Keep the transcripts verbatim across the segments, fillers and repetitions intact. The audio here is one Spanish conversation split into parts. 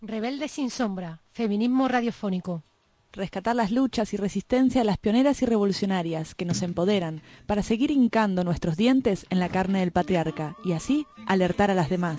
Rebeldes sin sombra, feminismo radiofónico. Rescatar las luchas y resistencia a las pioneras y revolucionarias que nos empoderan para seguir hincando nuestros dientes en la carne del patriarca y así alertar a las demás.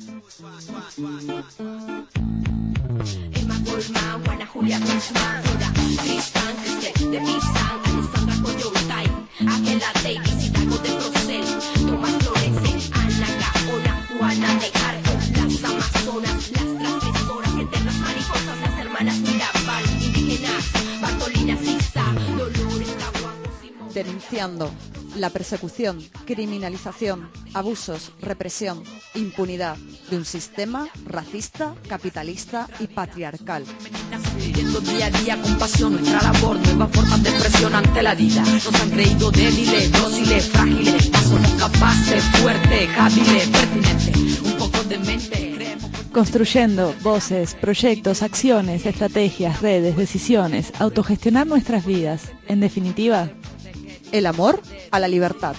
Denunciando la persecución, criminalización, abusos, represión, impunidad de un sistema racista, capitalista y patriarcal. Día a día con pasión nuestra labor, nuevas formas de expresión ante la vida. Nos han creído débiles, dóciles, frágiles, mas somos capaces, fuertes, hábiles, pertinentes, un poco de mente. Construyendo voces, proyectos, acciones, estrategias, redes, decisiones, autogestionar nuestras vidas. En definitiva, el amor a la libertad.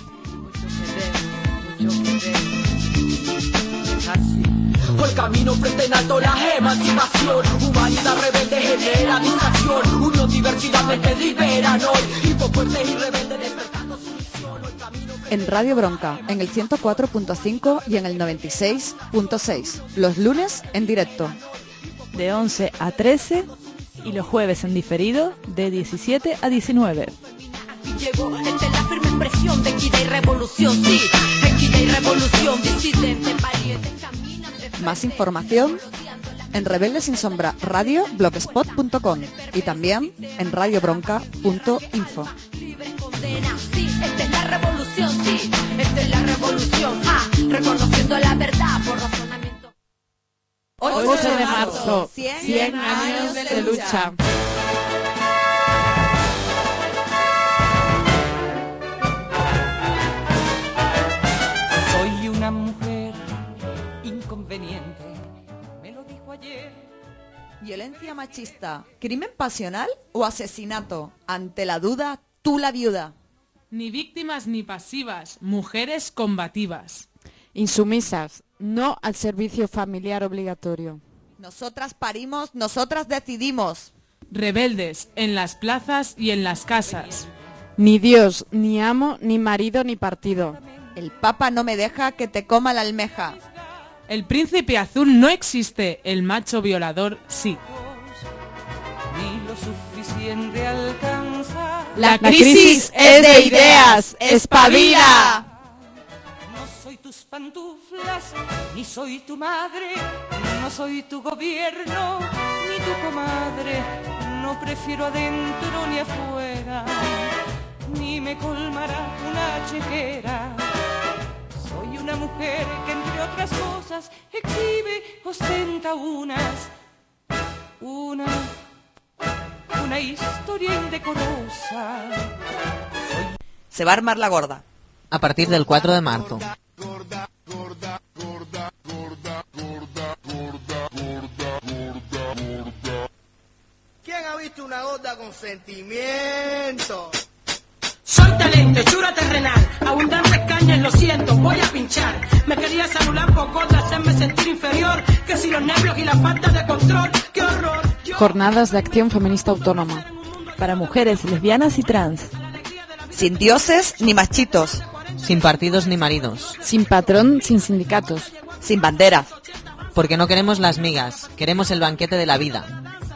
Por el camino frente en alto la emancipación, humanidad rebelde genera distracción, unión, diversidad, mente liberan hoy, hipos fuertes y rebeldes despertando su misión. En Radio Bronca, en el ciento cuatro punto cinco y en el noventa y seis punto seis, los lunes en directo. De once a trece y los jueves en diferido de diecisiete a diecinueve. Llegó esta es la firme expresión de equidad y revolución, sí, equidad y revolución, disidentes, valientes, caminan. Más información en rebeldes sin sombra radio blogspot punto com y también en radio bronca punto info. Sí, esta es la revolución, sí, esta es la revolución, ah, reconociendo la verdad por razonamiento. ocho de marzo, cien años de lucha. Una mujer inconveniente, me lo dijo ayer. Violencia machista, crimen pasional o asesinato. Ante la duda, tú la viuda. Ni víctimas ni pasivas, mujeres combativas. Insumisas, no al servicio familiar obligatorio. Nosotras parimos, nosotras decidimos. Rebeldes en las plazas y en las casas. Ni Dios, ni amo, ni marido, ni partido. El Papa no me deja que te coma la almeja. El príncipe azul no existe, el macho violador sí. Ni lo suficiente alcanza. La crisis es de ideas, espabila. No soy tus pantuflas, ni soy tu madre, no soy tu gobierno, ni tu comadre. No prefiero adentro ni afuera, ni me colmará una chequera. Soy una mujer que entre otras cosas exhibe, ostenta unas, una, una historia indecorosa. Soy... Se va a armar la gorda. A partir del cuatro de marzo. Gorda, gorda, gorda, gorda, gorda, gorda, gorda, gorda, gorda. ¿Quién ha visto una gorda con sentimiento? Soy talento, hechura terrenal, abundantes cañas, lo siento, voy a pinchar. Me querías anular por gorda, hacerme sentir inferior. Que si los nervios y la falta de control, qué horror. Yo... Jornadas de acción feminista autónoma. Para mujeres, lesbianas y trans. Sin dioses ni machitos. Sin partidos ni maridos. Sin patrón, sin sindicatos. Sin bandera. Porque no queremos las migas, queremos el banquete de la vida.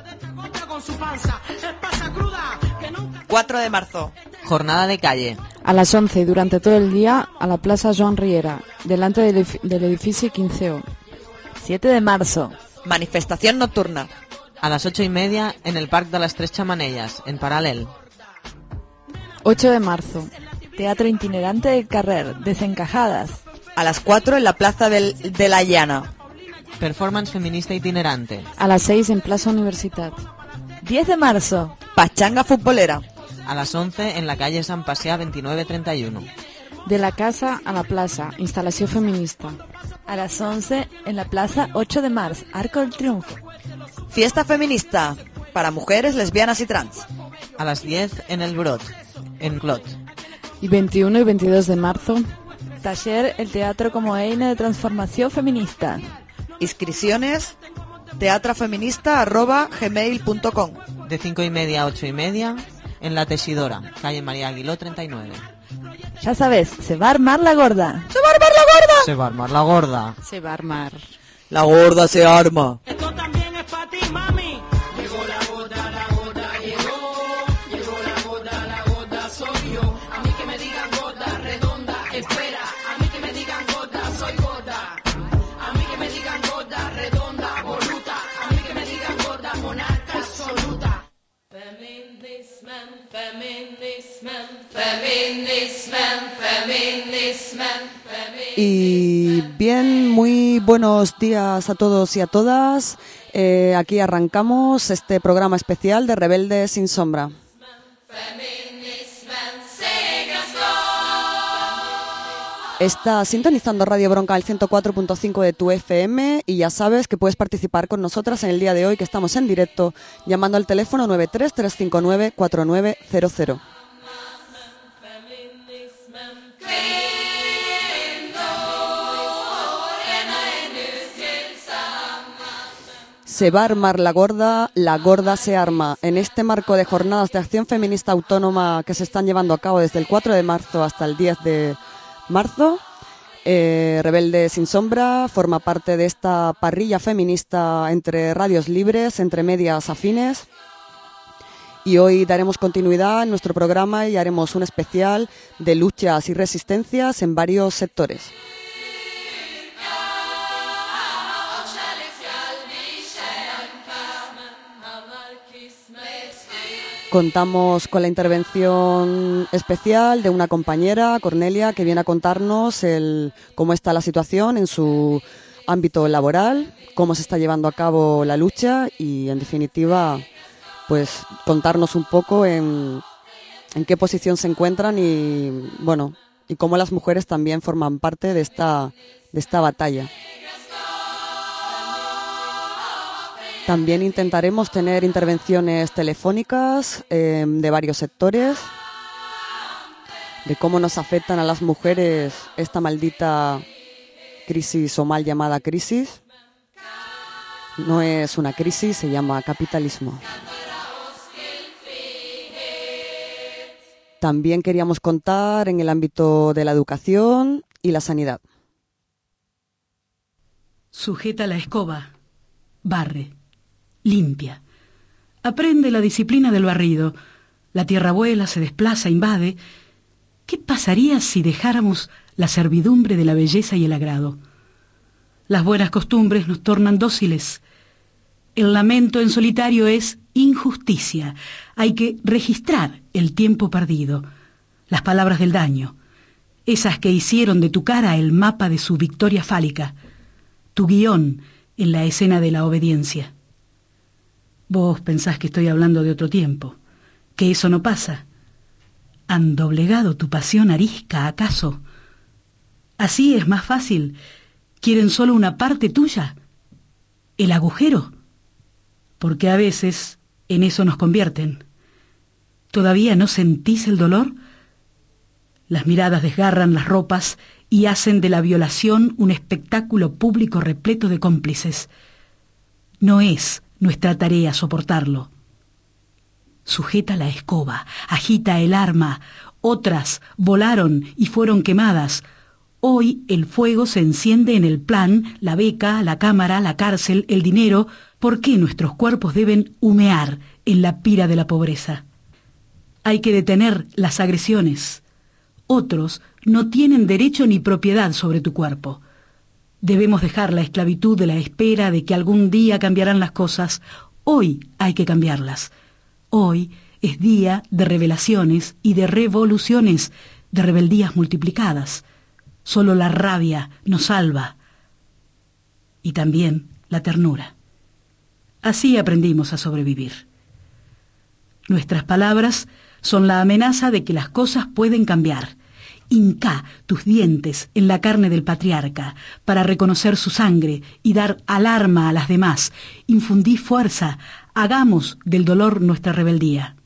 cuatro de marzo. Jornada de calle. A las once y durante todo el día a la Plaza Joan Riera, delante del, del edificio Quinceo. siete de marzo. Manifestación nocturna. A las ocho y media en el Parc de las Tres Xamanelles, en Paral·lel. ocho de marzo. Teatro itinerante del Carrer, Desencajadas. A las cuatro en la Plaza del, de la Llana. Performance feminista itinerante. A las seis en Plaza Universitat. diez de marzo. Pachanga futbolera. A las once en la calle San Paseà veintinueve treinta y uno. De la casa a la plaza, instalación feminista. A las once en la Plaza ocho de marzo, Arco del Triunfo. Fiesta feminista para mujeres, lesbianas y trans. A las diez en el Brot, en Clot. Y veintiuno y veintidós de marzo. Taller El Teatro como eina de transformación feminista. Inscripciones teatrafeminista arroba gmail punto com. De cinco y media a ocho y media, en La Tesidora, calle María Aguiló treinta y nueve. Ya sabes, se va a armar la gorda. ¡Se va a armar la gorda! Se va a armar la gorda. Se va a armar. La gorda se arma. Esto también es para ti, mami. Llegó la gorda, la gorda llegó. Llegó la gorda, la gorda soy yo. A mí que me digan gorda, redonda, espera. A mí que me digan gorda, soy gorda. A mí que me digan gorda, redonda, voluta. A mí que me digan gorda, monarca absoluta. Feminist man, feminist man, feminist man, feminist man. Y bien, muy buenos días a todos y a todas. Eh, aquí arrancamos este programa especial de Rebelde sin Sombra. Estás sintonizando Radio Bronca al ciento cuatro punto cinco de tu F M y ya sabes que puedes participar con nosotras en el día de hoy, que estamos en directo, llamando al teléfono nueve tres tres cinco nueve cuatro nueve cero cero. Se va a armar la gorda, la gorda se arma. En este marco de jornadas de acción feminista autónoma que se están llevando a cabo desde el cuatro de marzo hasta el diez de marzo, eh, Rebelde sin Sombra forma parte de esta parrilla feminista entre radios libres, entre medias afines. Y hoy daremos continuidad en nuestro programa y haremos un especial de luchas y resistencias en varios sectores. Contamos con la intervención especial de una compañera, Cornelia, que viene a contarnos el, cómo está la situación en su ámbito laboral, cómo se está llevando a cabo la lucha y, en definitiva, pues contarnos un poco en, en qué posición se encuentran y, bueno, y cómo las mujeres también forman parte de esta, de esta batalla. También intentaremos tener intervenciones telefónicas eh, de varios sectores, de cómo nos afectan a las mujeres esta maldita crisis o mal llamada crisis. No es una crisis, se llama capitalismo. También queríamos contar en el ámbito de la educación y la sanidad. Sujeta la escoba, barre. Limpia. Aprende la disciplina del barrido. La tierra vuela, se desplaza, invade. ¿Qué pasaría si dejáramos la servidumbre de la belleza y el agrado? Las buenas costumbres nos tornan dóciles. El lamento en solitario es injusticia. Hay que registrar el tiempo perdido, las palabras del daño, esas que hicieron de tu cara el mapa de su victoria fálica, tu guión en la escena de la obediencia. Vos pensás que estoy hablando de otro tiempo, que eso no pasa. ¿Han doblegado tu pasión arisca, acaso? Así es más fácil. ¿Quieren solo una parte tuya? ¿El agujero? Porque a veces en eso nos convierten. ¿Todavía no sentís el dolor? Las miradas desgarran las ropas y hacen de la violación un espectáculo público repleto de cómplices. No es nuestra tarea soportarlo. Sujeta la escoba, agita el arma. Otras volaron y fueron quemadas. Hoy el fuego se enciende en el plan, la beca, la cámara, la cárcel, el dinero. ¿Por qué nuestros cuerpos deben humear en la pira de la pobreza? Hay que detener las agresiones. Otros no tienen derecho ni propiedad sobre tu cuerpo. Debemos dejar la esclavitud de la espera de que algún día cambiarán las cosas. Hoy hay que cambiarlas. Hoy es día de revelaciones y de revoluciones, de rebeldías multiplicadas. Solo la rabia nos salva. Y también la ternura. Así aprendimos a sobrevivir. Nuestras palabras son la amenaza de que las cosas pueden cambiar. Hincá tus dientes en la carne del patriarca para reconocer su sangre y dar alarma a las demás. Infundí fuerza, hagamos del dolor nuestra rebeldía.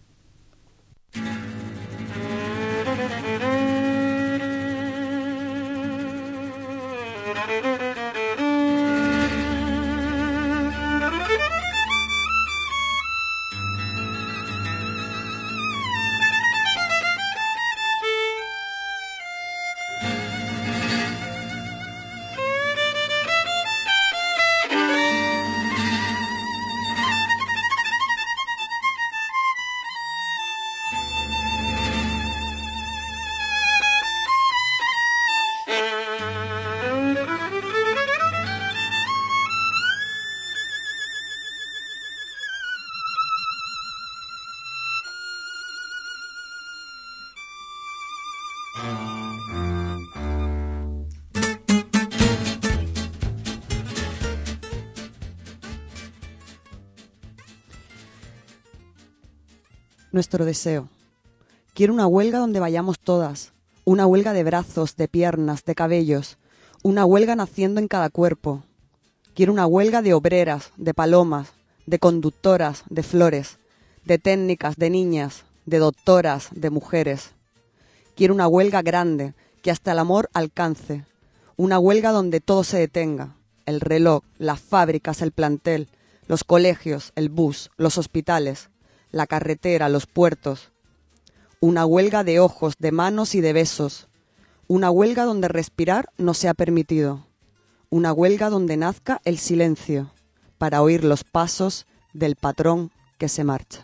nuestro deseo. Quiero una huelga donde vayamos todas, una huelga de brazos, de piernas, de cabellos, una huelga naciendo en cada cuerpo. Quiero una huelga de obreras, de palomas, de conductoras, de flores, de técnicas, de niñas, de doctoras, de mujeres. Quiero una huelga grande, que hasta el amor alcance, una huelga donde todo se detenga, el reloj, las fábricas, el plantel, los colegios, el bus, los hospitales, la carretera, los puertos. Una huelga de ojos, de manos y de besos. Una huelga donde respirar no sea permitido. Una huelga donde nazca el silencio para oír los pasos del patrón que se marcha.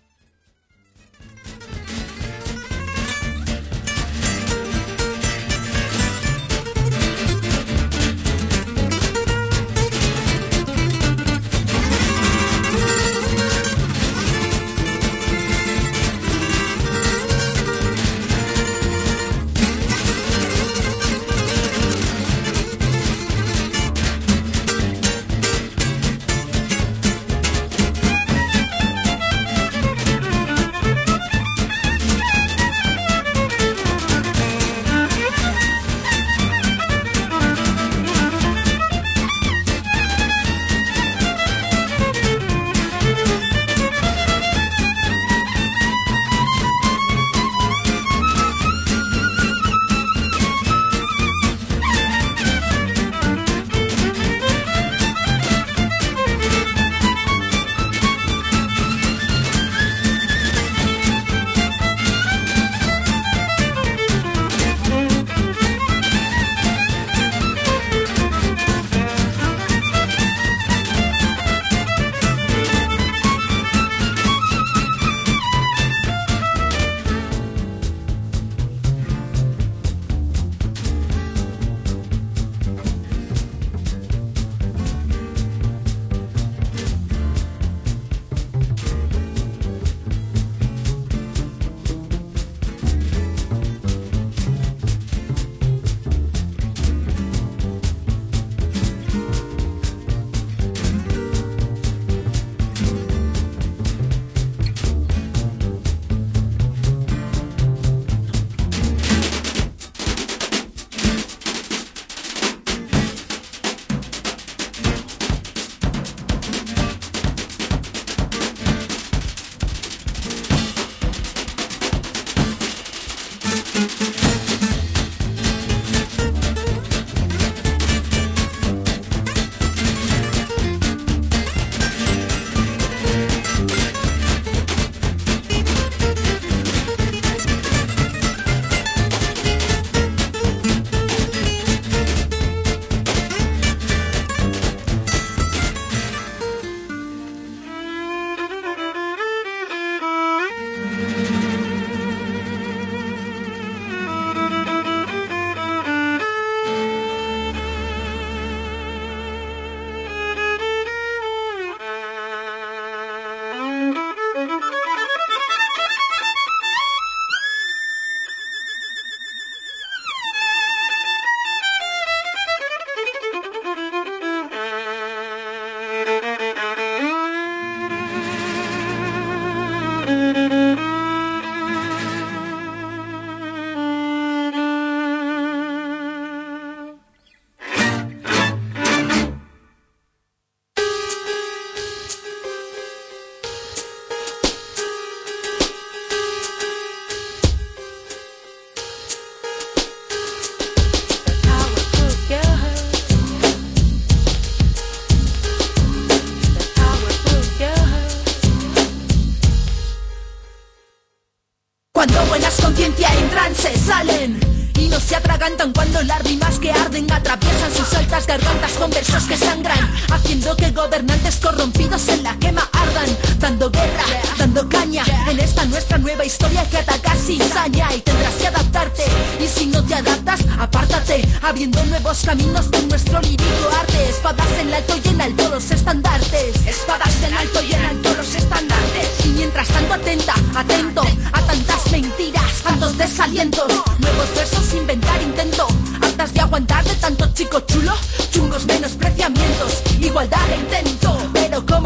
conciencia en trance salen y no se atragantan cuando las rimas que arden atraviesan sus altas gargantas con versos que sangran, haciendo que gobernantes corrompidos en la quema ardan, dando guerra, dando caña en esta nuestra nueva historia que ataca sin saña, y tendrás que adaptarte, y si no te adaptas, apártate, abriendo nuevos caminos con nuestro lírico arte. Espadas en alto y en alto los estandartes, espadas en alto y en alto los estandartes, y mientras tanto atenta, atento a tantas mentiras, tantos desalientos, nuevos versos inventar intento, hartas de aguantar de tanto chico chulo, chungos menospreciamientos, igualdad e intento, pero como siempre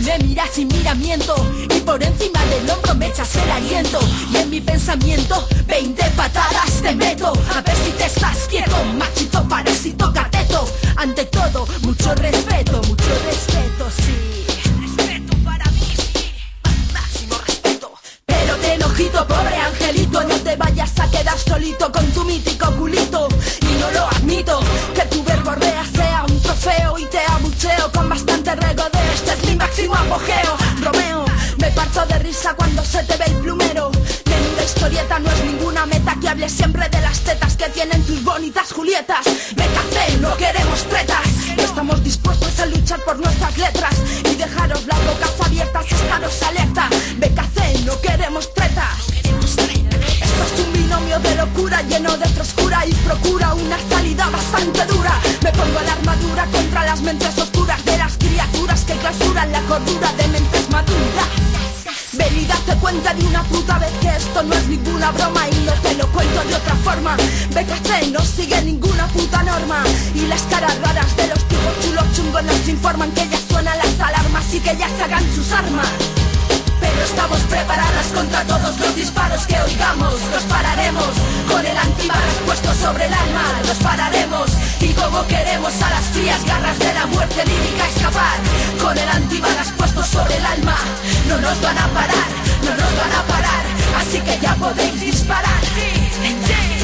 me miras sin miramiento y por encima del hombro me echas el aliento. Y en mi pensamiento veinte patadas te meto. A ver si te estás quieto, machito parásito cateto. Ante todo, mucho respeto, mucho respeto, sí. Respeto para mí, sí. Máximo respeto. Pero ten ojito, pobre angelito, no te vayas a quedar solito con tu mítico culito. Y no lo admito, que tu verborrea sea un trofeo y te abucheo con bastante regodeo. Este es mi máximo apogeo. Romeo, me parto de risa cuando se te ve el plumero. Menuda historieta, no es ninguna meta que hable siempre de las tetas que tienen tus bonitas Julietas. Me casé, no queremos tretas, no estamos dispuestos a luchar por nuestras letras y dejaros las bocas abiertas y estaros alerta. Me casé, no queremos tretas. Esto es un binomio de locura lleno de frescura y procura una salida bastante dura. Me pongo la armadura contra las mentes oscuras de las criaturas que clausuran la cordura de mentes maduras. Ven y date cuenta de una puta vez que esto no es ninguna broma y no te lo cuento de otra forma. B K C no sigue ninguna puta norma y las caras raras de los tipos chulos chungos nos informan que ya suenan las alarmas y que ya se hagan sus armas. Pero estamos preparadas contra todos los disparos que oigamos. Los pararemos con el antibalas puesto sobre el alma. Los pararemos y como queremos a las frías garras de la muerte lírica escapar. Con el antibalas puesto sobre el alma. No nos van a parar, no nos van a parar. Así que ya podéis disparar. Sí, sí,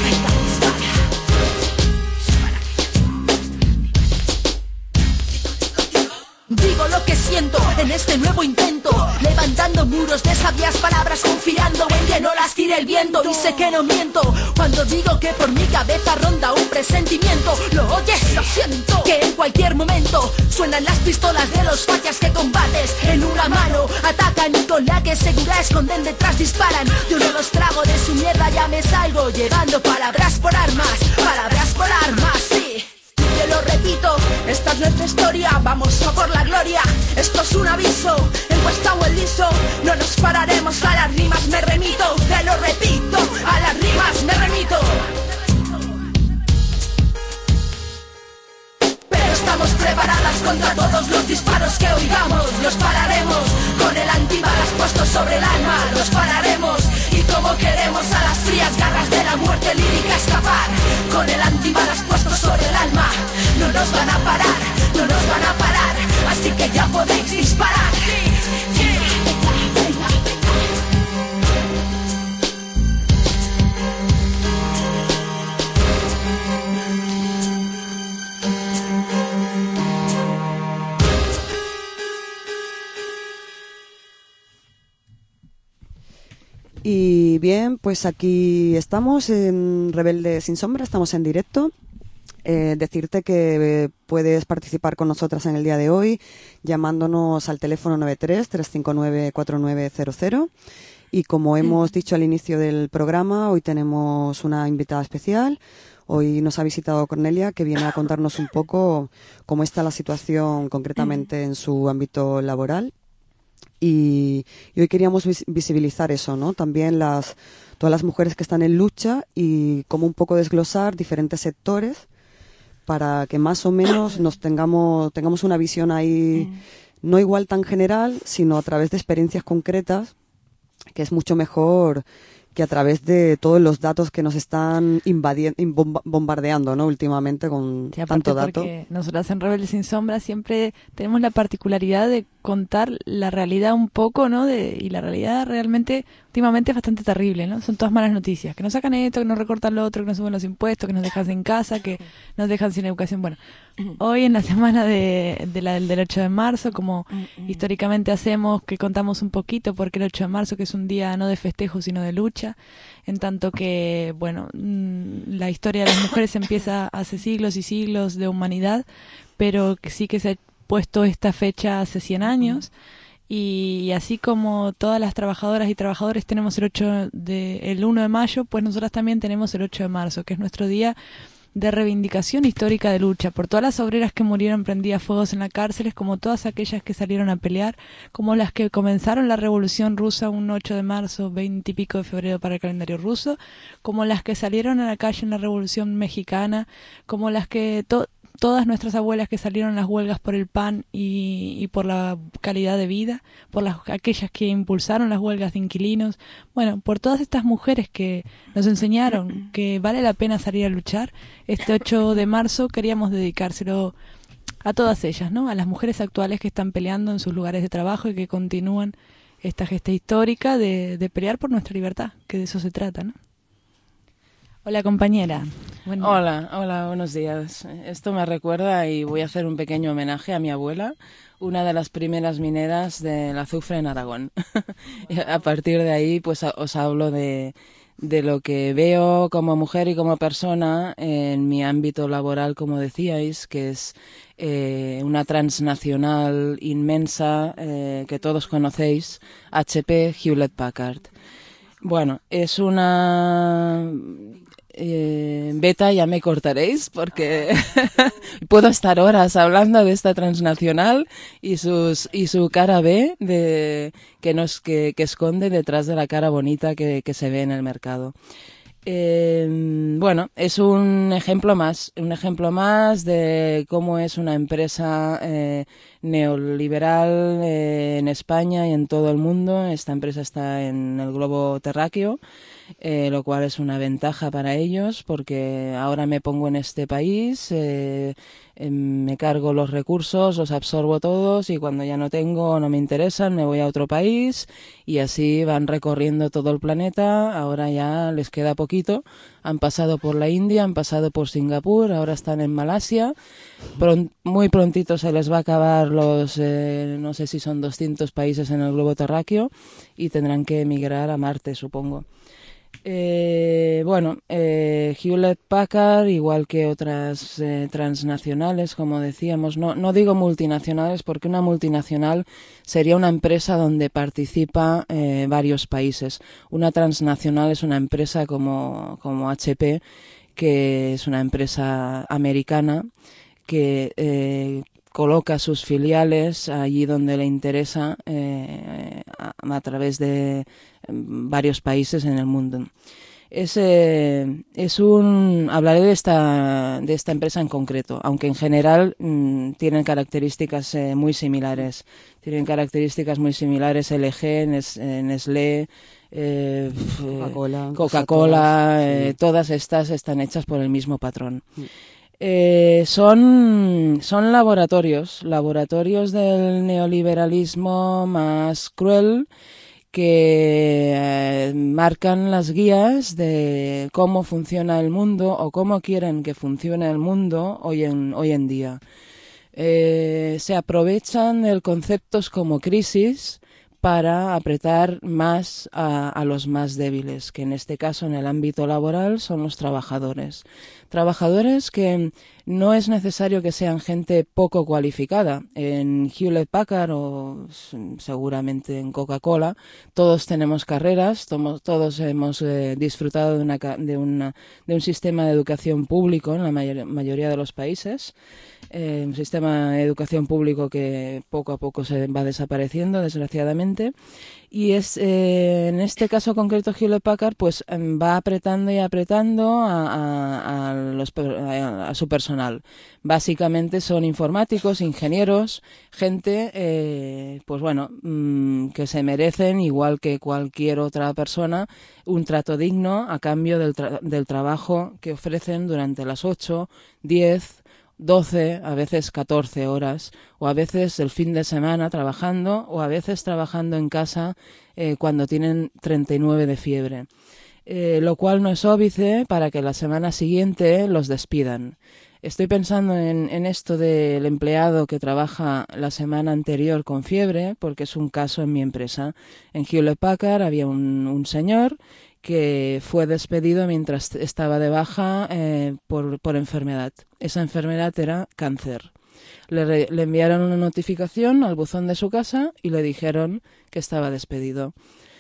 digo lo que siento en este nuevo intento, levantando muros de sabias palabras, confiando en que no las tire el viento. Y sé que no miento cuando digo que por mi cabeza ronda un presentimiento. ¿Lo oyes? Lo siento. Que en cualquier momento suenan las pistolas de los fachas que combates. En una mano atacan y con la que segura esconden detrás disparan. Yo no los trago de su mierda, ya me salgo llevando palabras por armas, palabras por armas, sí. Te lo repito, esta es nuestra historia, vamos a por la gloria. Esto es un aviso, en cuesta o en liso, no nos pararemos, a las rimas me remito. Te lo repito, a las rimas me remito. Pero estamos preparadas contra todos los disparos que oigamos. Los pararemos con el antibalas puesto sobre el alma. Los pararemos y como queremos a las frías garras de la muerte lírica escapar. Con el antibalas puesto sobre el alma. No nos van a parar, no nos van a parar. Así que ya podéis disparar. Y bien, pues aquí estamos en Rebelde Sin Sombra, estamos en directo. Eh, decirte que eh, puedes participar con nosotras en el día de hoy llamándonos al teléfono nueve tres, tres cinco nueve, cuatro nueve cero cero y como hemos dicho al inicio del programa, hoy tenemos una invitada especial. Hoy nos ha visitado Cornelia, que viene a contarnos un poco cómo está la situación concretamente en su ámbito laboral. Y, y hoy queríamos vis- visibilizar eso, ¿no? También las todas las mujeres que están en lucha y cómo un poco desglosar diferentes sectores para que más o menos nos tengamos tengamos una visión ahí no igual tan general, sino a través de experiencias concretas, que es mucho mejor que a través de todos los datos que nos están invadiendo, bombardeando, ¿no? Últimamente con sí, tanto dato. Porque nosotras en Rebelde Sin Sombra siempre tenemos la particularidad de contar la realidad un poco, ¿no? De, y la realidad realmente últimamente es bastante terrible, ¿no? Son todas malas noticias. Que nos sacan esto, que nos recortan lo otro, que nos suben los impuestos, que nos dejan sin casa, que nos dejan sin educación. Bueno, hoy en la semana de, de la, del ocho de marzo, como históricamente hacemos, que contamos un poquito porque el ocho de marzo, que es un día no de festejo, sino de lucha, en tanto que, bueno, la historia de las mujeres empieza hace siglos y siglos de humanidad, pero que sí que se ha puesto esta fecha hace cien años. Y así como todas las trabajadoras y trabajadores tenemos el ocho de, el uno de mayo, pues nosotras también tenemos el ocho de marzo, que es nuestro día de reivindicación histórica de lucha por todas las obreras que murieron prendidas fuegos en las cárceles, como todas aquellas que salieron a pelear, como las que comenzaron la Revolución Rusa un ocho de marzo, veinte y pico de febrero para el calendario ruso, como las que salieron a la calle en la Revolución Mexicana, como las que to todas nuestras abuelas que salieron a las huelgas por el pan y, y por la calidad de vida, por las aquellas que impulsaron las huelgas de inquilinos, bueno, por todas estas mujeres que nos enseñaron que vale la pena salir a luchar, este ocho de marzo queríamos dedicárselo a todas ellas, ¿no? A las mujeres actuales que están peleando en sus lugares de trabajo y que continúan esta gesta histórica de, de pelear por nuestra libertad, que de eso se trata, ¿no? Hola, compañera. Buen... Hola, hola, buenos días. Esto me recuerda y voy a hacer un pequeño homenaje a mi abuela, una de las primeras mineras del azufre en Aragón. A partir de ahí, pues os hablo de, de lo que veo como mujer y como persona en mi ámbito laboral, como decíais, que es eh, una transnacional inmensa eh, que todos conocéis, H P Hewlett Packard. Bueno, es una... Eh, beta, ya me cortaréis porque puedo estar horas hablando de esta transnacional y sus y su cara B de que nos que, que esconde detrás de la cara bonita que, que se ve en el mercado. Eh, bueno, es un ejemplo más, un ejemplo más de cómo es una empresa eh, neoliberal eh, en España y en todo el mundo. Esta empresa está en el globo terráqueo, eh, lo cual es una ventaja para ellos porque ahora me pongo en este país, eh, eh, me cargo los recursos, los absorbo todos y cuando ya no tengo o no me interesan me voy a otro país y así van recorriendo todo el planeta. Ahora ya les queda poquito, han pasado por la India, han pasado por Singapur, ahora están en Malasia. Pron- muy prontito se les va a acabar los, eh, no sé si son doscientos países en el globo terráqueo y tendrán que emigrar a Marte, supongo. Eh, bueno, eh, Hewlett Packard, igual que otras eh, transnacionales, como decíamos, no, no digo multinacionales porque una multinacional sería una empresa donde participa eh, varios países. Una transnacional es una empresa como, como H P, que es una empresa americana que eh, coloca sus filiales allí donde le interesa eh, a, a través de varios países en el mundo. Es, eh, es un hablaré de esta de esta empresa en concreto, aunque en general mmm, tienen características eh, muy similares. Tienen características muy similares L G, Nes, eh, Nestlé, eh, Coca-Cola, Coca-Cola, eh, sí. Todas estas están hechas por el mismo patrón. Sí. Eh, son, son laboratorios, laboratorios del neoliberalismo más cruel que eh, marcan las guías de cómo funciona el mundo o cómo quieren que funcione el mundo hoy en, hoy en día. Eh, se aprovechan de conceptos como crisis para apretar más a, a los más débiles, que en este caso en el ámbito laboral son los trabajadores. Trabajadores que no es necesario que sean gente poco cualificada. En Hewlett Packard o seguramente en Coca-Cola todos tenemos carreras, todos, todos hemos eh, disfrutado de, una, de, una, de un sistema de educación público en la mayor, mayoría de los países. Eh, un sistema de educación público que poco a poco se va desapareciendo, desgraciadamente, y es eh, en este caso concreto Hewlett Packard pues va apretando y apretando a, a, a, los, a, a su personal. Básicamente son informáticos, ingenieros, gente eh, pues bueno mmm, que se merecen, igual que cualquier otra persona, un trato digno a cambio del, tra- del trabajo que ofrecen durante las ocho, diez, doce, a veces catorce horas, o a veces el fin de semana trabajando, o a veces trabajando en casa eh, cuando tienen treinta y nueve de fiebre. Eh, lo cual no es óbice para que la semana siguiente los despidan. Estoy pensando en, en esto del empleado que trabaja la semana anterior con fiebre, porque es un caso en mi empresa. En Hewlett Packard había un, un señor que fue despedido mientras estaba de baja eh, por, por enfermedad. Esa enfermedad era cáncer. Le, re, le enviaron una notificación al buzón de su casa y le dijeron que estaba despedido.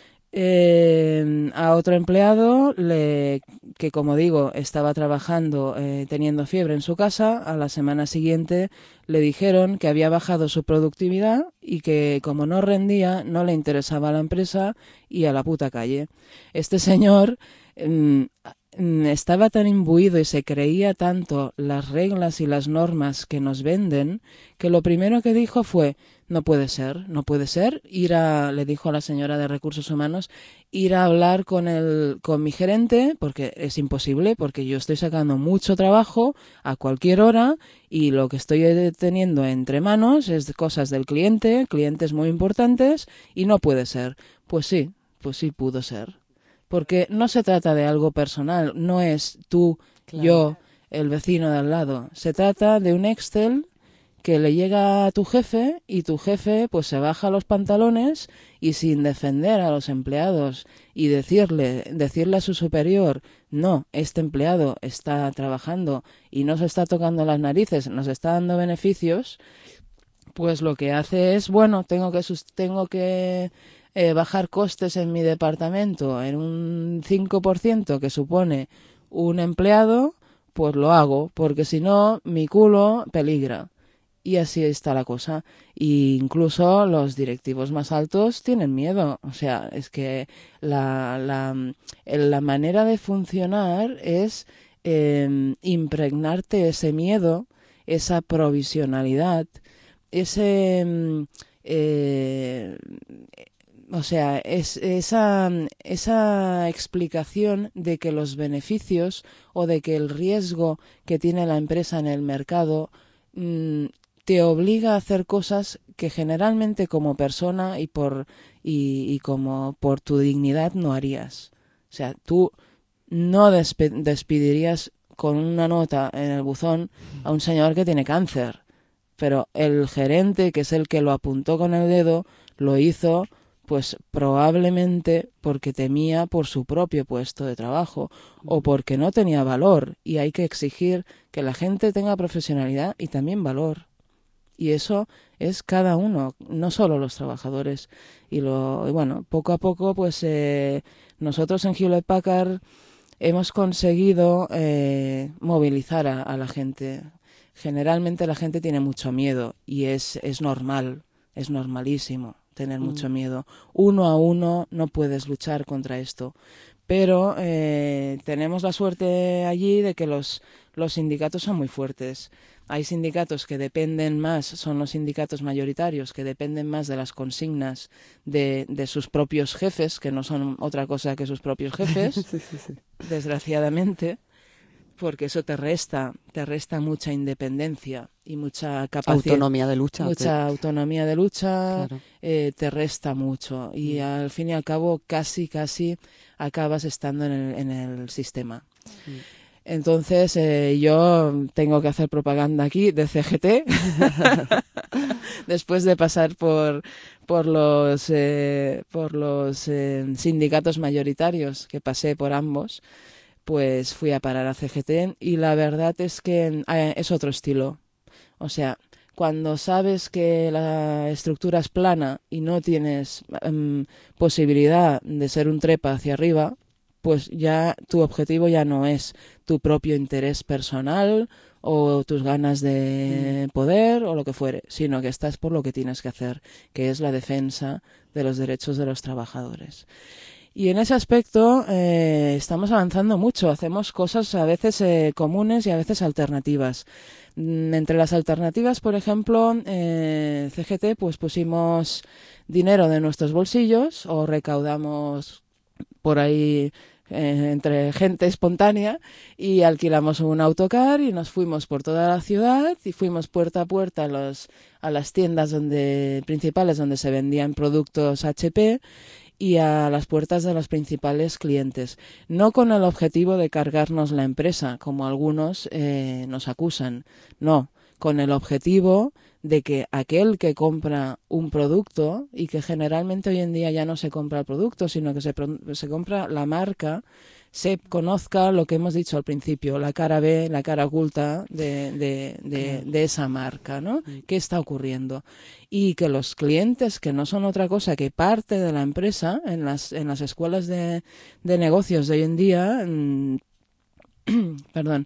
Eh, a otro empleado le, que, como digo, estaba trabajando eh, teniendo fiebre en su casa, a la semana siguiente le dijeron que había bajado su productividad y que como no rendía no le interesaba a la empresa y a la puta calle. Este señor eh, mm, estaba tan imbuido y se creía tanto las reglas y las normas que nos venden, que lo primero que dijo fue, no puede ser, no puede ser, ir a, le dijo a la señora de Recursos Humanos, ir a hablar con el, con mi gerente, porque es imposible, porque yo estoy sacando mucho trabajo a cualquier hora y lo que estoy teniendo entre manos es cosas del cliente, clientes muy importantes, y no puede ser. Pues sí, pues sí pudo ser. Porque no se trata de algo personal, no es tú, claro, yo, el vecino de al lado. Se trata de un Excel que le llega a tu jefe y tu jefe pues se baja los pantalones y sin defender a los empleados y decirle, decirle a su superior, no, este empleado está trabajando y no se está tocando las narices, nos está dando beneficios, pues lo que hace es, bueno, tengo que, tengo que eh, bajar costes en mi departamento en un cinco por ciento que supone un empleado, pues lo hago, porque si no mi culo peligra. Y así está la cosa. Y incluso los directivos más altos tienen miedo. O sea, es que la, la, la manera de funcionar es eh, impregnarte ese miedo, esa provisionalidad, ese... Eh, o sea, es esa, esa explicación de que los beneficios o de que el riesgo que tiene la empresa en el mercado mmm, te obliga a hacer cosas que generalmente como persona y por y, y como por tu dignidad no harías. O sea, tú no despe- despedirías con una nota en el buzón a un señor que tiene cáncer, pero el gerente, que es el que lo apuntó con el dedo, lo hizo pues probablemente porque temía por su propio puesto de trabajo o porque no tenía valor, y hay que exigir que la gente tenga profesionalidad y también valor. Y eso es cada uno, no solo los trabajadores. Y lo y bueno, poco a poco, pues eh, nosotros en Hewlett Packard hemos conseguido eh, movilizar a, a la gente. Generalmente la gente tiene mucho miedo y es, es normal, es normalísimo tener mm. mucho miedo. Uno a uno no puedes luchar contra esto. Pero eh, tenemos la suerte allí de que los, los sindicatos son muy fuertes. Hay sindicatos que dependen más, son los sindicatos mayoritarios, que dependen más de las consignas de, de sus propios jefes, que no son otra cosa que sus propios jefes, sí, sí, sí. desgraciadamente, porque eso te resta, te resta mucha independencia y mucha capacidad. Autonomía de lucha. Mucha que... autonomía de lucha, claro. eh, te resta mucho. Y mm. al fin y al cabo, casi, casi acabas estando en el, en el sistema. Mm. Entonces, eh, yo tengo que hacer propaganda aquí de C G T, después de pasar por, por los, eh, por los eh, sindicatos mayoritarios, que pasé por ambos, pues fui a parar a C G T y la verdad es que eh, es otro estilo. O sea, cuando sabes que la estructura es plana y no tienes um, posibilidad de ser un trepa hacia arriba, pues ya tu objetivo ya no es tu propio interés personal o tus ganas de mm. poder o lo que fuere, sino que estás por lo que tienes que hacer, que es la defensa de los derechos de los trabajadores. Y en ese aspecto eh, estamos avanzando mucho, hacemos cosas a veces eh, comunes y a veces alternativas. Mm, entre las alternativas, por ejemplo, eh, C G T, pues pusimos dinero de nuestros bolsillos o recaudamos por ahí eh, entre gente espontánea y alquilamos un autocar y nos fuimos por toda la ciudad y fuimos puerta a puerta a, los, a las tiendas donde, principales donde se vendían productos H P y a las puertas de los principales clientes, no con el objetivo de cargarnos la empresa, como algunos eh, nos acusan, no, con el objetivo de que aquel que compra un producto, y que generalmente hoy en día ya no se compra el producto, sino que se, se compra la marca, se conozca lo que hemos dicho al principio, la cara B, la cara oculta de, de, de, de esa marca, ¿no? ¿Qué está ocurriendo? Y que los clientes, que no son otra cosa que parte de la empresa, en las, en las escuelas de, de negocios de hoy en día, mmm, perdón,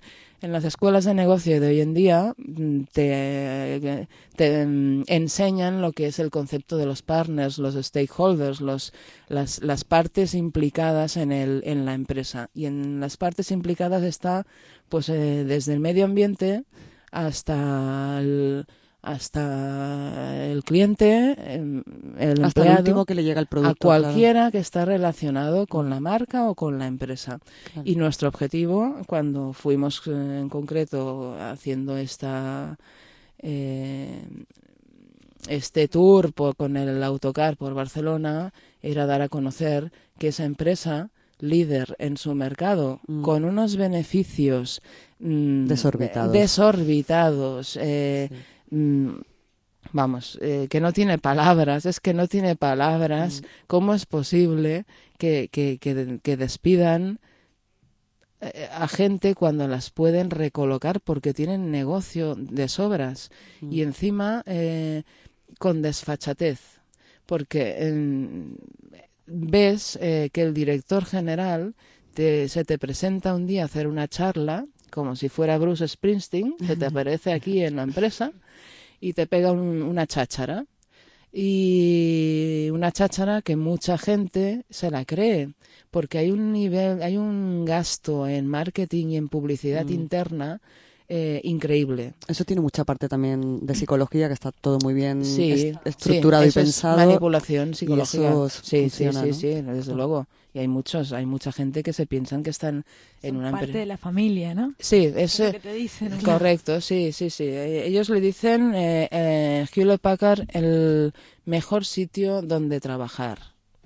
En las escuelas de negocio de hoy en día te, te enseñan lo que es el concepto de los partners, los stakeholders, los, las, las partes implicadas en, el, en la empresa. Y en las partes implicadas está pues eh, desde el medio ambiente hasta el, hasta el cliente, el empleado, hasta el último que le llega el producto, a cualquiera claro. que está relacionado con la marca o con la empresa. Claro. Y nuestro objetivo, cuando fuimos eh, en concreto haciendo esta eh, este tour por, con el autocar por Barcelona, era dar a conocer que esa empresa líder en su mercado, mm. con unos beneficios mm, desorbitados, desorbitados eh, sí. Vamos, eh, que no tiene palabras, es que no tiene palabras. Mm. ¿Cómo es posible que, que, que, que despidan eh, a gente cuando las pueden recolocar porque tienen negocio de sobras? Mm. Y encima eh, con desfachatez, porque eh, ves eh, que el director general te, se te presenta un día a hacer una charla, como si fuera Bruce Springsteen, se te aparece aquí en la empresa y te pega un, una cháchara. Y una cháchara que mucha gente se la cree, porque hay un nivel, hay un gasto en marketing y en publicidad mm. interna eh, increíble. Eso tiene mucha parte también de psicología, que está todo muy bien sí, est estructurado sí, y eso pensado. Es manipulación psicológica. Y eso sí, funciona, sí, ¿no? sí, sí, desde sí. luego. Y hay muchos, hay mucha gente que se piensan que están en Son una parte empresa. de la familia, ¿no? Sí, es lo que te dicen, ¿no? Correcto, sí, sí, sí. Ellos le dicen eh, eh, Hewlett Packard el mejor sitio donde trabajar.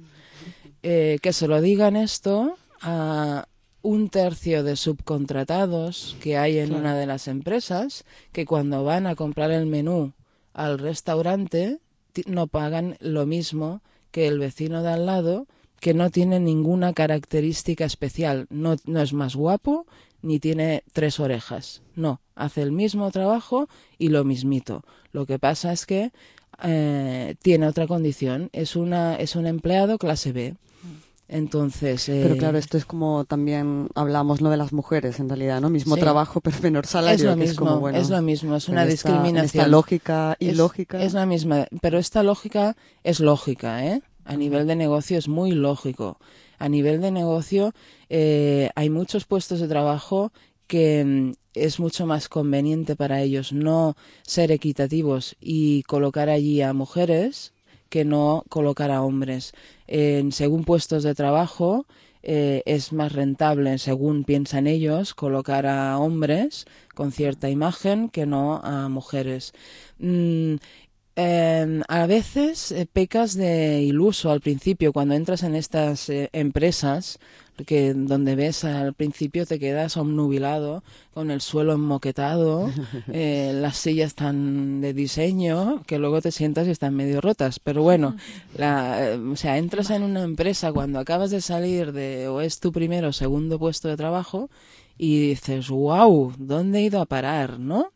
Eh, que se lo digan esto a un tercio de subcontratados que hay en claro. una de las empresas, que cuando van a comprar el menú al restaurante no pagan lo mismo que el vecino de al lado, que no tiene ninguna característica especial. No, no es más guapo ni tiene tres orejas. No, hace el mismo trabajo y lo mismito. Lo que pasa es que eh, tiene otra condición. Es una es un empleado clase B. Entonces, eh, pero claro, esto es como también hablamos no de las mujeres en realidad, ¿no? Mismo sí. trabajo, pero menor salario. Es lo que mismo, es como, bueno, es lo mismo, es una esta, discriminación. Esta lógica y es, lógica. Es la misma, pero esta lógica es lógica, ¿eh? A nivel de negocio es muy lógico. A nivel de negocio eh, hay muchos puestos de trabajo que mm, es mucho más conveniente para ellos no ser equitativos y colocar allí a mujeres que no colocar a hombres. En según puestos de trabajo eh, es más rentable, según piensan ellos, colocar a hombres con cierta imagen que no a mujeres. Mm, Eh, a veces eh, pecas de iluso al principio cuando entras en estas eh, empresas que donde ves al principio te quedas obnubilado con el suelo enmoquetado, eh, las sillas tan de diseño que luego te sientas y están medio rotas, pero bueno, la, eh, o sea, entras en una empresa cuando acabas de salir de o es tu primero o segundo puesto de trabajo y dices, wow, ¿dónde he ido a parar?, ¿no?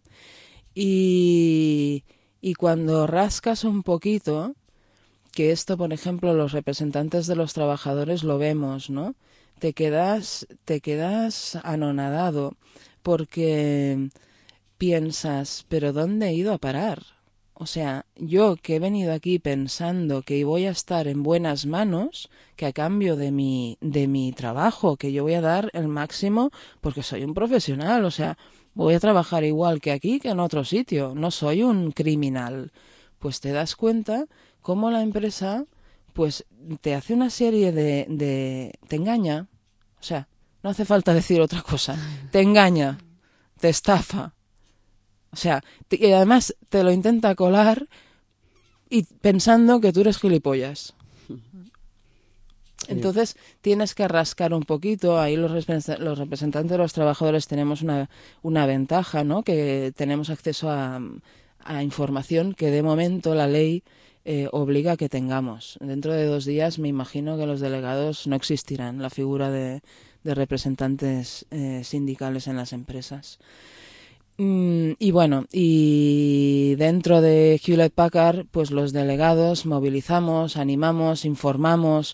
Y Y cuando rascas un poquito, que esto, por ejemplo, los representantes de los trabajadores lo vemos, ¿no? Te quedas, te quedas anonadado porque piensas, ¿pero dónde he ido a parar? O sea, yo que he venido aquí pensando que voy a estar en buenas manos, que a cambio de mi, de mi trabajo, que yo voy a dar el máximo porque soy un profesional, o sea, voy a trabajar igual que aquí que en otro sitio, no soy un criminal. Pues te das cuenta cómo la empresa pues te hace una serie de, de... te engaña, o sea, no hace falta decir otra cosa, te engaña, te estafa. O sea, te, y además te lo intenta colar y pensando que tú eres gilipollas. Entonces tienes que rascar un poquito. Ahí los, los representantes de los trabajadores tenemos una, una ventaja, ¿no? Que tenemos acceso a, a información que de momento la ley eh, obliga a que tengamos. Dentro de dos días me imagino que los delegados no existirán, la figura de, de representantes eh, sindicales en las empresas. Mm, y bueno, y dentro de Hewlett Packard, pues los delegados movilizamos, animamos, informamos.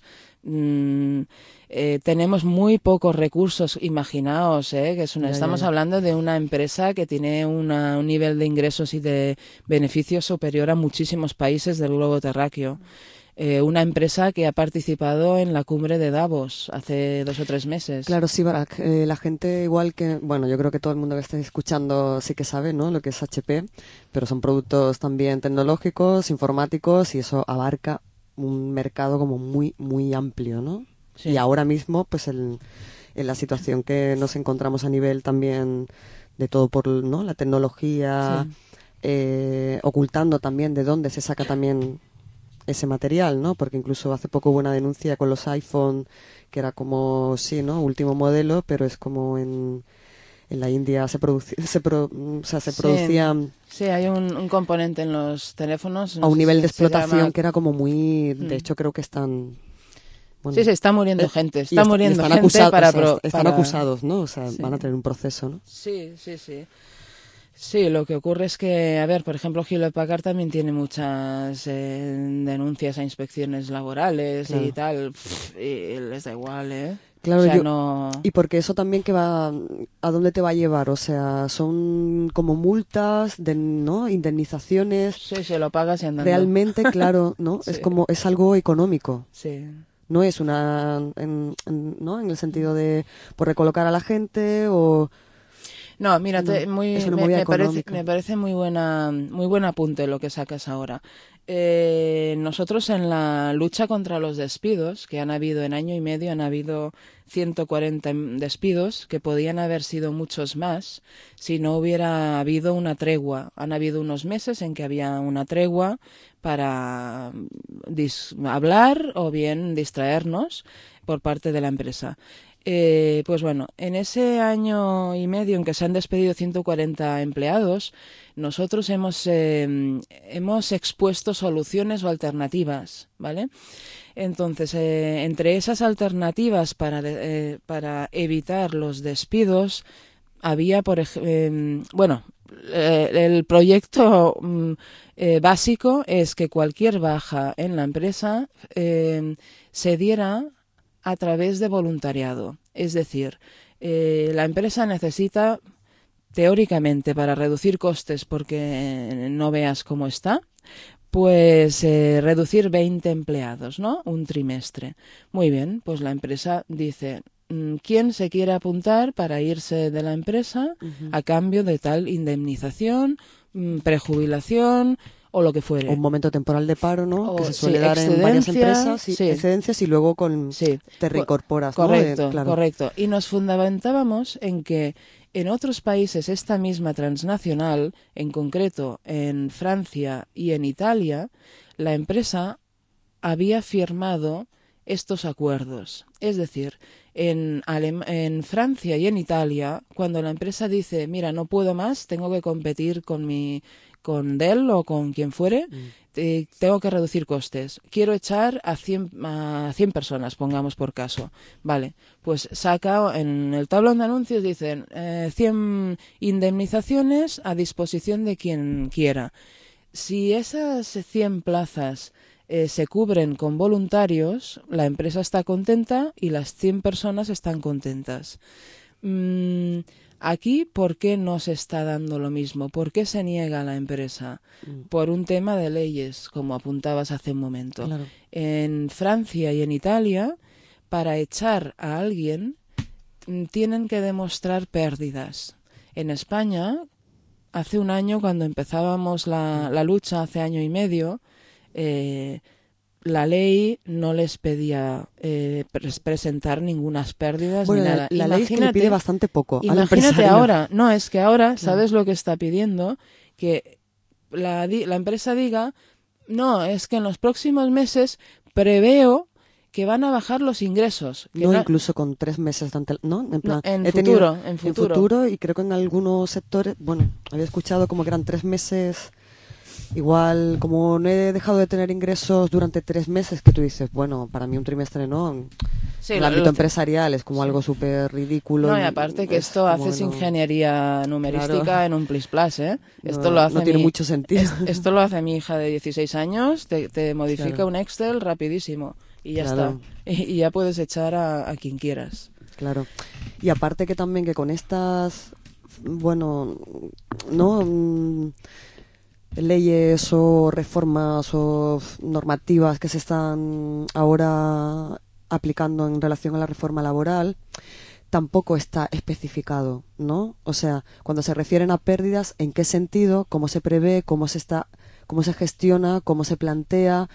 Mm, eh, tenemos muy pocos recursos, imaginaos, ¿eh? que es una, Ya, estamos ya, ya. hablando de una empresa que tiene una, un nivel de ingresos y de beneficios superior a muchísimos países del globo terráqueo. Eh, una empresa que ha participado en la cumbre de Davos hace dos o tres meses. Claro, sí, Barak, eh, la gente igual que, bueno, yo creo que todo el mundo que esté escuchando sí que sabe, ¿no?, lo que es H P, pero son productos también tecnológicos, informáticos, y eso abarca un mercado como muy, muy amplio, ¿no? Sí. Y ahora mismo, pues el, en la situación que nos encontramos a nivel también de todo por, ¿no?, la tecnología, Sí. eh, ocultando también de dónde se saca también ese material, ¿no? Porque incluso hace poco hubo una denuncia con los iPhone, que era como, sí, ¿no?, último modelo, pero es como en, en la India se, produci- se, pro- o sea, se Sí. producían Sí, hay un, un componente en los teléfonos. no a un sé nivel si de se explotación llama- que era como muy... De Mm. hecho, creo que están... bueno, Sí, sí, está muriendo eh, gente. y Está est- y muriendo están gente acusados, para, o sea, pro- están para- acusados, ¿no? O sea, Sí. van a tener un proceso, ¿no? Sí, sí, sí. Sí, lo que ocurre es que, a ver, por ejemplo, Hewlett Packard también tiene muchas eh, denuncias a inspecciones laborales Claro. y tal, pff, y les da igual, ¿eh? Claro, o sea, yo- no... Y porque eso también que va, ¿a dónde te va a llevar? O sea, son como multas, de, ¿no?, indemnizaciones. Sí, se lo pagas y andando. Realmente, claro, ¿no? Sí. Es como, es algo económico. Sí. No es una, en, en- ¿no?, en el sentido de por recolocar a la gente o... No, mira, te- No, muy, es una me, movida me parece, económica. me parece muy buena, muy buen apunte lo que sacas ahora. Eh, nosotros en la lucha contra los despidos, que han habido en año y medio, han habido ciento cuarenta despidos, que podían haber sido muchos más si no hubiera habido una tregua. Han habido unos meses en que había una tregua para dis- hablar o bien distraernos por parte de la empresa. Eh, pues bueno, en ese año y medio en que se han despedido ciento cuarenta empleados, nosotros hemos, eh, hemos expuesto soluciones o alternativas, ¿vale? Entonces, eh, entre esas alternativas para, de- eh, para evitar los despidos, había, por ejemplo, bueno, eh, el proyecto mm, eh, básico es que cualquier baja en la empresa eh, se diera a través de voluntariado. Es decir, eh, la empresa necesita, teóricamente, para reducir costes, porque no veas cómo está, pues eh, reducir veinte empleados, ¿no? Un trimestre. Muy bien, pues la empresa dice, mm, ¿quién se quiere apuntar para irse de la empresa Ujú. a cambio de tal indemnización, mm, prejubilación o lo que fuere? Un momento temporal de paro, ¿no? O, que se sí, suele dar en varias excedencia, empresas, y, sí. excedencias, y luego con Sí. te reincorporas, ¿no? Correcto, Eh, claro. correcto. Y nos fundamentábamos en que en otros países esta misma transnacional, en concreto en Francia y en Italia, la empresa había firmado estos acuerdos. Es decir, en, Alem- en Francia y en Italia, cuando la empresa dice, mira, no puedo más, tengo que competir con mi con Dell o con quien fuere, eh, tengo que reducir costes. Quiero echar a cien, a cien personas, pongamos por caso. Vale, pues saca en el tablón de anuncios, dicen eh, cien indemnizaciones a disposición de quien quiera. Si esas cien plazas eh, se cubren con voluntarios, la empresa está contenta y las cien personas están contentas. Mm, Aquí, ¿por qué no se está dando lo mismo? ¿Por qué se niega a la empresa? Mm. Por un tema de leyes, como apuntabas hace un momento. Claro. En Francia y en Italia, para echar a alguien, mm, tienen que demostrar pérdidas. En España, hace un año, cuando empezábamos la, la lucha, hace año y medio, eh, la ley no les pedía eh, pres- presentar ningunas pérdidas Bueno, ni la, nada. la ley es que le pide bastante poco al Imagínate empresario. ahora, no, es que ahora, ¿sabes lo que está pidiendo? Que la, di- la empresa diga, no, es que en los próximos meses preveo que van a bajar los ingresos. Que No, no- incluso con tres meses de ante- ¿no? En plan, en he futuro, tenido- en futuro. y creo que en algunos sectores, bueno, había escuchado como que eran tres meses, igual, como no he dejado de tener ingresos durante tres meses, que tú dices, bueno, para mí un trimestre no, Sí, el lo- ámbito lo- empresarial es como algo súper ridículo. No, y aparte que es esto como haces no- ingeniería numerística Claro. en un plis plas, ¿eh? No- Esto lo hace no tiene mi- mucho sentido. es- esto lo hace mi hija de dieciséis años, te, te modifica Claro. un Excel rapidísimo y ya Claro. está. Y, y ya puedes echar a, a quien quieras. Claro. Y aparte que también que con estas, bueno, no Mm, leyes o reformas o normativas que se están ahora aplicando en relación a la reforma laboral, tampoco está especificado, ¿no? O sea, cuando se refieren a pérdidas, ¿en qué sentido? ¿Cómo se prevé? ¿Cómo se está? ¿Cómo se gestiona? ¿Cómo se plantea?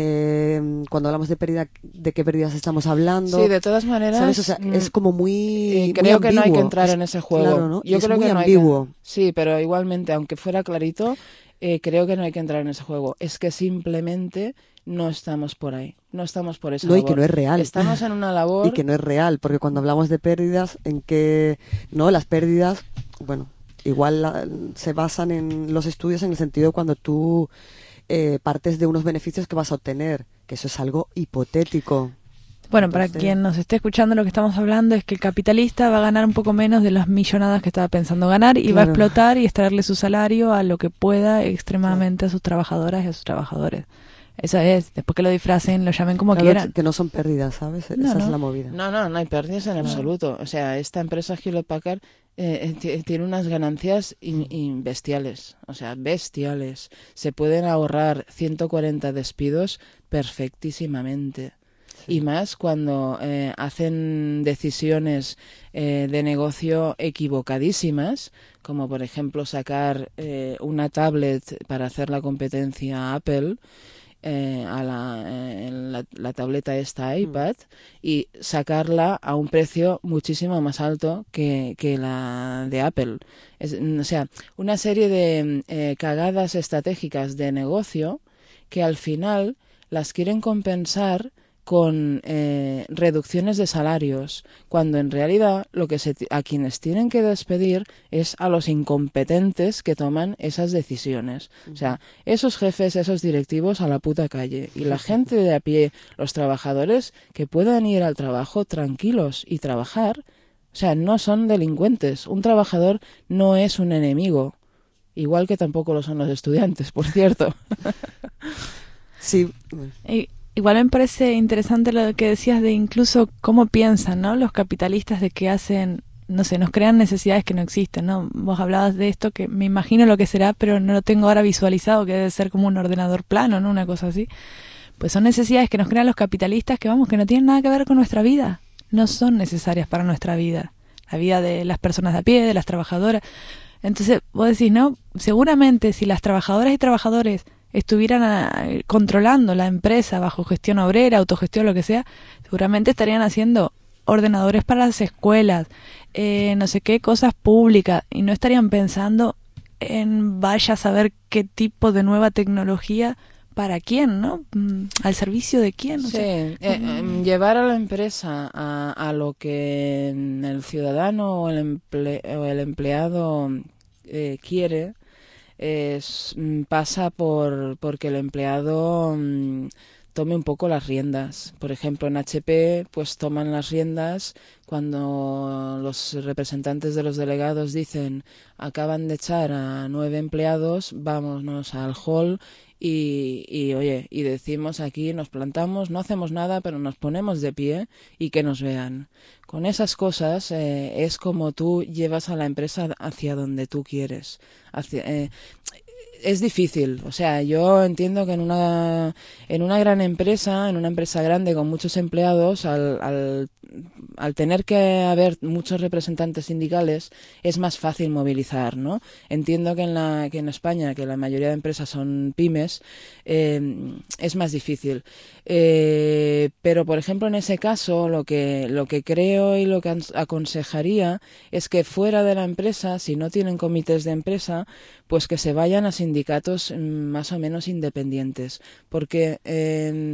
Eh, cuando hablamos de pérdida, ¿de qué pérdidas estamos hablando? Sí, de todas maneras, ¿Sabes? O sea, mm, es como muy, Eh, muy creo que no hay que ambiguo. entrar Es- en ese juego. Claro, ¿no? Y Yo es creo muy que no ambiguo. hay que... Sí, pero igualmente, aunque fuera clarito, eh, creo que no hay que entrar en ese juego. Es que simplemente no estamos por ahí. No estamos por esa No, y labor. que no es real. Estamos en una labor... Y que no es real, porque cuando hablamos de pérdidas, en que, no, las pérdidas, bueno, igual la- se basan en los estudios en el sentido cuando tú eh, partes de unos beneficios que vas a obtener, que eso es algo hipotético. Bueno, para Entonces- quien nos esté escuchando, lo que estamos hablando es que el capitalista va a ganar un poco menos de las millonadas que estaba pensando ganar y va a Claro. explotar y extraerle su salario a lo que pueda extremadamente a sus trabajadoras y a sus trabajadores. Eso es, después que lo disfracen, lo llamen como Claro, quieran. que no son pérdidas, ¿sabes? No, Esa no. es la movida. No, no, no hay pérdidas en absoluto. O sea, esta empresa Hewlett Packard eh, t- tiene unas ganancias in- in- bestiales. O sea, bestiales. Se pueden ahorrar ciento cuarenta despidos perfectísimamente. Y más cuando eh, hacen decisiones eh, de negocio equivocadísimas, como por ejemplo sacar eh, una tablet para hacer la competencia a Apple, eh, a la, eh, la, la tableta esta iPad, y sacarla a un precio muchísimo más alto que, que la de Apple. Es, o sea, una serie de eh, cagadas estratégicas de negocio que al final las quieren compensar con eh, reducciones de salarios, cuando en realidad lo que se, a quienes tienen que despedir es a los incompetentes que toman esas decisiones. O sea, esos jefes, esos directivos a la puta calle, y la gente de a pie, los trabajadores que puedan ir al trabajo tranquilos y trabajar, o sea, no son delincuentes. Un trabajador no es un enemigo, igual que tampoco lo son los estudiantes, por cierto. Sí. Y igual me parece interesante lo que decías de incluso cómo piensan, ¿no? Los capitalistas de que hacen, no sé, nos crean necesidades que no existen, ¿no? Vos hablabas de esto que me imagino lo que será, pero no lo tengo ahora visualizado, que debe ser como un ordenador plano, ¿no? Una cosa así. Pues son necesidades que nos crean los capitalistas que, vamos, que no tienen nada que ver con nuestra vida. No son necesarias para nuestra vida. La vida de las personas de a pie, de las trabajadoras. Entonces, vos decís, ¿no? Seguramente si las trabajadoras y trabajadores estuvieran a, controlando la empresa bajo gestión obrera, autogestión, lo que sea, seguramente estarían haciendo ordenadores para las escuelas, eh, no sé qué, cosas públicas, y no estarían pensando en vaya a saber qué tipo de nueva tecnología para quién, ¿no? Mm, ¿Al servicio de quién? No Sí, sé. eh, eh, llevar a la empresa a, a lo que el ciudadano o el, emple, o el empleado eh, quiere es, mm, pasa por porque el empleado mm, tome un poco las riendas. Por ejemplo, en H P pues toman las riendas cuando los representantes de los delegados dicen acaban de echar a nueve empleados, vámonos al hall y, y oye, y decimos aquí, nos plantamos, no hacemos nada, pero nos ponemos de pie y que nos vean. Con esas cosas eh, es como tú llevas a la empresa hacia donde tú quieres. Hacia, eh, es difícil, o sea, yo entiendo que en una en una gran empresa, en una empresa grande con muchos empleados, al, al, al tener que haber muchos representantes sindicales, es más fácil movilizar, ¿no? Entiendo que en la que en España, que la mayoría de empresas son pymes, eh, es más difícil. Eh, pero, por ejemplo, en ese caso, lo que lo que creo y lo que aconsejaría es que fuera de la empresa, si no tienen comités de empresa, pues que se vayan a sindicatos más o menos independientes, porque eh,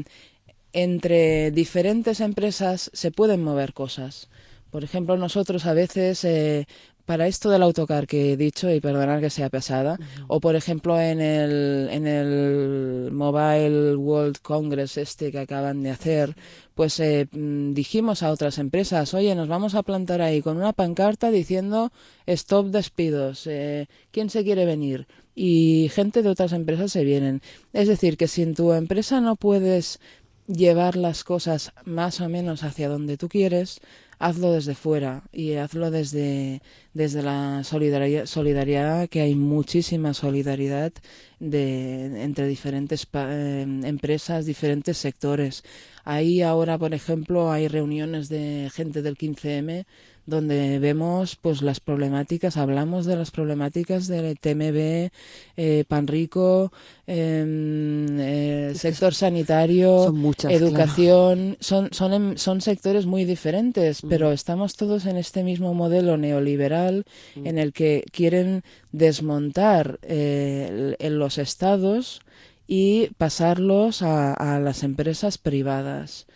entre diferentes empresas se pueden mover cosas. Por ejemplo, nosotros a veces, eh, para esto del autocar que he dicho, y perdonar que sea pesada, uh-huh. o por ejemplo en el, en el Mobile World Congress este que acaban de hacer, pues eh, dijimos a otras empresas, oye, nos vamos a plantar ahí con una pancarta diciendo stop despidos, eh, ¿quién se quiere venir? Y gente de otras empresas se vienen. Es decir, que si en tu empresa no puedes llevar las cosas más o menos hacia donde tú quieres, hazlo desde fuera y hazlo desde, desde la solidaridad, solidaridad, que hay muchísima solidaridad de, entre diferentes pa, eh, empresas, diferentes sectores. Ahí ahora, por ejemplo, hay reuniones de gente del quince eme donde vemos pues las problemáticas, hablamos de las problemáticas del T M B, eh, Panrico, eh, eh, sector sanitario, son muchas, educación, claro. son, son, son sectores muy diferentes, mm. pero estamos todos en este mismo modelo neoliberal mm. en el que quieren desmontar eh, en los estados y pasarlos a, a las empresas privadas.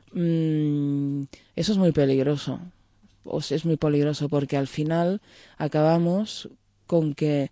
Mm, eso es muy peligroso. O sea, es muy peligroso porque al final acabamos con que,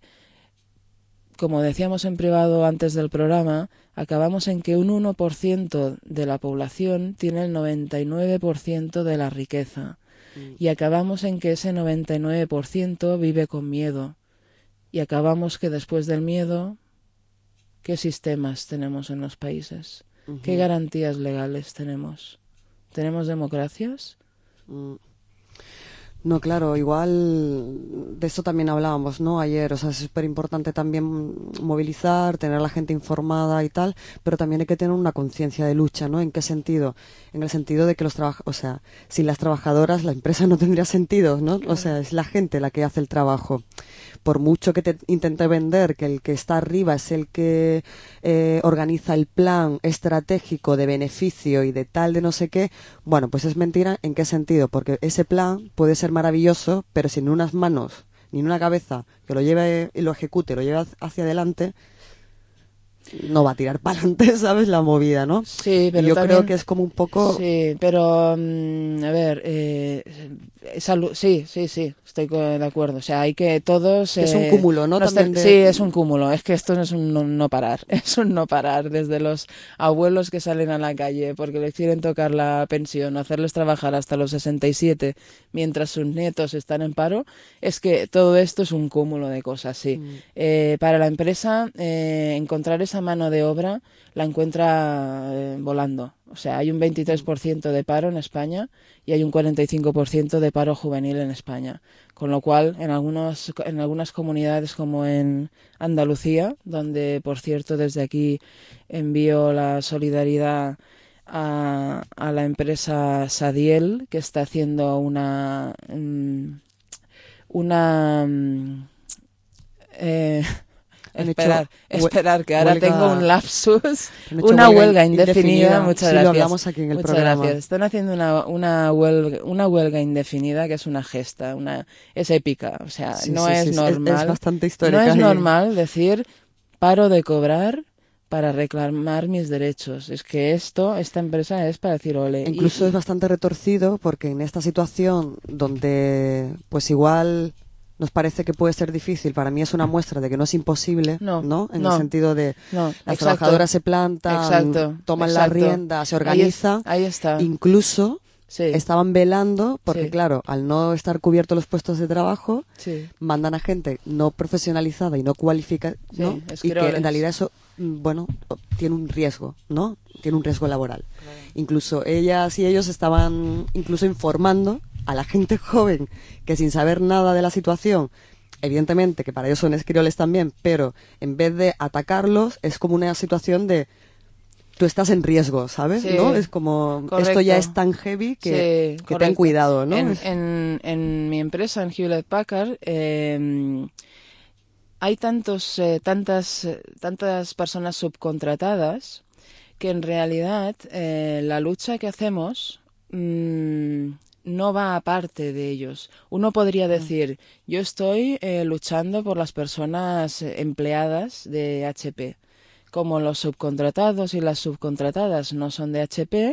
como decíamos en privado antes del programa, acabamos en que un uno por ciento de la población tiene el noventa y nueve por ciento de la riqueza mm. y acabamos en que ese noventa y nueve por ciento vive con miedo y acabamos que después del miedo, ¿qué sistemas tenemos en los países? Uh-huh. ¿Qué garantías legales tenemos? ¿Tenemos democracias? Mm. No, claro, igual de eso también hablábamos, ¿no? Ayer, o sea, es súper importante también movilizar, tener a la gente informada y tal, pero también hay que tener una conciencia de lucha, ¿no? ¿En qué sentido? En el sentido de que los trabajadores, o sea, sin las trabajadoras la empresa no tendría sentido, ¿no? O sea, es la gente la que hace el trabajo. Por mucho que te intente vender que el que está arriba es el que eh, organiza el plan estratégico de beneficio y de tal, de no sé qué, bueno, pues es mentira. ¿En qué sentido? Porque ese plan puede ser maravilloso, pero sin unas manos ni una cabeza que lo lleve y lo ejecute, lo lleve hacia adelante, no va a tirar para adelante, ¿sabes? La movida, ¿no? Sí, pero y yo también, creo que es como un poco... Sí, pero, um, a ver, eh, salud, sí, sí, sí, estoy de acuerdo. O sea, hay que todos... Eh, es un cúmulo, ¿no? También de... Sí, es un cúmulo. Es que esto no es un no, no parar. Es un no parar. Desde los abuelos que salen a la calle porque les quieren tocar la pensión o hacerles trabajar hasta los sesenta y siete mientras sus nietos están en paro, es que todo esto es un cúmulo de cosas, sí. Mm. Eh, para la empresa, eh, encontrar esa mano de obra la encuentra eh, volando. O sea, hay un veintitrés por ciento de paro en España y hay un cuarenta y cinco por ciento de paro juvenil en España. Con lo cual, en, algunos, en algunas comunidades como en Andalucía, donde, por cierto, desde aquí envío la solidaridad a, a la empresa Sadiel, que está haciendo una... una... Eh, Esperar, hecho, esperar, que ahora huelga, tengo un lapsus, una huelga, huelga indefinida, indefinida, muchas sí, gracias. Lo hablamos aquí en el muchas programa. Gracias. Están haciendo una, una, huelga, una huelga indefinida que es una gesta, una, es épica, o sea, sí, no sí, es sí, normal. Es, es bastante histórica. No es y... normal decir, paro de cobrar para reclamar mis derechos. Es que esto, esta empresa es para decir ole. Incluso y, es bastante retorcido porque en esta situación donde, pues igual... nos parece que puede ser difícil, para mí es una muestra de que no es imposible, ¿no? ¿no? En no, el sentido de no, las exacto, trabajadoras se plantan, exacto, toman exacto. la rienda, se organizan, ahí, es, ahí está. Incluso sí. estaban velando, porque sí. claro, al no estar cubiertos los puestos de trabajo, sí. mandan a gente no profesionalizada y no cualificada, ¿no? Sí, y que en realidad eso, bueno, tiene un riesgo, ¿no? Tiene un riesgo laboral. Claro. Incluso ellas y ellos estaban incluso informando a la gente joven que sin saber nada de la situación, evidentemente que para ellos son escrioles también, pero en vez de atacarlos es como una situación de tú estás en riesgo, ¿sabes? Sí, ¿no? Es como correcto. Esto ya es tan heavy que, sí, que ten cuidado, ¿no? En, en, en mi empresa, en Hewlett Packard, eh, hay tantos, eh, tantas, eh, tantas personas subcontratadas que en realidad eh, la lucha que hacemos mmm, no va aparte de ellos. Uno podría decir, yo estoy eh, luchando por las personas empleadas de H P. Como los subcontratados y las subcontratadas no son de H P,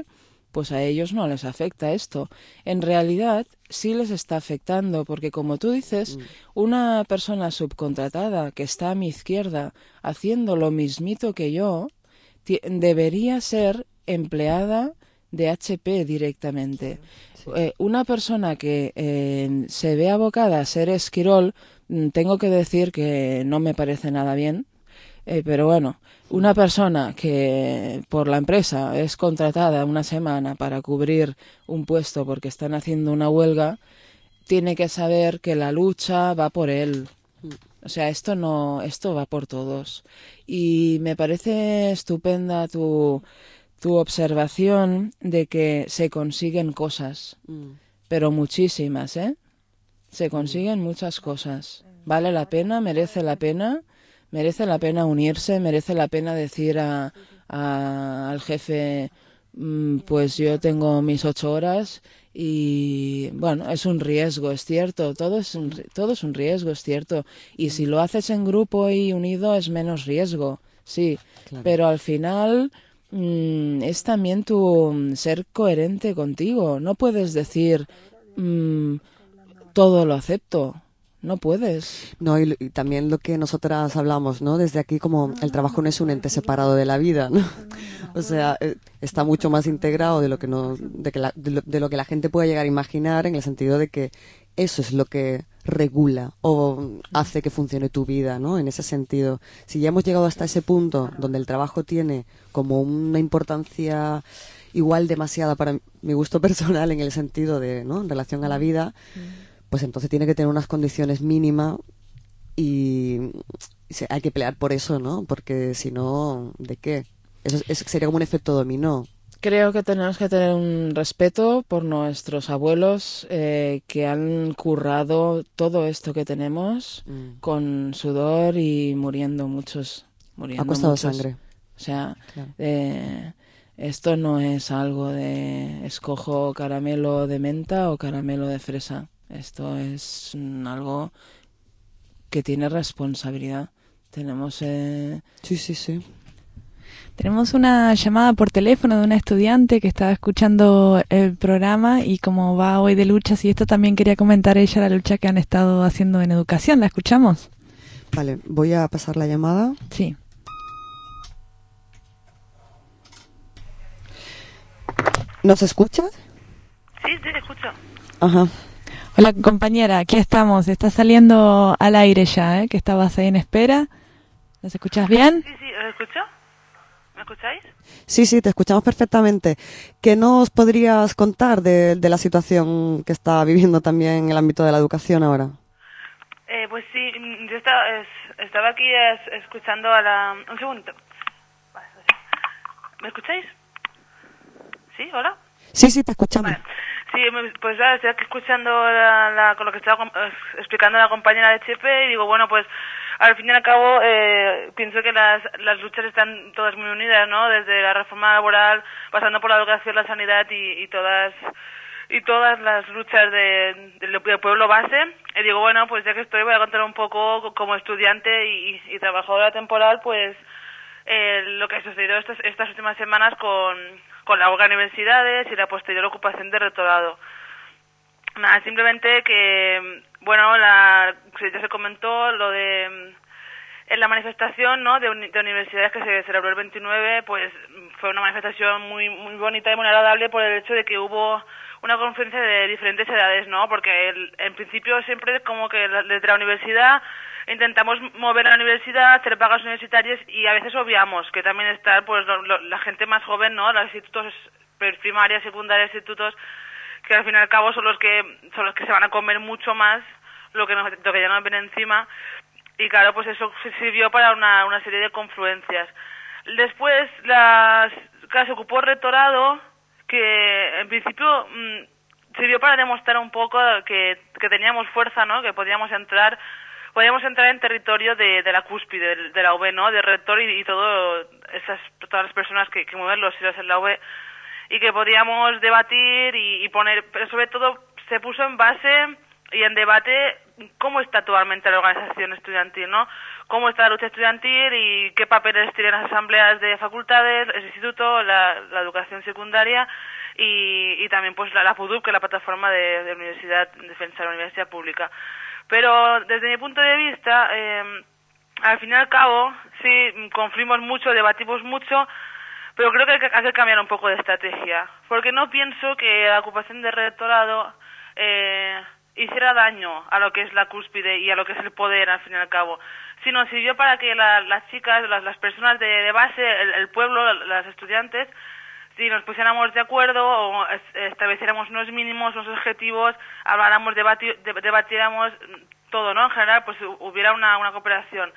pues a ellos no les afecta esto. En realidad sí les está afectando, porque como tú dices, mm. una persona subcontratada que está a mi izquierda haciendo lo mismito que yo, debería ser empleada de H P directamente. Sí. Eh, una persona que eh, se ve abocada a ser esquirol, tengo que decir que no me parece nada bien, eh, pero bueno, una persona que por la empresa es contratada una semana para cubrir un puesto porque están haciendo una huelga, tiene que saber que la lucha va por él. O sea, esto no, esto va por todos. Y me parece estupenda tu, tu observación de que se consiguen cosas, mm. pero muchísimas, ¿eh? Se consiguen mm. muchas cosas. Vale la pena, merece la pena, merece la pena unirse, merece la pena decir a, a, al jefe, mm, pues yo tengo mis ocho horas. Y bueno, es un riesgo, es cierto, todo es un, todo es un riesgo, es cierto, y si lo haces en grupo y unido es menos riesgo, sí, claro. Pero al final mmm, es también tu um, ser coherente contigo, no puedes decir mmm, todo lo acepto. No puedes. No, y, y también lo que nosotras hablamos, ¿no? Desde aquí, como el trabajo no es un ente separado de la vida, ¿no? O sea, eh, está mucho más integrado de lo que no, de que la, de lo, de lo que la gente puede llegar a imaginar, en el sentido de que eso es lo que regula o hace que funcione tu vida, ¿no? En ese sentido, si ya hemos llegado hasta ese punto donde el trabajo tiene como una importancia igual demasiada para mi gusto personal, en el sentido de, ¿no? En relación a la vida, pues entonces tiene que tener unas condiciones mínimas y hay que pelear por eso, ¿no? Porque si no, ¿de qué? Eso, eso sería como un efecto dominó. Creo que tenemos que tener un respeto por nuestros abuelos eh, que han currado todo esto que tenemos mm. con sudor y muriendo muchos. Muriendo ha costado muchos. Sangre. O sea, claro. eh, esto no es algo de escojo caramelo de menta o caramelo de fresa. Esto es mm, algo que tiene responsabilidad. Tenemos... Eh... Sí, sí, sí. Tenemos una llamada por teléfono de una estudiante que estaba escuchando el programa y como va hoy de luchas y esto también quería comentar ella la lucha que han estado haciendo en educación. ¿La escuchamos? Vale, voy a pasar la llamada. Sí. ¿Nos escuchas? Sí, sí, te escucho. Ajá. Hola compañera, aquí estamos. Está saliendo al aire ya, ¿eh? Que estabas ahí en espera. ¿Nos escuchas bien? Sí, sí, ¿os escucho? ¿Me escucháis? Sí, sí, te escuchamos perfectamente. ¿Qué nos podrías contar de, de la situación que está viviendo también en el ámbito de la educación ahora? Eh, pues sí, yo estaba, es, estaba aquí es, escuchando a la... Un segundito. ¿Me escucháis? ¿Sí? ¿Hola? Sí, sí, te escuchamos. Vale. Sí, pues ya estoy aquí escuchando la, la, con lo que estaba explicando la compañera de Chepe y digo, bueno, pues al fin y al cabo eh, pienso que las, las luchas están todas muy unidas, ¿no? Desde la reforma laboral, pasando por la educación, la sanidad y, y todas y todas las luchas de, de, del pueblo base. Y digo, bueno, pues ya que estoy voy a contar un poco como estudiante y, y trabajadora temporal, pues eh, lo que ha sucedido estas, estas últimas semanas con, con la huelga de universidades y la posterior ocupación de rectorado. Nada, simplemente que, bueno, la, ya se comentó lo de, en la manifestación, ¿no?, de, uni, de universidades que se celebró el veintinueve, pues fue una manifestación muy muy bonita y muy agradable por el hecho de que hubo una conferencia de diferentes edades, ¿no?, porque el, en principio siempre como que desde la universidad intentamos mover a la universidad, hacer pagas universitarias y a veces obviamos que también está pues lo, lo, la gente más joven, ¿no?, los institutos primarias, secundarias, institutos que al fin y al cabo son los que son los que se van a comer mucho más lo que nos, lo que ya nos viene encima, y claro, pues eso sirvió para una, una serie de confluencias. Después las claro, se ocupó el rectorado, que en principio mmm, sirvió para demostrar un poco que, que teníamos fuerza, ¿no?, que podíamos entrar podíamos entrar en territorio de, de la cúspide de, de la U B, ¿no?, del rector y, y todo esas todas las personas que, que mueven los hilos en la U B, y que podíamos debatir y, y poner, pero sobre todo se puso en base y en debate cómo está actualmente la organización estudiantil, ¿no?, cómo está la lucha estudiantil y qué papeles tienen las asambleas de facultades, el instituto, la, la educación secundaria y, y también pues la, la PUDUP, que es la plataforma de, de Universidad Defensa de la Universidad Pública. Pero desde mi punto de vista, eh, al fin y al cabo, sí, confluimos mucho, debatimos mucho, pero creo que hay, que hay que cambiar un poco de estrategia, porque no pienso que la ocupación del rectorado eh, hiciera daño a lo que es la cúspide y a lo que es el poder, al fin y al cabo, sino sirvió para que la, las chicas, las, las personas de, de base, el, el pueblo, las estudiantes, si nos pusiéramos de acuerdo o estableciéramos unos mínimos, unos objetivos, habláramos, debati, debatiéramos todo, ¿no? En general, pues hubiera una, una cooperación.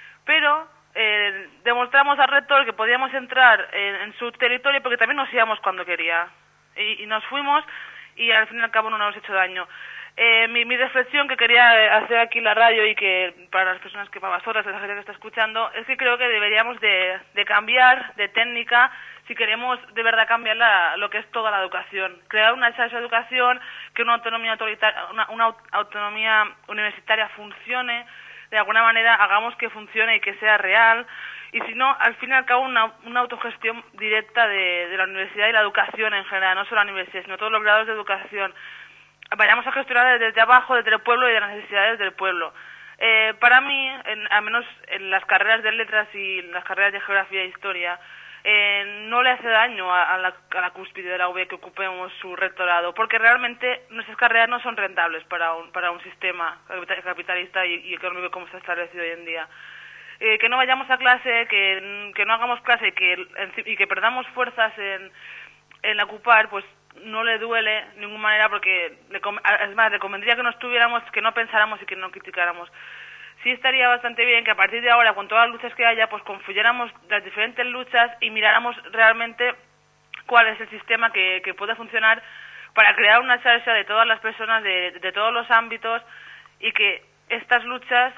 Pero eh, demostramos al rector que podíamos entrar en, en su territorio porque también nos íbamos cuando quería. Y, y nos fuimos y al fin y al cabo no nos hemos hecho daño. Eh, mi, mi reflexión que quería hacer aquí en la radio y que para las personas que, para vosotras, la gente que está escuchando, es que creo que deberíamos de, de cambiar de técnica si queremos de verdad cambiar la, lo que es toda la educación. Crear una esa educación, que una autonomía autoritaria, una, una autonomía universitaria funcione, de alguna manera hagamos que funcione y que sea real, y si no, al fin y al cabo una, una autogestión directa de, de la universidad y la educación en general, no solo la universidad, sino todos los grados de educación. Vayamos a gestionar desde abajo, desde el pueblo y de las necesidades del pueblo. Eh, para mí, en, al menos en las carreras de letras y en las carreras de geografía e historia, eh, no le hace daño a, a, la, a la cúspide de la U B que ocupemos su rectorado, porque realmente nuestras carreras no son rentables para un, para un sistema capitalista y, y económico como está establecido hoy en día. Eh, que no vayamos a clase, que, que no hagamos clase que, y que perdamos fuerzas en, en ocupar, pues no le duele de ninguna manera, porque le, es más, le convendría que no estuviéramos, que no pensáramos y que no criticáramos. Sí estaría bastante bien que a partir de ahora, con todas las luchas que haya, pues confluyéramos las diferentes luchas y miráramos realmente cuál es el sistema que, que puede funcionar para crear una charla de todas las personas, de, de todos los ámbitos, y que estas luchas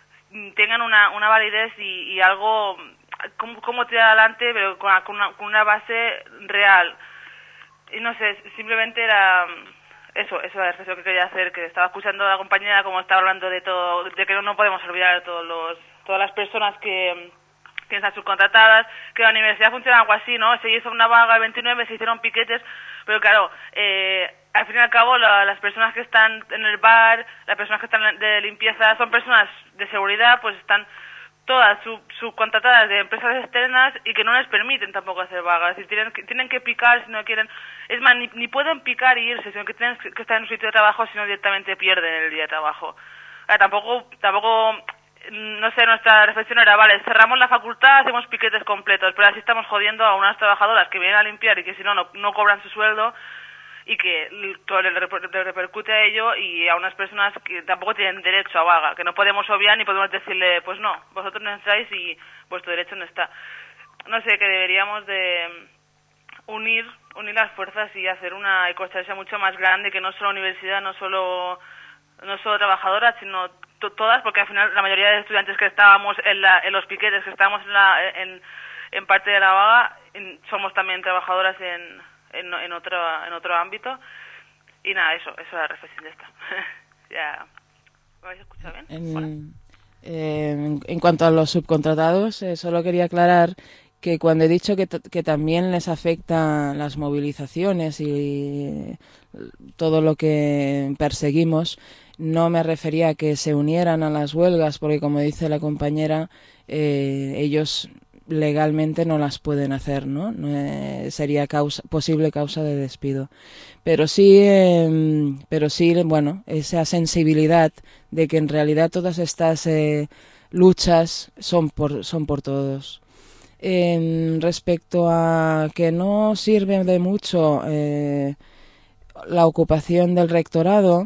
tengan una, una validez y, y algo, como, como tirar adelante, pero con, con, una, con una base real. Y no sé, simplemente era eso, eso era lo que quería hacer, que estaba escuchando a la compañera como estaba hablando de todo, de que no podemos olvidar a todos los, todas las personas que, que están subcontratadas, que la universidad funciona algo así, ¿no? Se hizo una vaga el veintinueve, se hicieron piquetes, pero claro, eh, al fin y al cabo la, las personas que están en el bar, las personas que están de limpieza, son personas de seguridad, pues están todas sub, subcontratadas de empresas externas y que no les permiten tampoco hacer vagas. Es decir, tienen que, tienen que picar si no quieren. Es más, ni, ni pueden picar y irse, sino que tienen que estar en un sitio de trabajo, si no directamente pierden el día de trabajo. O sea, tampoco, tampoco, no sé, nuestra reflexión era, vale, cerramos la facultad, hacemos piquetes completos, pero así estamos jodiendo a unas trabajadoras que vienen a limpiar y que si no, no, no cobran su sueldo, y que todo le, reper, le repercute a ello, y a unas personas que tampoco tienen derecho a vaga, que no podemos obviar ni podemos decirle, pues no, vosotros no entráis y vuestro derecho no está. No sé, que deberíamos de unir unir las fuerzas y hacer una ecoestrategia mucho más grande, que no solo universidad, no solo no solo trabajadoras, sino to, todas, porque al final la mayoría de estudiantes que estábamos en, la, en los piquetes, que estábamos en, la, en, en parte de la vaga, en, somos también trabajadoras en En, en otro en otro ámbito. Y nada, eso eso es la reflexión de esta. Ya, ¿me habéis escuchado bien? En, eh, en, en cuanto a los subcontratados, eh, solo quería aclarar que cuando he dicho que, t- que también les afectan las movilizaciones y todo lo que perseguimos, no me refería a que se unieran a las huelgas, porque como dice la compañera, eh, ellos legalmente no las pueden hacer, ¿no? no eh, sería causa, posible causa de despido. Pero sí, eh, pero sí, bueno, esa sensibilidad de que en realidad todas estas eh, luchas son por, son por todos. Eh, respecto a que no sirve de mucho eh, la ocupación del rectorado,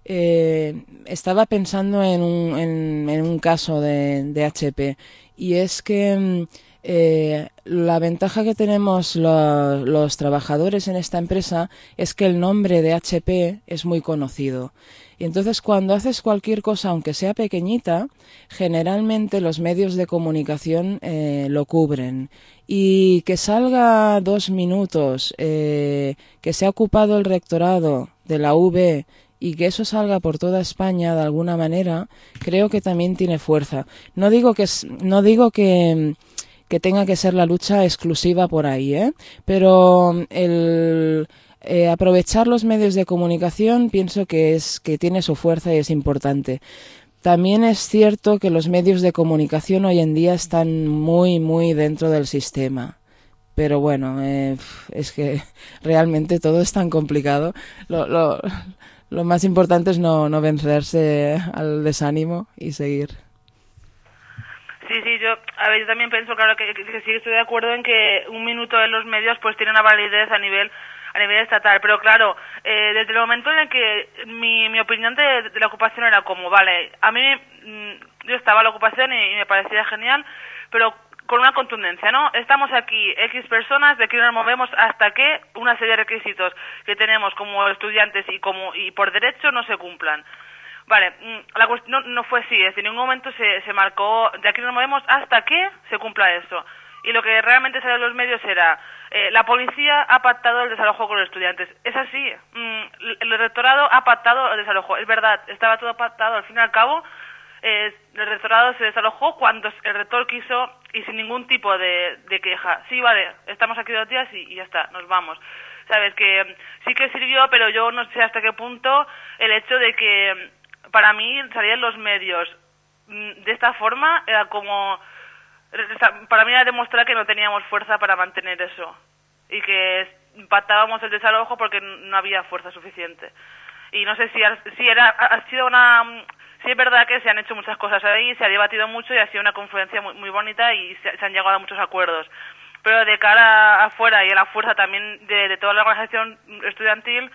eh, estaba pensando en un, en, en un caso de, de H P, y es que eh, la ventaja que tenemos lo, los trabajadores en esta empresa es que el nombre de H P es muy conocido. Y entonces cuando haces cualquier cosa, aunque sea pequeñita, generalmente los medios de comunicación eh, lo cubren. Y que salga dos minutos, eh, que se ha ocupado el rectorado de la U B, y que eso salga por toda España de alguna manera, creo que también tiene fuerza. No digo que no digo que, que tenga que ser la lucha exclusiva por ahí, ¿eh? Pero el eh, aprovechar los medios de comunicación pienso que es que tiene su fuerza y es importante. También es cierto que los medios de comunicación hoy en día están muy, muy dentro del sistema. Pero bueno, eh, es que realmente todo es tan complicado. Lo, lo, lo más importante es no, no vencerse al desánimo y seguir. Sí, sí, yo, a ver, yo también pienso, claro, que, que, que sí estoy de acuerdo en que un minuto en los medios pues tiene una validez a nivel a nivel estatal, pero claro, eh, desde el momento en el que mi, mi opinión de, de la ocupación era como, vale, a mí mmm, yo estaba en la ocupación y, y me parecía genial, pero con una contundencia, ¿no? Estamos aquí X personas, de aquí nos movemos hasta que una serie de requisitos que tenemos como estudiantes y como y por derecho no se cumplan. Vale, la cuestión no, no fue así, es decir, en ningún momento se, se marcó, de aquí nos movemos hasta que se cumpla eso. Y lo que realmente salió en los medios era, eh, la policía ha pactado el desalojo con los estudiantes. Es así, mm, el rectorado ha pactado el desalojo, es verdad, estaba todo pactado, al fin y al cabo, eh, el rectorado se desalojó cuando el rector quiso y sin ningún tipo de, de queja. Sí, vale, estamos aquí dos días y, y ya está, nos vamos. Sabes que sí que sirvió, pero yo no sé hasta qué punto el hecho de que para mí salir en los medios de esta forma era como, para mí era demostrar que no teníamos fuerza para mantener eso y que pactábamos el desalojo porque no había fuerza suficiente. Y no sé si, si era, ha sido una, sí es verdad que se han hecho muchas cosas ahí, se ha debatido mucho y ha sido una confluencia muy, muy bonita y se, se han llegado a muchos acuerdos. Pero de cara afuera y a la fuerza también de, de toda la organización estudiantil,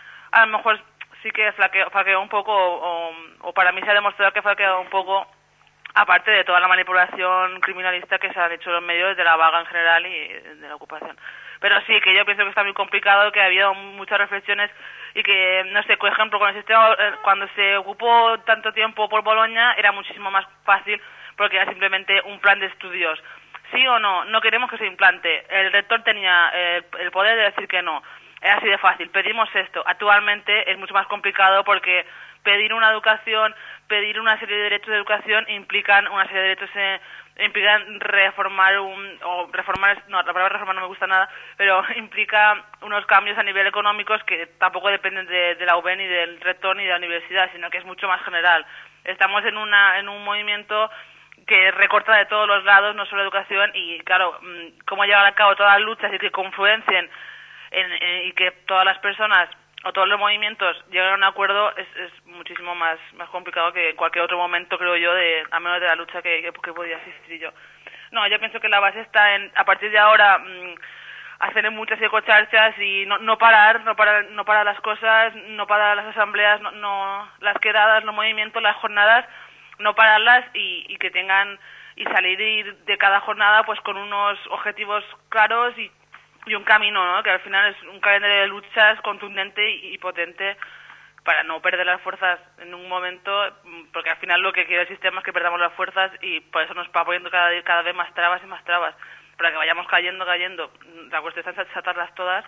a lo mejor sí que flaqueó, flaqueó un poco, o, o para mí se ha demostrado que flaqueó un poco, aparte de toda la manipulación criminalista que se han hecho los medios de la vaga en general y de la ocupación. Pero sí, que yo pienso que está muy complicado, que ha habido muchas reflexiones y que, no sé, por ejemplo, con el sistema, cuando se ocupó tanto tiempo por Bolonia, era muchísimo más fácil porque era simplemente un plan de estudios. ¿Sí o no? No queremos que se implante. El rector tenía el, el poder de decir que no. Es así de fácil, pedimos esto. Actualmente es mucho más complicado porque pedir una educación, pedir una serie de derechos de educación implican una serie de derechos, eh, implican reformar un, o reformar, no, la palabra reformar no me gusta nada, pero implica unos cambios a nivel económicos que tampoco dependen de, de la U B E ni del rector ni de la universidad, sino que es mucho más general. Estamos en una, en un movimiento que recorta de todos los lados, no solo educación, y claro, cómo llevar a cabo todas las luchas y que confluencien En, en, y que todas las personas o todos los movimientos lleguen a un acuerdo es, es muchísimo más más complicado que cualquier otro momento, creo yo, de a menos de la lucha que, que, que podía asistir yo. No, yo pienso que la base está en, a partir de ahora, mmm, hacer muchas ecocharchas y no, no parar, no parar, no parar las cosas, no parar las asambleas, no, no las quedadas, los movimientos, las jornadas, no pararlas y, y que tengan, y salir de cada jornada pues con unos objetivos claros y y un camino, ¿no? Que al final es un calendario de luchas contundente y, y potente para no perder las fuerzas en un momento, porque al final lo que quiere el sistema es que perdamos las fuerzas y por eso nos va poniendo cada, cada vez más trabas y más trabas, para que vayamos cayendo, cayendo. La cuestión es saltarlas todas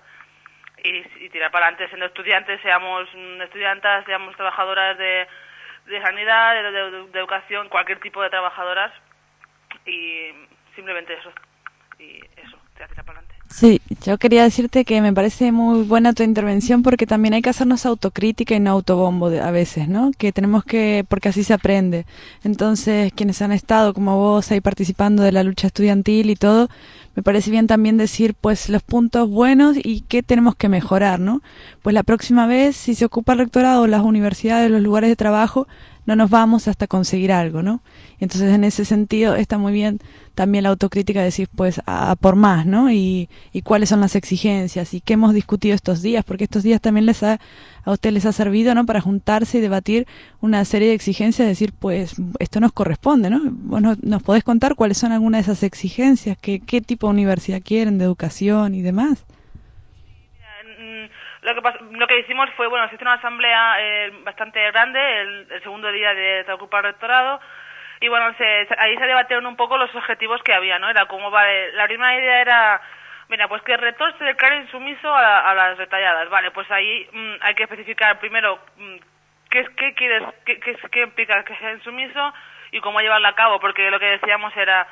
y, y tirar para adelante, siendo estudiantes, seamos estudiantas, seamos trabajadoras de, de sanidad, de, de, de educación, cualquier tipo de trabajadoras, y simplemente eso, y eso, tirar para adelante. Sí, yo quería decirte que me parece muy buena tu intervención porque también hay que hacernos autocrítica y no autobombo de, a veces, ¿no? Que tenemos que, porque así se aprende. Entonces, quienes han estado como vos ahí participando de la lucha estudiantil y todo, me parece bien también decir pues los puntos buenos y qué tenemos que mejorar, ¿no? Pues la próxima vez, si se ocupa el rectorado, las universidades, los lugares de trabajo, no nos vamos hasta conseguir algo, ¿no? Entonces, en ese sentido, está muy bien también la autocrítica, decir, pues, a, a por más, ¿no? Y, y cuáles son las exigencias y qué hemos discutido estos días, porque estos días también les ha, a usted les ha servido, ¿no? Para juntarse y debatir una serie de exigencias, decir, pues, esto nos corresponde, ¿no? Bueno, ¿nos podés contar cuáles son algunas de esas exigencias? ¿Qué, qué tipo de universidad quieren, de educación y demás? Lo que, pasó, lo que hicimos fue, bueno, se hizo una asamblea eh, bastante grande, el, el segundo día de, de ocupar el rectorado, y bueno, se, se, ahí se debatieron un poco los objetivos que había, ¿no? Era como, vale, la primera idea era, mira, pues que el rector se declare insumiso a, la, a las retalladas, vale, pues ahí mmm, hay que especificar primero mmm, qué, qué quieres, qué, qué, qué implica que sea insumiso y cómo llevarla a cabo, porque lo que decíamos era,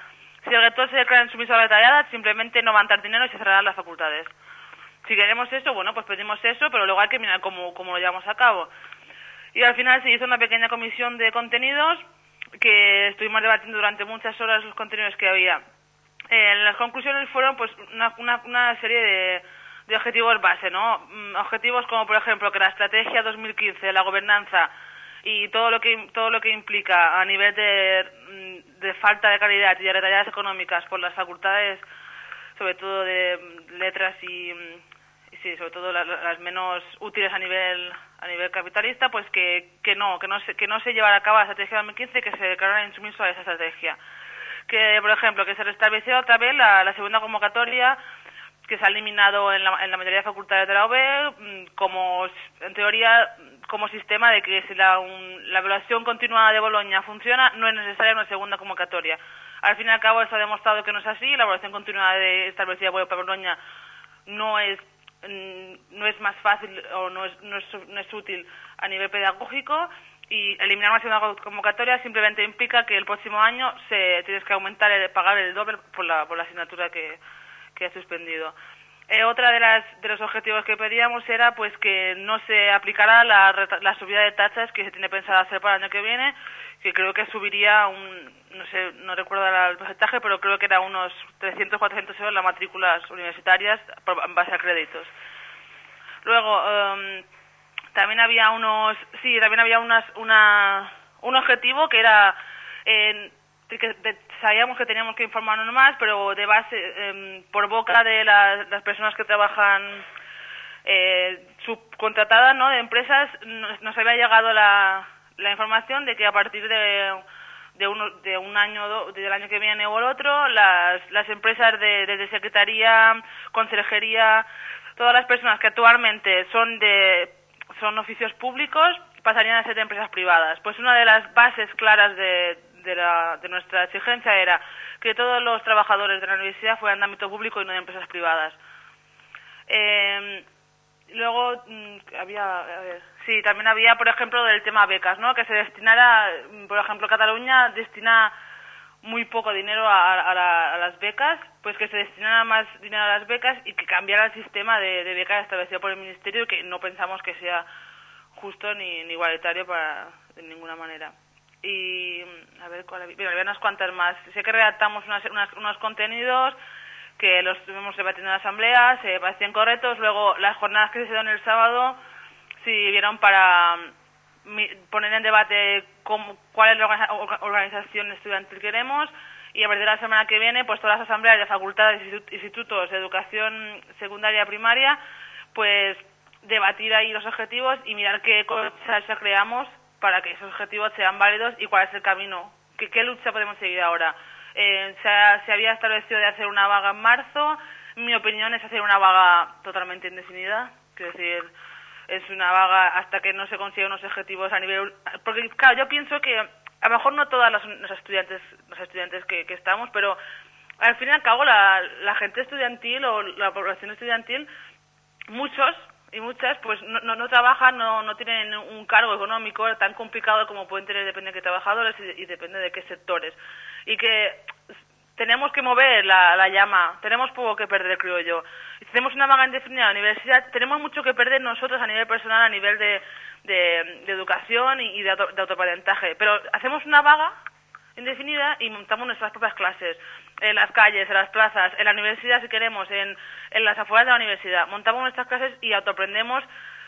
Si el rector se declara insumiso a la retallada, simplemente no va a entrar dinero y se cerrarán las facultades. Si queremos eso, bueno, pues pedimos eso, pero luego hay que mirar cómo, cómo lo llevamos a cabo. Y al final se hizo una pequeña comisión de contenidos que estuvimos debatiendo durante muchas horas los contenidos que había. Eh, las conclusiones fueron pues una, una, una serie de, de objetivos base, ¿no? Objetivos como, por ejemplo, que la estrategia dos mil quince, la gobernanza y todo lo que todo lo que implica a nivel de, de falta de calidad y de retalladas económicas por las facultades, sobre todo de letras y, y sí, sobre todo las, las menos útiles a nivel a nivel capitalista, pues que, que no, que no se, que no se llevara a cabo la estrategia dos mil quince, que se declarara insumiso a esa estrategia. Que, por ejemplo, que se restableciera otra vez la, la segunda convocatoria, que se ha eliminado en la, en la mayoría de facultades de la U B, como, en teoría, como sistema de que si la, un, la evaluación continuada de Bolonia funciona, no es necesaria una segunda convocatoria. Al fin y al cabo, se ha demostrado que no es así, la evaluación continuada de establecida por Bolonia no es no es más fácil o no es, no es, no es útil a nivel pedagógico, y eliminar una segunda convocatoria simplemente implica que el próximo año se tienes que aumentar el pagar el doble por la, por la asignatura que, que has suspendido. Eh, otra de las de los objetivos que pedíamos era pues que no se aplicara la, la subida de tasas que se tiene pensado hacer para el año que viene, que creo que subiría un, no sé, no recuerdo el porcentaje, pero creo que era unos trescientos, cuatrocientos euros las matrículas universitarias por, en base a créditos. Luego, um, también había unos, sí, también había unas, una, un objetivo que era, eh, que de, sabíamos que teníamos que informarnos más, pero de base, eh, por boca de la, las personas que trabajan eh, subcontratadas, ¿no?, de empresas, nos, nos había llegado la, la información de que a partir de de, uno, de un año, do, del año que viene o el otro, las, las empresas de, de secretaría, conserjería, todas las personas que actualmente son de son oficios públicos pasarían a ser de empresas privadas. Pues una de las bases claras de, de, la, de nuestra exigencia era que todos los trabajadores de la universidad fueran de ámbito público y no de empresas privadas. Eh, luego mm, había, a ver, sí, también había, por ejemplo, del tema becas, ¿no? Que se destinara, por ejemplo, Cataluña destina muy poco dinero a, a, la, a las becas, pues que se destinara más dinero a las becas y que cambiara el sistema de, de becas establecido por el Ministerio, que no pensamos que sea justo ni, ni igualitario para de ninguna manera. Y a ver cuál había, bueno, había unas cuantas más. Sé que redactamos unas, unas, unos contenidos que los estuvimos debatiendo en la asamblea, se parecían correctos. Luego las jornadas que se dieron el sábado sirvieron para poner en debate cómo, cuál es la organización estudiantil que queremos, y a partir de la semana que viene pues todas las asambleas de facultades y institutos de educación secundaria primaria pues debatir ahí los objetivos y mirar qué cosas creamos para que esos objetivos sean válidos y cuál es el camino, qué, qué lucha podemos seguir ahora. Eh, se, ha, se había establecido de hacer una vaga en marzo. Mi opinión es hacer una vaga totalmente indefinida, quiero decir, es una vaga hasta que no se consigan unos objetivos a nivel... Porque, claro, yo pienso que a lo mejor no todas las, los estudiantes los estudiantes que, que estamos, pero al fin y al cabo la, la gente estudiantil o la población estudiantil, muchos y muchas, pues no, no, no trabajan, no, no tienen un cargo económico tan complicado como pueden tener, depende de qué trabajadores y, y depende de qué sectores. Y que tenemos que mover la, la llama, tenemos poco que perder, creo yo. Si tenemos una vaga indefinida en la universidad, tenemos mucho que perder nosotros a nivel personal, a nivel de, de, de educación y, y de, auto, de autopatentaje. Pero hacemos una vaga indefinida y montamos nuestras propias clases, en las calles, en las plazas, en la universidad si queremos, en, en las afueras de la universidad. Montamos nuestras clases y autoaprendemos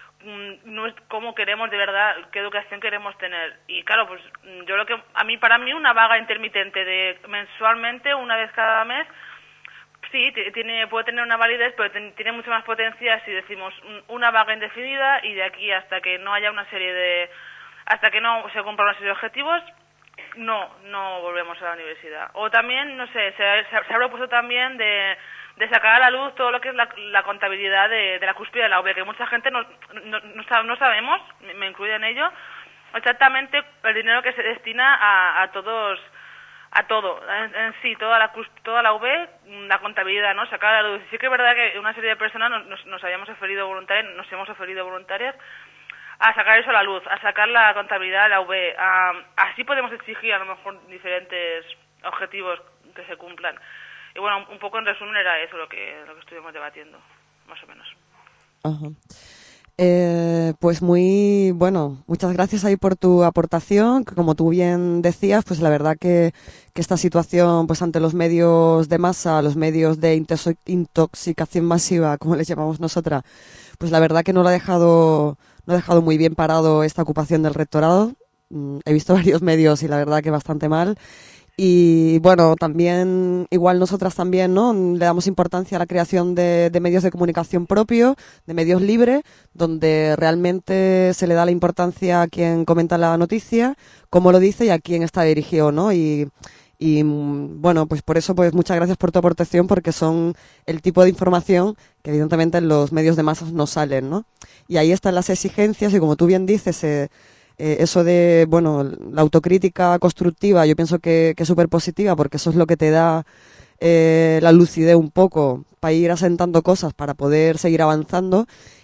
cómo queremos de verdad, qué educación queremos tener. Y claro, pues yo lo que a mí para mí una vaga intermitente de mensualmente, una vez cada mes, sí, tiene puede tener una validez, pero tiene mucha más potencia si decimos una vaga indefinida y de aquí hasta que no haya una serie de hasta que no se cumplan una serie de objetivos, no no volvemos a la universidad. O también, no sé, se, se, se ha propuesto también de de sacar a la luz todo lo que es la, la contabilidad de, de la cúspide de la U B, que mucha gente no, no, no, no sabemos, me incluyo en ello, exactamente el dinero que se destina a, a todos, a todo, en, en sí, toda la toda la U B, la contabilidad, ¿no? Sacar a la luz. Sí que es verdad que una serie de personas nos, nos, nos habíamos ofrecido voluntarias, nos hemos ofrecido voluntarias a sacar eso a la luz, a sacar la contabilidad de la U B. A, así podemos exigir a lo mejor diferentes objetivos que se cumplan. Y bueno, un poco en resumen era eso lo que, lo que estuvimos debatiendo, más o menos. Ajá. Eh, pues muy bueno, muchas gracias ahí por tu aportación, que como tú bien decías, pues la verdad que, que esta situación pues ante los medios de masa, los medios de intox- intoxicación masiva, como les llamamos nosotras, pues la verdad que no lo ha dejado, no ha dejado muy bien parado esta ocupación del rectorado. Mm, he visto varios medios y la verdad que bastante mal. Y bueno, también, igual nosotras también, ¿no? Le damos importancia a la creación de, de medios de comunicación propios, de medios libres, donde realmente se le da la importancia a quien comenta la noticia, cómo lo dice y a quién está dirigido, ¿no? Y, y bueno, pues por eso, pues muchas gracias por tu aportación, porque son el tipo de información que evidentemente en los medios de masas no salen, ¿no? Y ahí están las exigencias y como tú bien dices, eh, Eh, eso de, bueno, la autocrítica constructiva, yo pienso que, que es súper positiva porque eso es lo que te da eh, la lucidez un poco para ir asentando cosas, para poder seguir avanzando.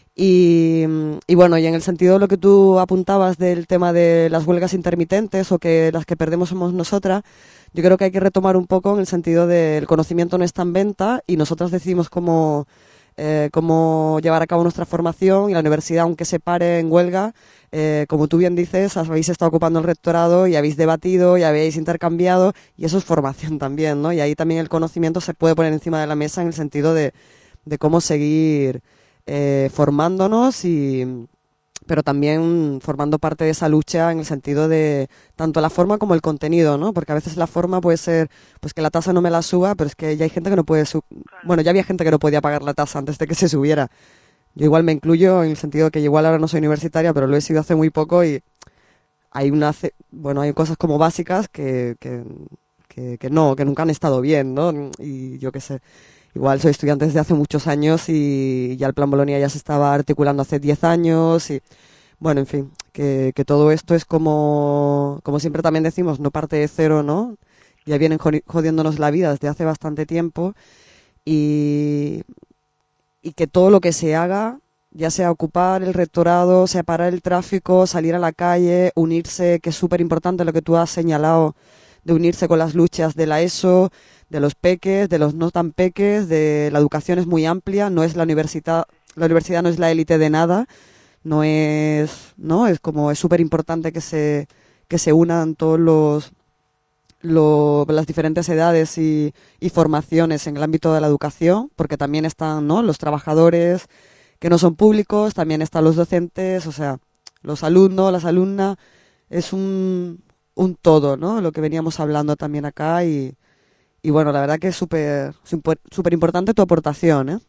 Y, y bueno, y en el sentido de lo que tú apuntabas del tema de las huelgas intermitentes o que las que perdemos somos nosotras, yo creo que hay que retomar un poco en el sentido del conocimiento no está en venta y nosotras decidimos cómo, eh, cómo llevar a cabo nuestra formación y la universidad, aunque se pare en huelga, Eh, como tú bien dices, habéis estado ocupando el rectorado y habéis debatido y habéis intercambiado y eso es formación también, ¿no? Y ahí también el conocimiento se puede poner encima de la mesa en el sentido de, de cómo seguir eh, formándonos y pero también formando parte de esa lucha en el sentido de tanto la forma como el contenido, ¿no? Porque a veces la forma puede ser, pues que la tasa no me la suba, pero es que ya hay gente que no puede, sub- bueno, ya había gente que no podía pagar la tasa antes de que se subiera. Yo igual me incluyo en el sentido de que igual ahora no soy universitaria, pero lo he sido hace muy poco y hay una, ce- bueno, hay cosas como básicas que, que, que, que no, que nunca han estado bien, ¿no? Y yo qué sé, igual soy estudiante desde hace muchos años y ya el Plan Bolonia ya se estaba articulando hace diez años y, bueno, en fin, que, que todo esto es como, como siempre también decimos, no parte de cero, ¿no? Ya vienen jodi- jodiéndonos la vida desde hace bastante tiempo y y que todo lo que se haga, ya sea ocupar el rectorado, sea parar el tráfico, salir a la calle, unirse, que es súper importante lo que tú has señalado, de unirse con las luchas de la ESO, de los peques, de los no tan peques, de la educación es muy amplia, no es la universidad, la universidad no es la élite de nada, no es, no, es como, es súper importante que se, que se unan todos los Lo, las diferentes edades y, y formaciones en el ámbito de la educación, porque también están, ¿no?, los trabajadores que no son públicos, también están los docentes, o sea, los alumnos, las alumnas, es un, un todo, ¿no?, lo que veníamos hablando también acá y, y bueno, la verdad que es súper súper importante tu aportación, ¿eh?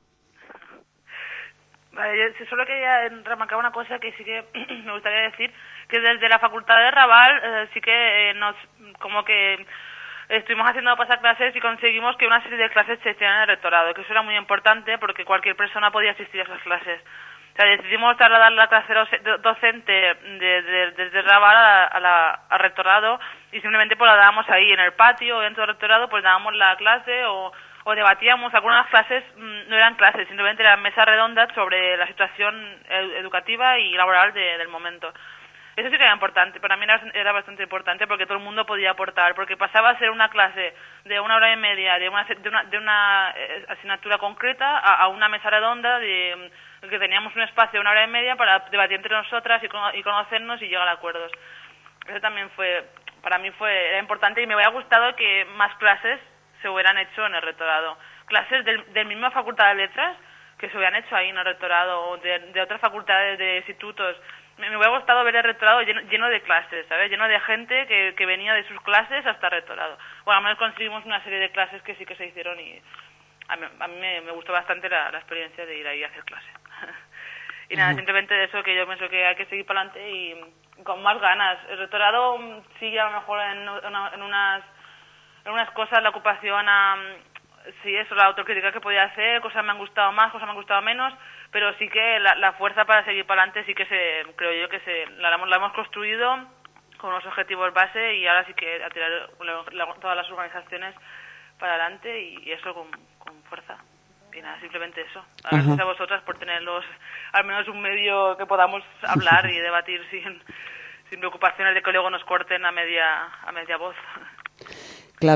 Vale, yo solo quería remarcar una cosa que sí que me gustaría decir, que desde la Facultad de Raval eh, sí que eh, nos, como que estuvimos haciendo pasar clases y conseguimos que una serie de clases se hicieran en el rectorado, que eso era muy importante porque cualquier persona podía asistir a esas clases. O sea, decidimos trasladar la clase docente desde de, de, de Raval a, a la, al rectorado y simplemente pues la dábamos ahí en el patio, dentro del rectorado, pues dábamos la clase o... o debatíamos, algunas clases mmm, no eran clases, simplemente eran mesas redondas sobre la situación ed- educativa y laboral de, del momento. Eso sí que era importante, para mí era, era bastante importante porque todo el mundo podía aportar, porque pasaba a ser una clase de una hora y media de una, de una, de una eh, asignatura concreta a, a una mesa redonda de que teníamos un espacio de una hora y media para debatir entre nosotras y, y conocernos y llegar a acuerdos. Eso también fue, para mí fue era importante y me hubiera gustado que más clases se hubieran hecho en el rectorado. Clases del, del misma Facultad de Letras que se hubieran hecho ahí en el rectorado o de, de otras facultades, de institutos. Me, me hubiera gustado ver el rectorado lleno, lleno de clases, ¿sabes? Lleno de gente que, que venía de sus clases hasta el rectorado. Bueno, al menos conseguimos una serie de clases que sí que se hicieron y a mí, a mí me, me gustó bastante la, la experiencia de ir ahí a hacer clase. Y nada, uh-huh. Simplemente de eso, que yo pienso que hay que seguir para adelante y con más ganas. El rectorado sigue a lo mejor en, en, en unas en unas cosas, la ocupación, a, sí, eso, la autocrítica que podía hacer, cosas me han gustado más, cosas me han gustado menos, pero sí que la, la fuerza para seguir para adelante sí que se, creo yo que se, la, la hemos construido con unos objetivos base y ahora sí que a tirar la, la, todas las organizaciones para adelante y, y eso con, con fuerza. Y nada, simplemente eso. Gracias Ajá. a vosotras por tenerlos, al menos un medio que podamos hablar y debatir sin, sin preocupaciones de que luego nos corten a media, a media voz. Claro,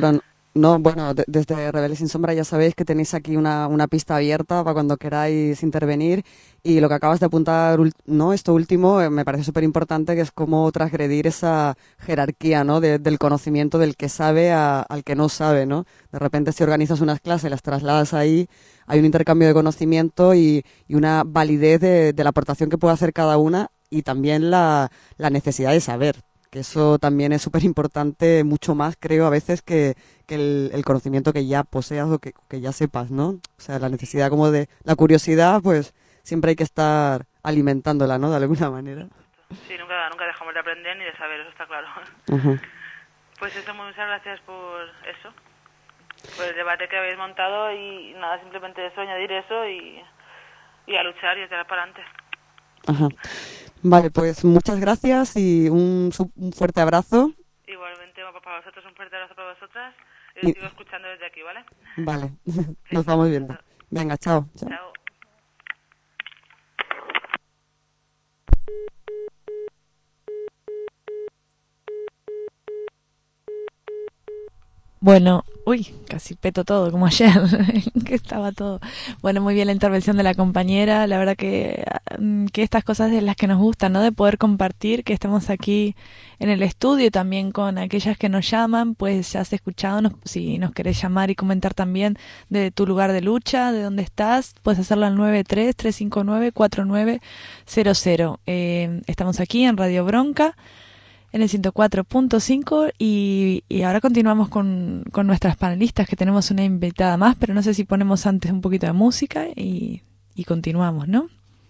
No, bueno, de- desde Rebeldes sin Sombra ya sabéis que tenéis aquí una, una pista abierta para cuando queráis intervenir, y lo que acabas de apuntar, ul- no, esto último eh, me parece súper importante, que es cómo transgredir esa jerarquía, ¿no? de- del conocimiento del que sabe a- al que no sabe, ¿no? De repente si organizas unas clases y las trasladas ahí, hay un intercambio de conocimiento y, y una validez de, de la aportación que puede hacer cada una, y también la, la necesidad de saber, que eso también es súper importante, mucho más creo a veces que, que el, el conocimiento que ya poseas o que, que ya sepas, ¿no? O sea, la necesidad como de la curiosidad, pues siempre hay que estar alimentándola, ¿no? De alguna manera. Sí, nunca, nunca dejamos de aprender ni de saber, eso está claro. Ujú. Pues eso, muchas gracias por eso, por el debate que habéis montado, y nada, simplemente eso, añadir eso y, y a luchar y a tirar para adelante. Ajá. Vale, pues muchas gracias y un, su- un fuerte abrazo. Igualmente, para vosotros, un fuerte abrazo para vosotras, y os Y- sigo escuchando desde aquí, ¿vale? Vale, nos vamos viendo. Venga, chao. chao. Chao. Bueno, uy, casi peto todo, como ayer, que estaba todo. Bueno, muy bien la intervención de la compañera, la verdad que, mm, que estas cosas de las que nos gustan, ¿no? De poder compartir, que estamos aquí en el estudio y también con aquellas que nos llaman, pues ya has escuchado, nos, si nos querés llamar y comentar también de tu lugar de lucha, de dónde estás, puedes hacerlo al nueve tres, tres cinco nueve, cuatro nueve cero cero. Eh, estamos aquí en Radio Bronca, en el ciento cuatro punto cinco, y, y ahora continuamos con, con nuestras panelistas, que tenemos una invitada más, pero no sé si ponemos antes un poquito de música y, y continuamos, ¿no?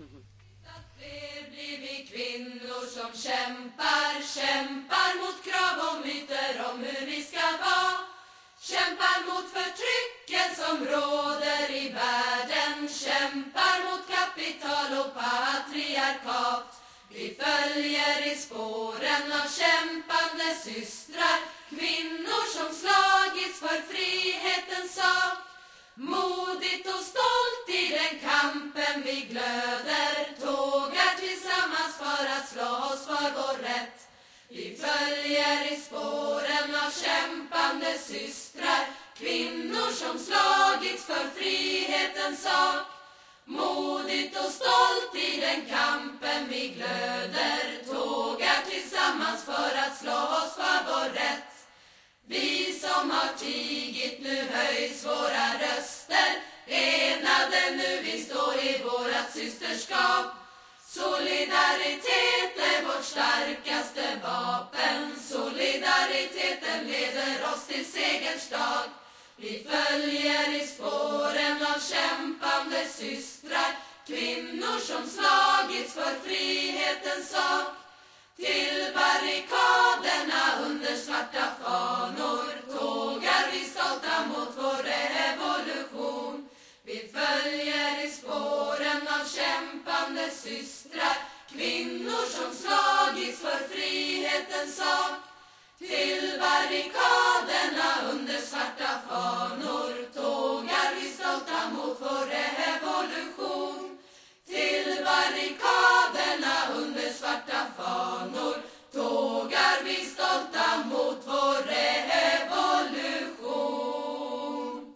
Kvinnor som kämpar, kämpar mot krav och myter om hur vi ska vara. Kämpar mot förtrycken som råder i världen. Kämpar mot kapital och patriarkat. Vi följer i spåren av kämpande systrar. Kvinnor som slagits för frihetens sak. Modigt och stolt i den kampen vi glöder. Tågar tillsammans för att slå oss för vår rätt. Vi följer i spåren av kämpande systrar. Kvinnor som slagits för frihetens sak. Modigt och stolt i den kampen vi glöder. Tågar tillsammans för att slå oss för vår rätt. Vi som har tigit, nu höjs våra röster. Enade nu vi står i vårat systerskap. Solidaritet är vårt starkaste vapen. Solidariteten leder oss till segerns dag. Vi följer i spåren av kämpande systrar. Kvinnor som slagits för frihetens sak. Till barrikaderna under svarta fanor. Tågar vi stolta mot vår revolution. Vi följer i spåren av kämpande systrar. Kvinnor som slagits för frihetens sak. Till barrikaderna under svarta fanor. Tågar vi stolta mot vår revolution. Till barrikaderna under svarta fanor. Tågar vi stolta mot vår revolution.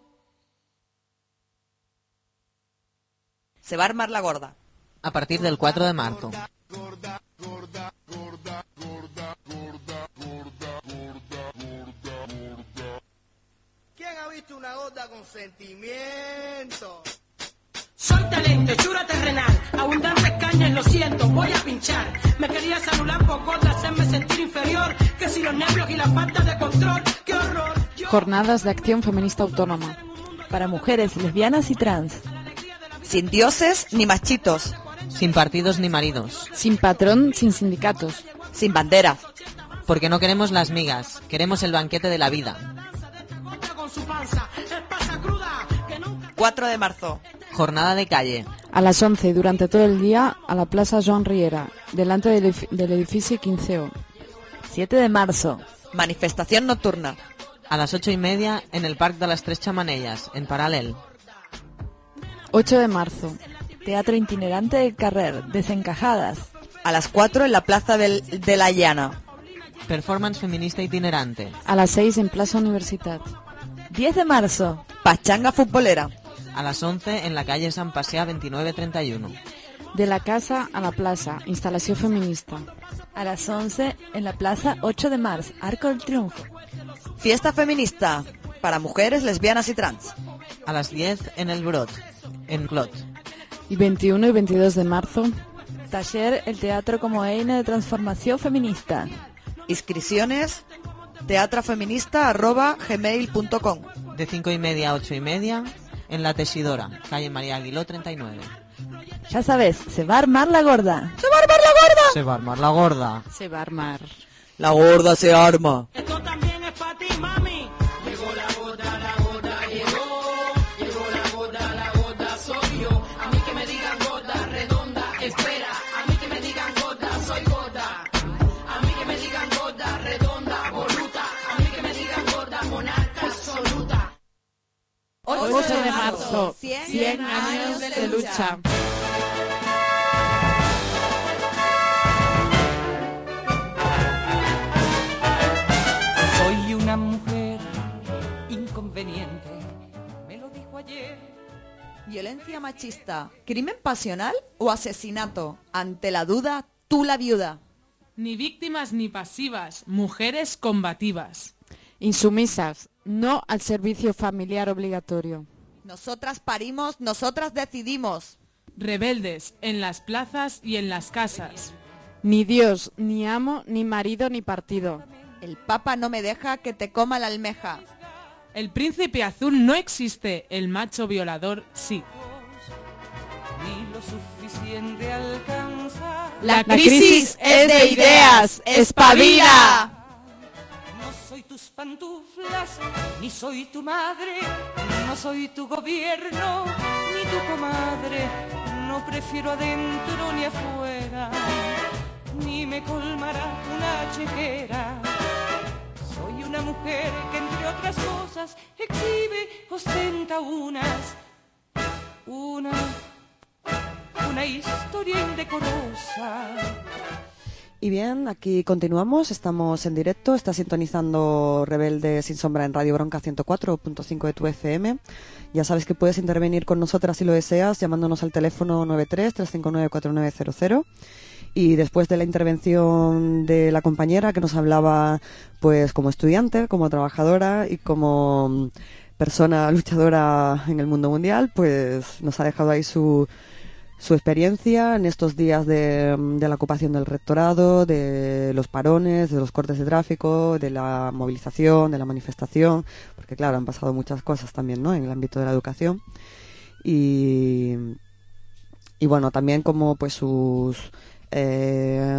Se va a armar la gorda. A partir del cuatro de marzo. ¿Quién ha visto una gorda con sentimiento? Soy talento, hechura terrenal, abundantes cañas, lo siento, voy a pinchar. Me querías anular por gorda, hacerme sentir inferior. Que si los nervios y la falta de control, qué horror. Jornadas de Acción Feminista Autónoma. Para mujeres, lesbianas y trans. Sin dioses ni machitos. Sin partidos ni maridos. Sin patrón, sin sindicatos. Sin bandera. Porque no queremos las migas, queremos el banquete de la vida. cuatro de marzo. Jornada de calle. A las once, durante todo el día, a la Plaza Joan Riera, delante del, edif- del edificio Quinceo. siete de marzo. Manifestación nocturna. A las ocho y media en el Parc de las Tres Xamanelles, en Paral·lel. ocho de marzo. Teatro itinerante del Carrer, Desencajadas. A las cuatro en la Plaza del, de la Llana. Performance feminista itinerante. A las seis en Plaza Universitat. diez de marzo. Pachanga futbolera. A las once en la calle San Pasea veintinueve treinta y uno. De la casa a la plaza, instalación feminista. A las once en la plaza ocho de marzo, Arco del Triunfo. Fiesta feminista para mujeres, lesbianas y trans. A las diez en el Brot, en Clot. Y veintiuno y veintidós de marzo. Taller El Teatro como eina de transformación feminista. Inscripciones teatrofeminista arroba gmail punto com. De cinco y media a ocho y media en la Tesidora, calle María Aguiló treinta y nueve. Ya sabes, se va a armar la gorda. ¡Se va a armar la gorda! Se va a armar la gorda. Se va a armar. La gorda se arma. Esto también es para ti, mami. Llegó la gorda, la gorda llegó. Llegó la gorda, la gorda soy yo. A mí que me digan gorda, redonda, espera. A mí que me digan gorda, soy gorda. A mí que me digan gorda, redonda, voluta. A mí que me digan gorda, monarca absoluta. ocho de marzo, cien años de lucha. Soy una mujer inconveniente, me lo dijo ayer. Violencia machista, crimen pasional o asesinato. Ante la duda, tú la viuda. Ni víctimas ni pasivas, mujeres combativas. Insumisas, no al servicio familiar obligatorio. Nosotras parimos, nosotras decidimos. Rebeldes en las plazas y en las casas. Ni Dios, ni amo, ni marido, ni partido. El Papa no me deja que te coma la almeja. El príncipe azul no existe, el macho violador sí. Ni lo suficiente alcanza. La crisis es de ideas, espabila. No soy tus pantuflas, ni soy tu madre, no soy tu gobierno, ni tu comadre. No prefiero adentro ni afuera, ni me colmará una chequera. Soy una mujer que entre otras cosas exhibe, ostenta unas, una, una historia indecorosa. Y bien, aquí continuamos, estamos en directo, está sintonizando Rebelde Sin Sombra en Radio Bronca ciento cuatro punto cinco de tu F M. Ya sabes que puedes intervenir con nosotras si lo deseas, llamándonos al teléfono nueve tres, tres cinco nueve, cuatro nueve cero cero. Y después de la intervención de la compañera que nos hablaba pues como estudiante, como trabajadora y como persona luchadora en el mundo mundial, pues nos ha dejado ahí su... su experiencia en estos días de, de la ocupación del rectorado, de los parones, de los cortes de tráfico, de la movilización, de la manifestación, porque claro, han pasado muchas cosas también, ¿no?, en el ámbito de la educación. Y, y bueno, también como pues sus... Eh,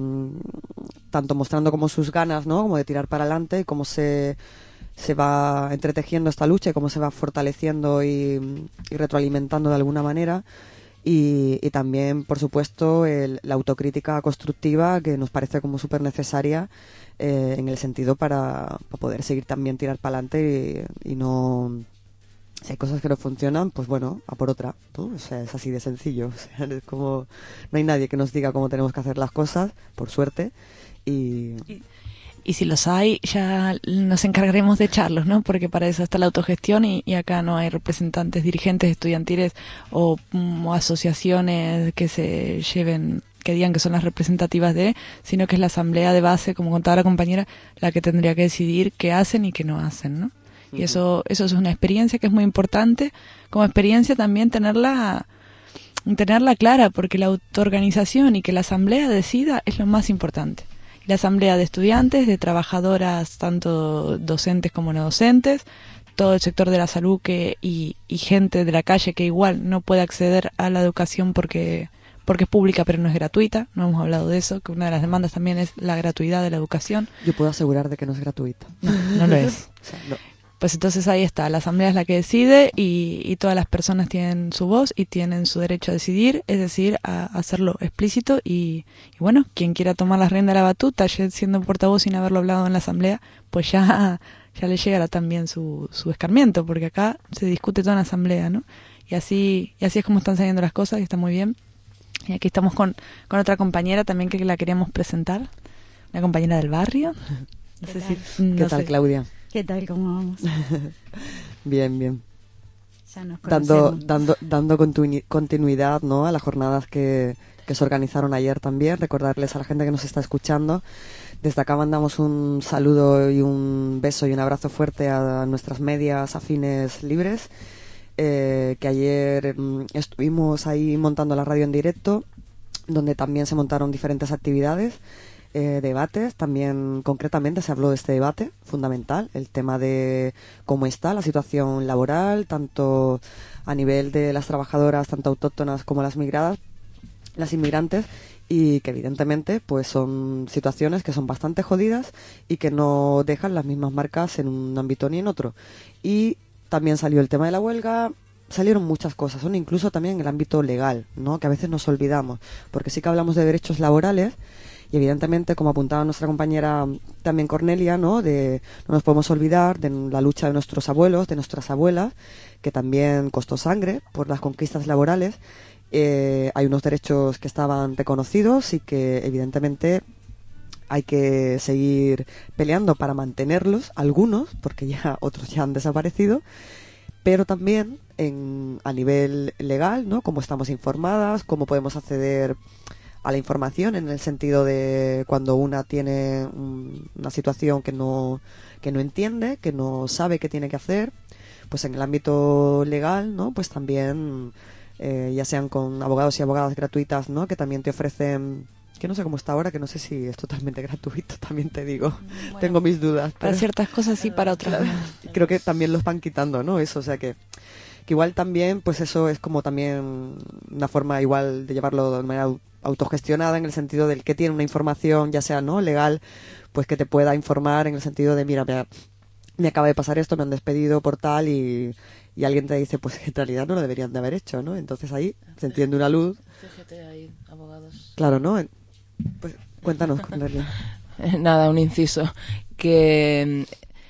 tanto mostrando como sus ganas, ¿no?, como de tirar para adelante y cómo se... se va entretejiendo esta lucha y cómo se va fortaleciendo y, y retroalimentando de alguna manera. Y, y también, por supuesto, el, la autocrítica constructiva que nos parece como súper necesaria eh, en el sentido para, para poder seguir también tirar para adelante y, y no... Si hay cosas que no funcionan, pues bueno, a por otra, ¿no? O sea, es así de sencillo. O sea, es como... No hay nadie que nos diga cómo tenemos que hacer las cosas, por suerte, y... y... Y si los hay, ya nos encargaremos de echarlos, ¿no? Porque para eso está la autogestión y, y acá no hay representantes, dirigentes estudiantiles o, mm, o asociaciones que se lleven, que digan que son las representativas de, sino que es la asamblea de base, como contaba la compañera, la que tendría que decidir qué hacen y qué no hacen, ¿no? Uh-huh. Y eso, eso es una experiencia que es muy importante, como experiencia también tenerla, tenerla clara, porque la autoorganización y que la asamblea decida es lo más importante. La asamblea de estudiantes, de trabajadoras, tanto docentes como no docentes, todo el sector de la salud que y, y gente de la calle que igual no puede acceder a la educación porque porque es pública pero no es gratuita. No hemos hablado de eso, que una de las demandas también es la gratuidad de la educación. Yo puedo asegurar de que no es gratuita. No, no lo es. O sea, no. Pues entonces ahí está, la asamblea es la que decide y, y todas las personas tienen su voz y tienen su derecho a decidir, es decir, a, a hacerlo explícito y, y bueno, quien quiera tomar la rienda de la batuta, ya siendo portavoz sin haberlo hablado en la asamblea, pues ya, ya le llegará también su, su escarmiento, porque acá se discute toda en la asamblea, ¿no? Y así, y así es como están saliendo las cosas y está muy bien. Y aquí estamos con, con otra compañera también que la queríamos presentar, una compañera del barrio. No sé si, no ¿Qué tal, sé. Claudia? ¿Qué tal? ¿Cómo vamos? Bien, bien. Ya nos Dando, conocemos. dando, dando continui- continuidad, ¿no?, a las jornadas que, que se organizaron ayer también. Recordarles a la gente que nos está escuchando. Desde acá mandamos un saludo y un beso y un abrazo fuerte a nuestras medias afines libres. Eh, que ayer mm, estuvimos ahí montando la radio en directo, donde también se montaron diferentes actividades, eh, debates. También concretamente se habló de este debate fundamental, el tema de cómo está la situación laboral, tanto a nivel de las trabajadoras, tanto autóctonas como las migradas, las inmigrantes, y que evidentemente pues son situaciones que son bastante jodidas y que no dejan las mismas marcas en un ámbito ni en otro. Y también salió el tema de la huelga, salieron muchas cosas, son incluso también en el ámbito legal, ¿no?, que a veces nos olvidamos, porque sí que hablamos de derechos laborales y evidentemente, como apuntaba nuestra compañera también Cornelia, ¿no?, de no nos podemos olvidar de la lucha de nuestros abuelos, de nuestras abuelas, que también costó sangre por las conquistas laborales. Eh, hay unos derechos que estaban reconocidos y que evidentemente hay que seguir peleando para mantenerlos, algunos, porque ya otros ya han desaparecido, pero también en, a nivel legal, ¿no?, cómo estamos informadas, cómo podemos acceder a la información, en el sentido de cuando una tiene un, una situación que no, que no entiende, que no sabe qué tiene que hacer, pues en el ámbito legal, ¿no?, pues también, eh, ya sean con abogados y abogadas gratuitas, ¿no?, que también te ofrecen, que no sé cómo está ahora, que no sé si es totalmente gratuito, también te digo. Bueno, tengo mis dudas. Para ciertas cosas sí, para otras claro, creo que también los van quitando, ¿no? Eso, o sea que, que igual también, pues eso es como también una forma igual de llevarlo de manera autogestionada, en el sentido del que tiene una información, ya sea no legal, pues que te pueda informar en el sentido de, mira, me, me acaba de pasar esto, me han despedido por tal, y, y alguien te dice, pues en realidad no lo deberían de haber hecho, ¿no? Entonces ahí se enciende una luz. C G T ahí, abogados. Claro, ¿no? Pues cuéntanos, Cornelia. Nada, un inciso. Que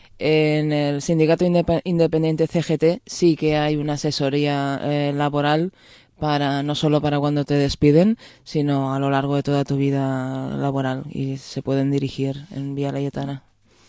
en el sindicato indep- independiente C G T sí que hay una asesoría eh, laboral, para no solo para cuando te despiden, sino a lo largo de toda tu vida laboral, y se pueden dirigir en Vía Laietana.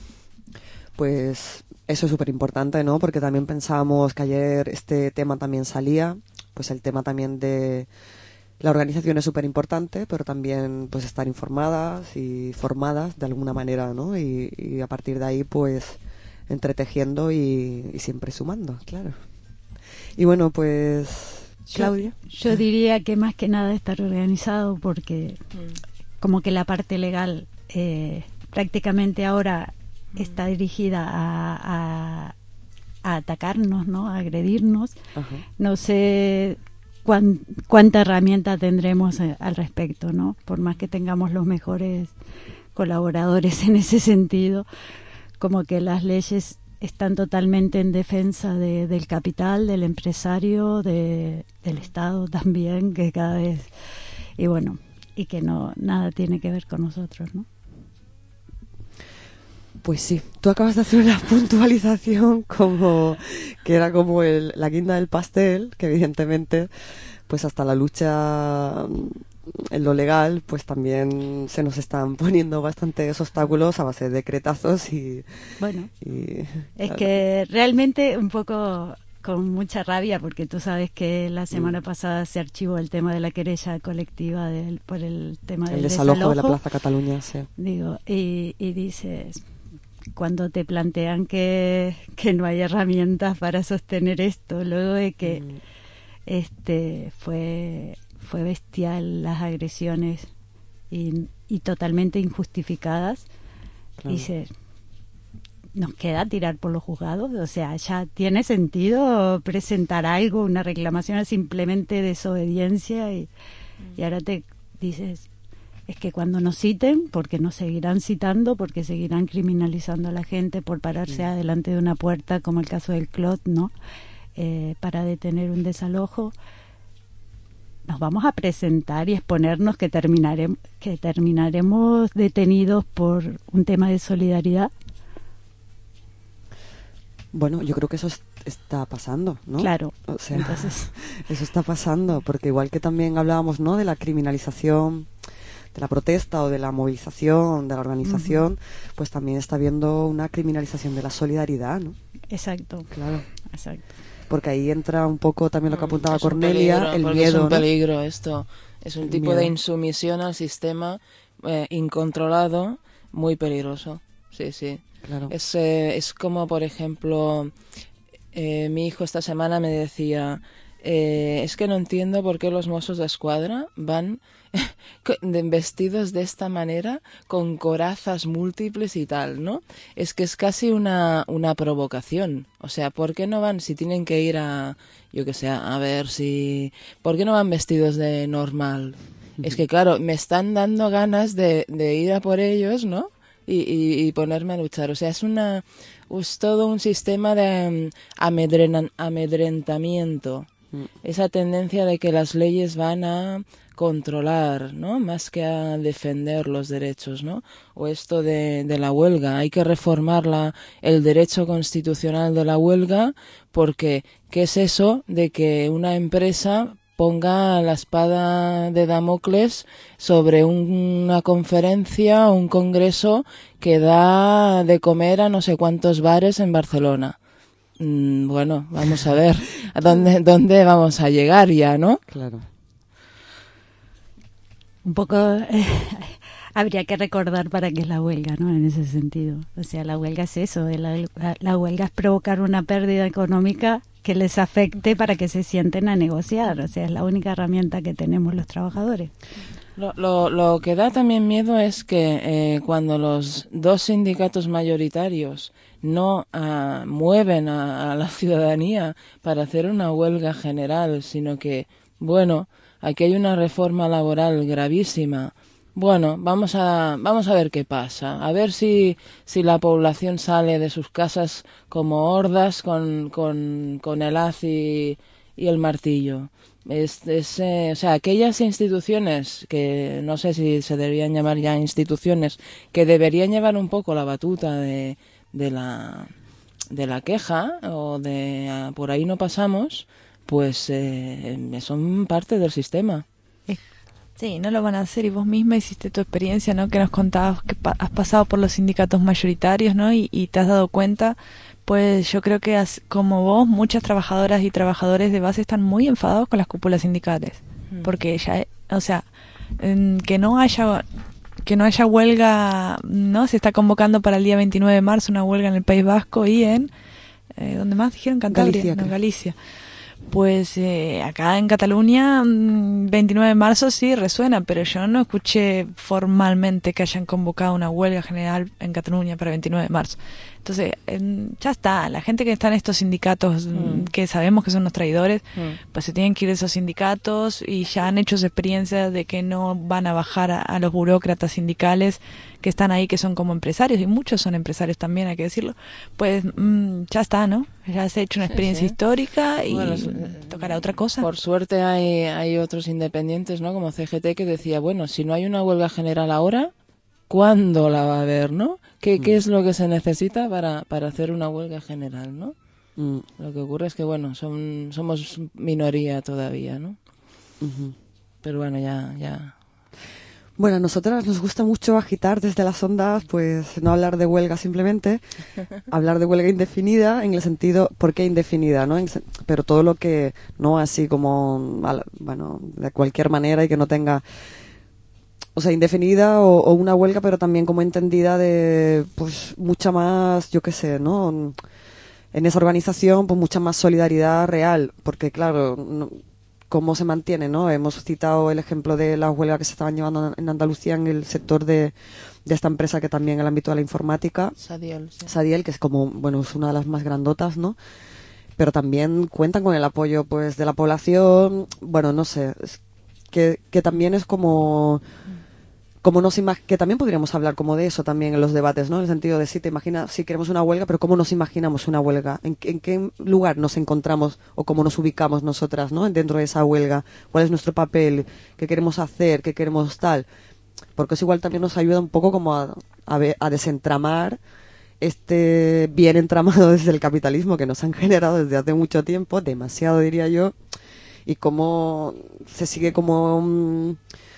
Pues eso es súper importante, ¿no? Porque también pensábamos que ayer este tema también salía, pues el tema también de la organización es súper importante, pero también pues estar informadas y formadas de alguna manera, ¿no? Y, y a partir de ahí pues entretejiendo y, y siempre sumando, claro. Y bueno, pues Claudia. Yo, yo diría que más que nada estar organizado, porque como que la parte legal eh, prácticamente ahora está dirigida a, a, a atacarnos, ¿no?, a agredirnos. Ajá. No sé cuán, cuánta herramienta tendremos a, al respecto, ¿no? Por más que tengamos los mejores colaboradores en ese sentido, como que las leyes están totalmente en defensa de, del capital, del empresario, de, del Estado también, que cada vez, y bueno, y que no nada tiene que ver con nosotros, ¿no? Pues sí, tú acabas de hacer una puntualización como que era como el, la guinda del pastel, que evidentemente pues hasta la lucha en lo legal pues también se nos están poniendo bastantes obstáculos a base de decretazos y... Bueno, y, es claro. que realmente un poco con mucha rabia, porque tú sabes que la semana mm. pasada se archivó el tema de la querella colectiva del, por el tema del el desalojo, desalojo de la Plaza Cataluña, sí. Digo, y, y dices, cuando te plantean que, que no hay herramientas para sostener esto, luego de que mm. este fue fue bestial las agresiones y, y totalmente injustificadas, claro. Dices, nos queda tirar por los juzgados, o sea, ya tiene sentido presentar algo, una reclamación, es simplemente desobediencia, y, mm. y ahora te dices, es que cuando nos citen, porque nos seguirán citando, porque seguirán criminalizando a la gente por pararse mm. adelante de una puerta, como el caso del Clot, ¿no? Eh, para detener un desalojo, nos vamos a presentar y exponernos que terminaremos, que terminaremos detenidos por un tema de solidaridad. Bueno, yo creo que eso es, está pasando, ¿no? Claro. O sea, entonces... eso está pasando, porque igual que también hablábamos, ¿no?, de la criminalización de la protesta o de la movilización, de la organización, uh-huh. pues también está habiendo una criminalización de la solidaridad, ¿no? Exacto. Claro. Exacto. Porque ahí entra un poco también lo que apuntaba es un Cornelia, peligro, el porque miedo, es un ¿no? peligro esto, es un El tipo miedo. de insumisión al sistema eh, incontrolado, muy peligroso. Sí, sí. Claro. Es, eh, es como, por ejemplo, eh, mi hijo esta semana me decía, eh, es que no entiendo por qué los mozos de escuadra van vestidos de esta manera, con corazas múltiples y tal, ¿no? Es que es casi una, una provocación. O sea, ¿por qué no van, si tienen que ir a, yo que sé, a ver si... ¿Por qué no van vestidos de normal? Uh-huh. Es que, claro, me están dando ganas de, de ir a por ellos, ¿no? Y, y, y ponerme a luchar. O sea, es una es todo un sistema de um, amedren, amedrentamiento. Uh-huh. Esa tendencia de que las leyes van a controlar, ¿no? Más que a defender los derechos, ¿no? O esto de, de la huelga, hay que reformar la, el derecho constitucional de la huelga, porque ¿qué es eso de que una empresa ponga la espada de Damocles sobre un, una conferencia o un congreso que da de comer a no sé cuántos bares en Barcelona? Mm, bueno, vamos a ver a dónde, dónde vamos a llegar ya, ¿no? Claro. Un poco eh, habría que recordar para qué es la huelga, ¿no? En ese sentido. O sea, la huelga es eso, de la, la huelga es provocar una pérdida económica que les afecte para que se sienten a negociar. O sea, es la única herramienta que tenemos los trabajadores. Lo, lo, lo que da también miedo es que eh, cuando los dos sindicatos mayoritarios no uh, mueven a, a la ciudadanía para hacer una huelga general, sino que, bueno, aquí hay una reforma laboral gravísima. Bueno, vamos a vamos a ver qué pasa. A ver si si la población sale de sus casas como hordas con con, con el haz y, y el martillo. Es, es, eh, o sea, aquellas instituciones que no sé si se deberían llamar ya instituciones, que deberían llevar un poco la batuta de, de la de la queja o de ah, por ahí no pasamos, pues eh, son parte del sistema. Sí, no lo van a hacer, y vos misma hiciste tu experiencia, ¿no? Que nos contabas que pa- has pasado por los sindicatos mayoritarios, ¿no? Y, y te has dado cuenta, pues yo creo que as- como vos, muchas trabajadoras y trabajadores de base están muy enfadados con las cúpulas sindicales, mm. porque ya, o sea, en, que no haya que no haya huelga, ¿no? Se está convocando para el día veintinueve de marzo una huelga en el País Vasco y en eh, ¿dónde más dijeron? Cantabria, Galicia, no, creo. Galicia. Pues eh, acá en Cataluña, veintinueve de marzo sí resuena, pero yo no escuché formalmente que hayan convocado una huelga general en Cataluña para el veintinueve de marzo. Entonces, eh, ya está, la gente que está en estos sindicatos, mm. que sabemos que son los traidores, mm. pues se tienen que ir de esos sindicatos y ya han hecho su experiencia de que no van a bajar a, a los burócratas sindicales que están ahí, que son como empresarios, y muchos son empresarios también, hay que decirlo. Pues mm, ya está, ¿no? Ya se ha hecho una experiencia sí, sí. histórica y bueno, tocará otra cosa. Por suerte hay, hay otros independientes, ¿no? Como C G T, que decía, bueno, si no hay una huelga general ahora, ¿cuándo la va a haber, no? ¿Qué, mm. ¿qué es lo que se necesita para, para hacer una huelga general, no? Mm. Lo que ocurre es que, bueno, son, somos minoría todavía, ¿no? Uh-huh. Pero bueno, ya... ya. Bueno, a nosotras nos gusta mucho agitar desde las ondas, pues no hablar de huelga simplemente, hablar de huelga indefinida en el sentido, ¿por qué indefinida, no? Pero todo lo que, no así como, bueno, de cualquier manera y que no tenga, o sea, indefinida o, o una huelga, pero también como entendida de, pues, mucha más, yo qué sé, ¿no? En esa organización, pues mucha más solidaridad real, porque claro, no, cómo se mantiene, ¿no? Hemos citado el ejemplo de las huelgas que se estaban llevando en Andalucía en el sector de, de esta empresa que también en el ámbito de la informática, Sadiel, sí. Sadiel, que es como, bueno, es una de las más grandotas, ¿no? Pero también cuentan con el apoyo, pues, de la población, bueno, no sé, es que, que también es como... como nos imag- que también podríamos hablar como de eso también en los debates, ¿no? En el sentido de si te imaginas, si queremos una huelga, pero cómo nos imaginamos una huelga, en, en qué lugar nos encontramos o cómo nos ubicamos nosotras, ¿no? Dentro de esa huelga, cuál es nuestro papel, qué queremos hacer, qué queremos tal, porque eso igual también nos ayuda un poco como a, a, ver, a desentramar este bien entramado desde el capitalismo que nos han generado desde hace mucho tiempo, demasiado diría yo, y cómo se sigue como... Um,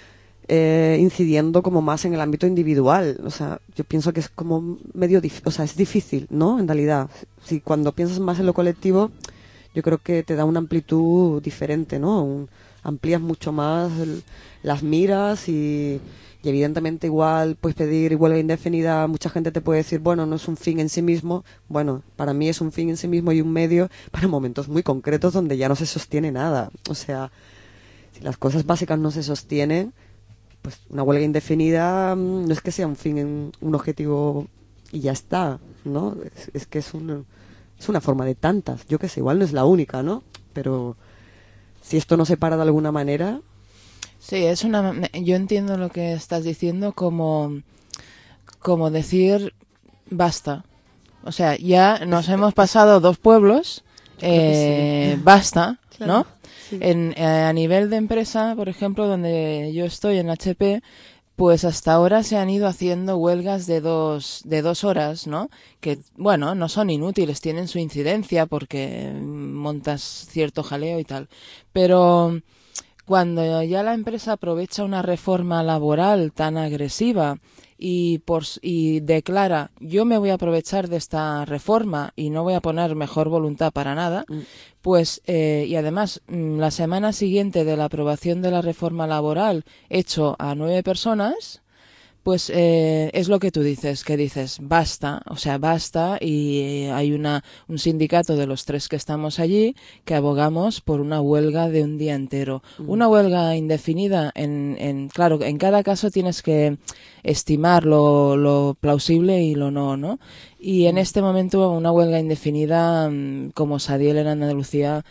eh, incidiendo como más en el ámbito individual. O sea, yo pienso que es como medio, dif- o sea, es difícil, ¿no? En realidad, si cuando piensas más en lo colectivo, yo creo que te da una amplitud diferente, ¿no? Un, amplías mucho más el, las miras y, y evidentemente igual pues pedir huelga indefinida, mucha gente te puede decir, bueno, no es un fin en sí mismo. Bueno, para mí es un fin en sí mismo y un medio para momentos muy concretos donde ya no se sostiene nada. O sea, si las cosas básicas no se sostienen, pues una huelga indefinida no es que sea un fin, en, un objetivo y ya está, ¿no? Es, es que es, un, es una forma de tantas. Yo qué sé, igual no es la única, ¿no? Pero si esto no se para de alguna manera... Sí, es una. Yo entiendo lo que estás diciendo como, como decir basta. O sea, ya nos hemos pasado dos pueblos, eh, sí. basta, Claro, ¿no? sí. En, eh, a nivel de empresa, por ejemplo, donde yo estoy en H P, pues hasta ahora se han ido haciendo huelgas de dos, de dos horas, ¿no? Que, bueno, no son inútiles, tienen su incidencia porque montas cierto jaleo y tal. Pero cuando ya la empresa aprovecha una reforma laboral tan agresiva y, por, y declara, yo me voy a aprovechar de esta reforma y no voy a poner mejor voluntad para nada, mm. pues, eh, y además, la semana siguiente de la aprobación de la reforma laboral, hecho a nueve personas, pues eh, es lo que tú dices, que dices, basta, o sea, basta, y eh, hay una un sindicato de los tres que estamos allí que abogamos por una huelga de un día entero. Mm. Una huelga indefinida, en, en claro, en cada caso tienes que estimar lo, lo plausible y lo no, ¿no? Y en este momento una huelga indefinida, como Sadiel en Andalucía,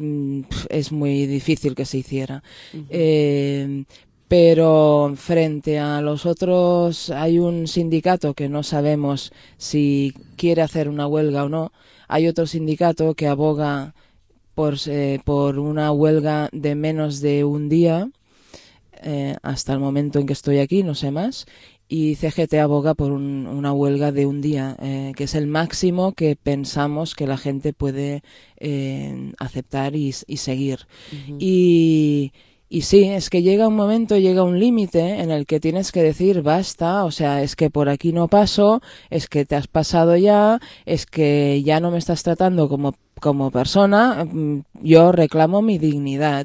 es muy difícil que se hiciera. Uh-huh. Eh, pero frente a los otros hay un sindicato que no sabemos si quiere hacer una huelga o no. Hay otro sindicato que aboga por, eh, por una huelga de menos de un día, eh, hasta el momento en que estoy aquí, no sé más. Y C G T aboga por un, una huelga de un día, eh, que es el máximo que pensamos que la gente puede eh, aceptar y, y seguir. Uh-huh. Y... Y sí, es que llega un momento, llega un límite en el que tienes que decir basta, o sea, es que por aquí no paso, es que te has pasado ya, es que ya no me estás tratando como, como persona, yo reclamo mi dignidad.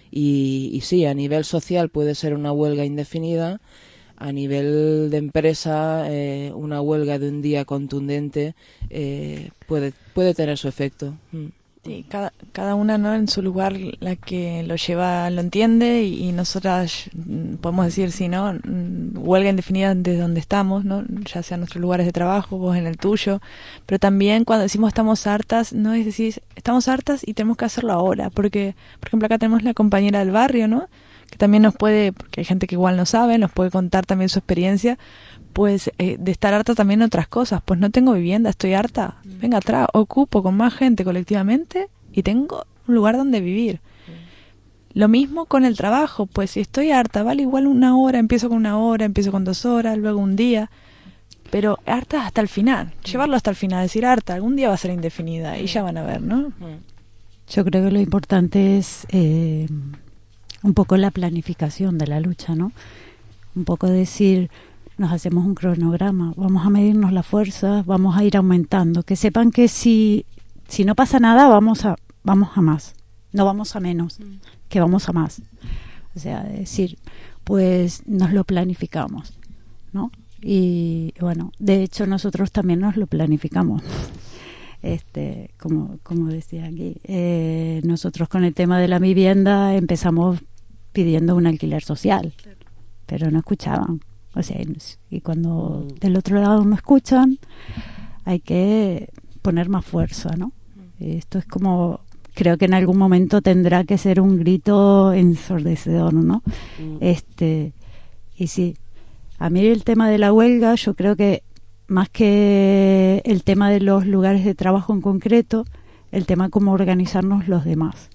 Y, y sí, a nivel social puede ser una huelga indefinida, a nivel de empresa eh, una huelga de un día contundente eh, puede, puede tener su efecto. Mm. Sí, cada, cada una, ¿no?, en su lugar, la que lo lleva lo entiende, y, y nosotras podemos decir, sí, ¿no?, huelga indefinida desde donde estamos, ¿no?, ya sea en nuestros lugares de trabajo, vos en el tuyo, pero también cuando decimos estamos hartas, no es decir, estamos hartas y tenemos que hacerlo ahora, porque, por ejemplo, acá tenemos la compañera del barrio, ¿no?, que también nos puede, porque hay gente que igual no sabe, nos puede contar también su experiencia, pues eh, de estar harta también en otras cosas. Pues no tengo vivienda, estoy harta, venga atrás, ocupo con más gente colectivamente y tengo un lugar donde vivir. Lo mismo con el trabajo, pues si estoy harta, vale igual una hora, empiezo con una hora, empiezo con dos horas, luego un día, pero harta hasta el final, llevarlo hasta el final, decir harta, algún día va a ser indefinida y ya van a ver, ¿no? Yo creo que lo importante es eh, un poco la planificación de la lucha, ¿no? Un poco decir, nos hacemos un cronograma, vamos a medirnos las fuerzas, vamos a ir aumentando, que sepan que si si no pasa nada vamos a vamos a más, no vamos a menos, mm. que vamos a más. O sea, decir, pues nos lo planificamos, ¿no? Y bueno, de hecho nosotros también nos lo planificamos. Este, como como decía aquí, eh, nosotros con el tema de la vivienda empezamos pidiendo un alquiler social, claro, pero no escuchaban. O sea, y cuando del otro lado no escuchan, hay que poner más fuerza, ¿no? Esto es como, creo que en algún momento tendrá que ser un grito ensordecedor, ¿no? Este, y sí, a mí el tema de la huelga, yo creo que más que el tema de los lugares de trabajo en concreto, el tema cómo organizarnos los demás.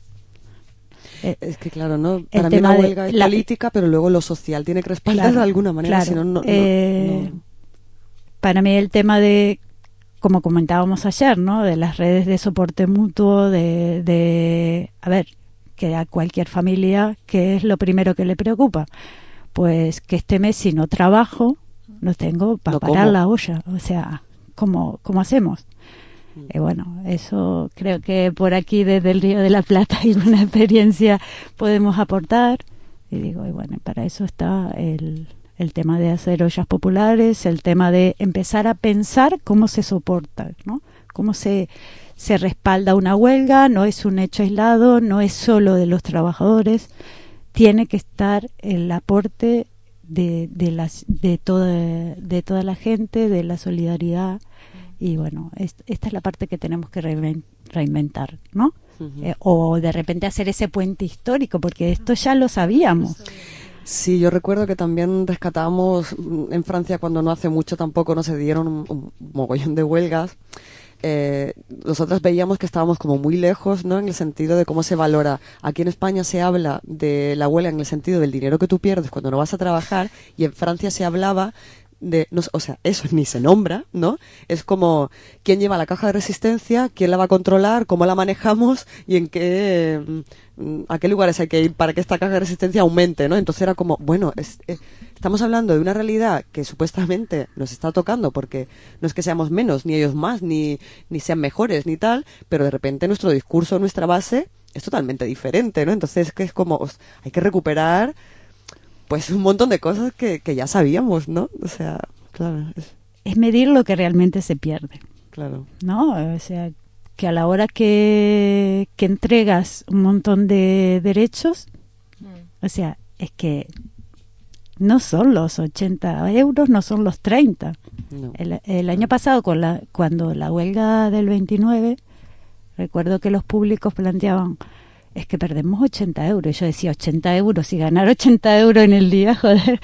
Es que claro, ¿no? Para mí la huelga es la política, pero luego lo social tiene que respaldar claro, de alguna manera, claro. si no, no, eh, no. Para mí el tema de, como comentábamos ayer, ¿no?, de las redes de soporte mutuo, de, de a ver, que a cualquier familia, ¿qué es lo primero que le preocupa? pues que este mes si no trabajo, no tengo para No parar como. la olla. O sea, ¿cómo, cómo hacemos? Y bueno, eso creo que por aquí desde el Río de la Plata y una experiencia podemos aportar. Y digo, y bueno, para eso está el, el tema de hacer ollas populares, el tema de empezar a pensar cómo se soporta, ¿no? Cómo se, se respalda una huelga, no es un hecho aislado, no es solo de los trabajadores, tiene que estar el aporte de, de, las, de, toda, de toda la gente, de la solidaridad. Y bueno, es, esta es la parte que tenemos que reven- reinventar, ¿no? Ujú. Eh, o de repente hacer ese puente histórico, porque esto ya lo sabíamos. Sí, yo recuerdo que también rescatábamos mm, en Francia cuando no hace mucho tampoco no se dieron un, un mogollón de huelgas. Eh, nosotros veíamos que estábamos como muy lejos, ¿no? En el sentido de cómo se valora. Aquí en España se habla de la huelga en el sentido del dinero que tú pierdes cuando no vas a trabajar, y en Francia se hablaba de, no, o sea, eso ni se nombra, ¿no? Es como quién lleva la caja de resistencia, quién la va a controlar, cómo la manejamos y en qué, mm, a qué lugares hay que ir para que esta caja de resistencia aumente, ¿no? Entonces era como, bueno, es, eh, estamos hablando de una realidad que supuestamente nos está tocando, porque no es que seamos menos, ni ellos más, ni, ni sean mejores, ni tal, pero de repente nuestro discurso, nuestra base es totalmente diferente, ¿no? Entonces que es como, os- hay que recuperar pues un montón de cosas que, que ya sabíamos, ¿no? O sea, claro, es, Es medir lo que realmente se pierde, claro. ¿no? O sea, que a la hora que, que entregas un montón de derechos, o sea, es que no son los ochenta euros, no son los treinta. No. El, el año pasado, con la, cuando la huelga del veintinueve, recuerdo que los públicos planteaban, es que perdemos ochenta euros. Y yo decía, ochenta euros, y ganar ochenta euros en el día, joder.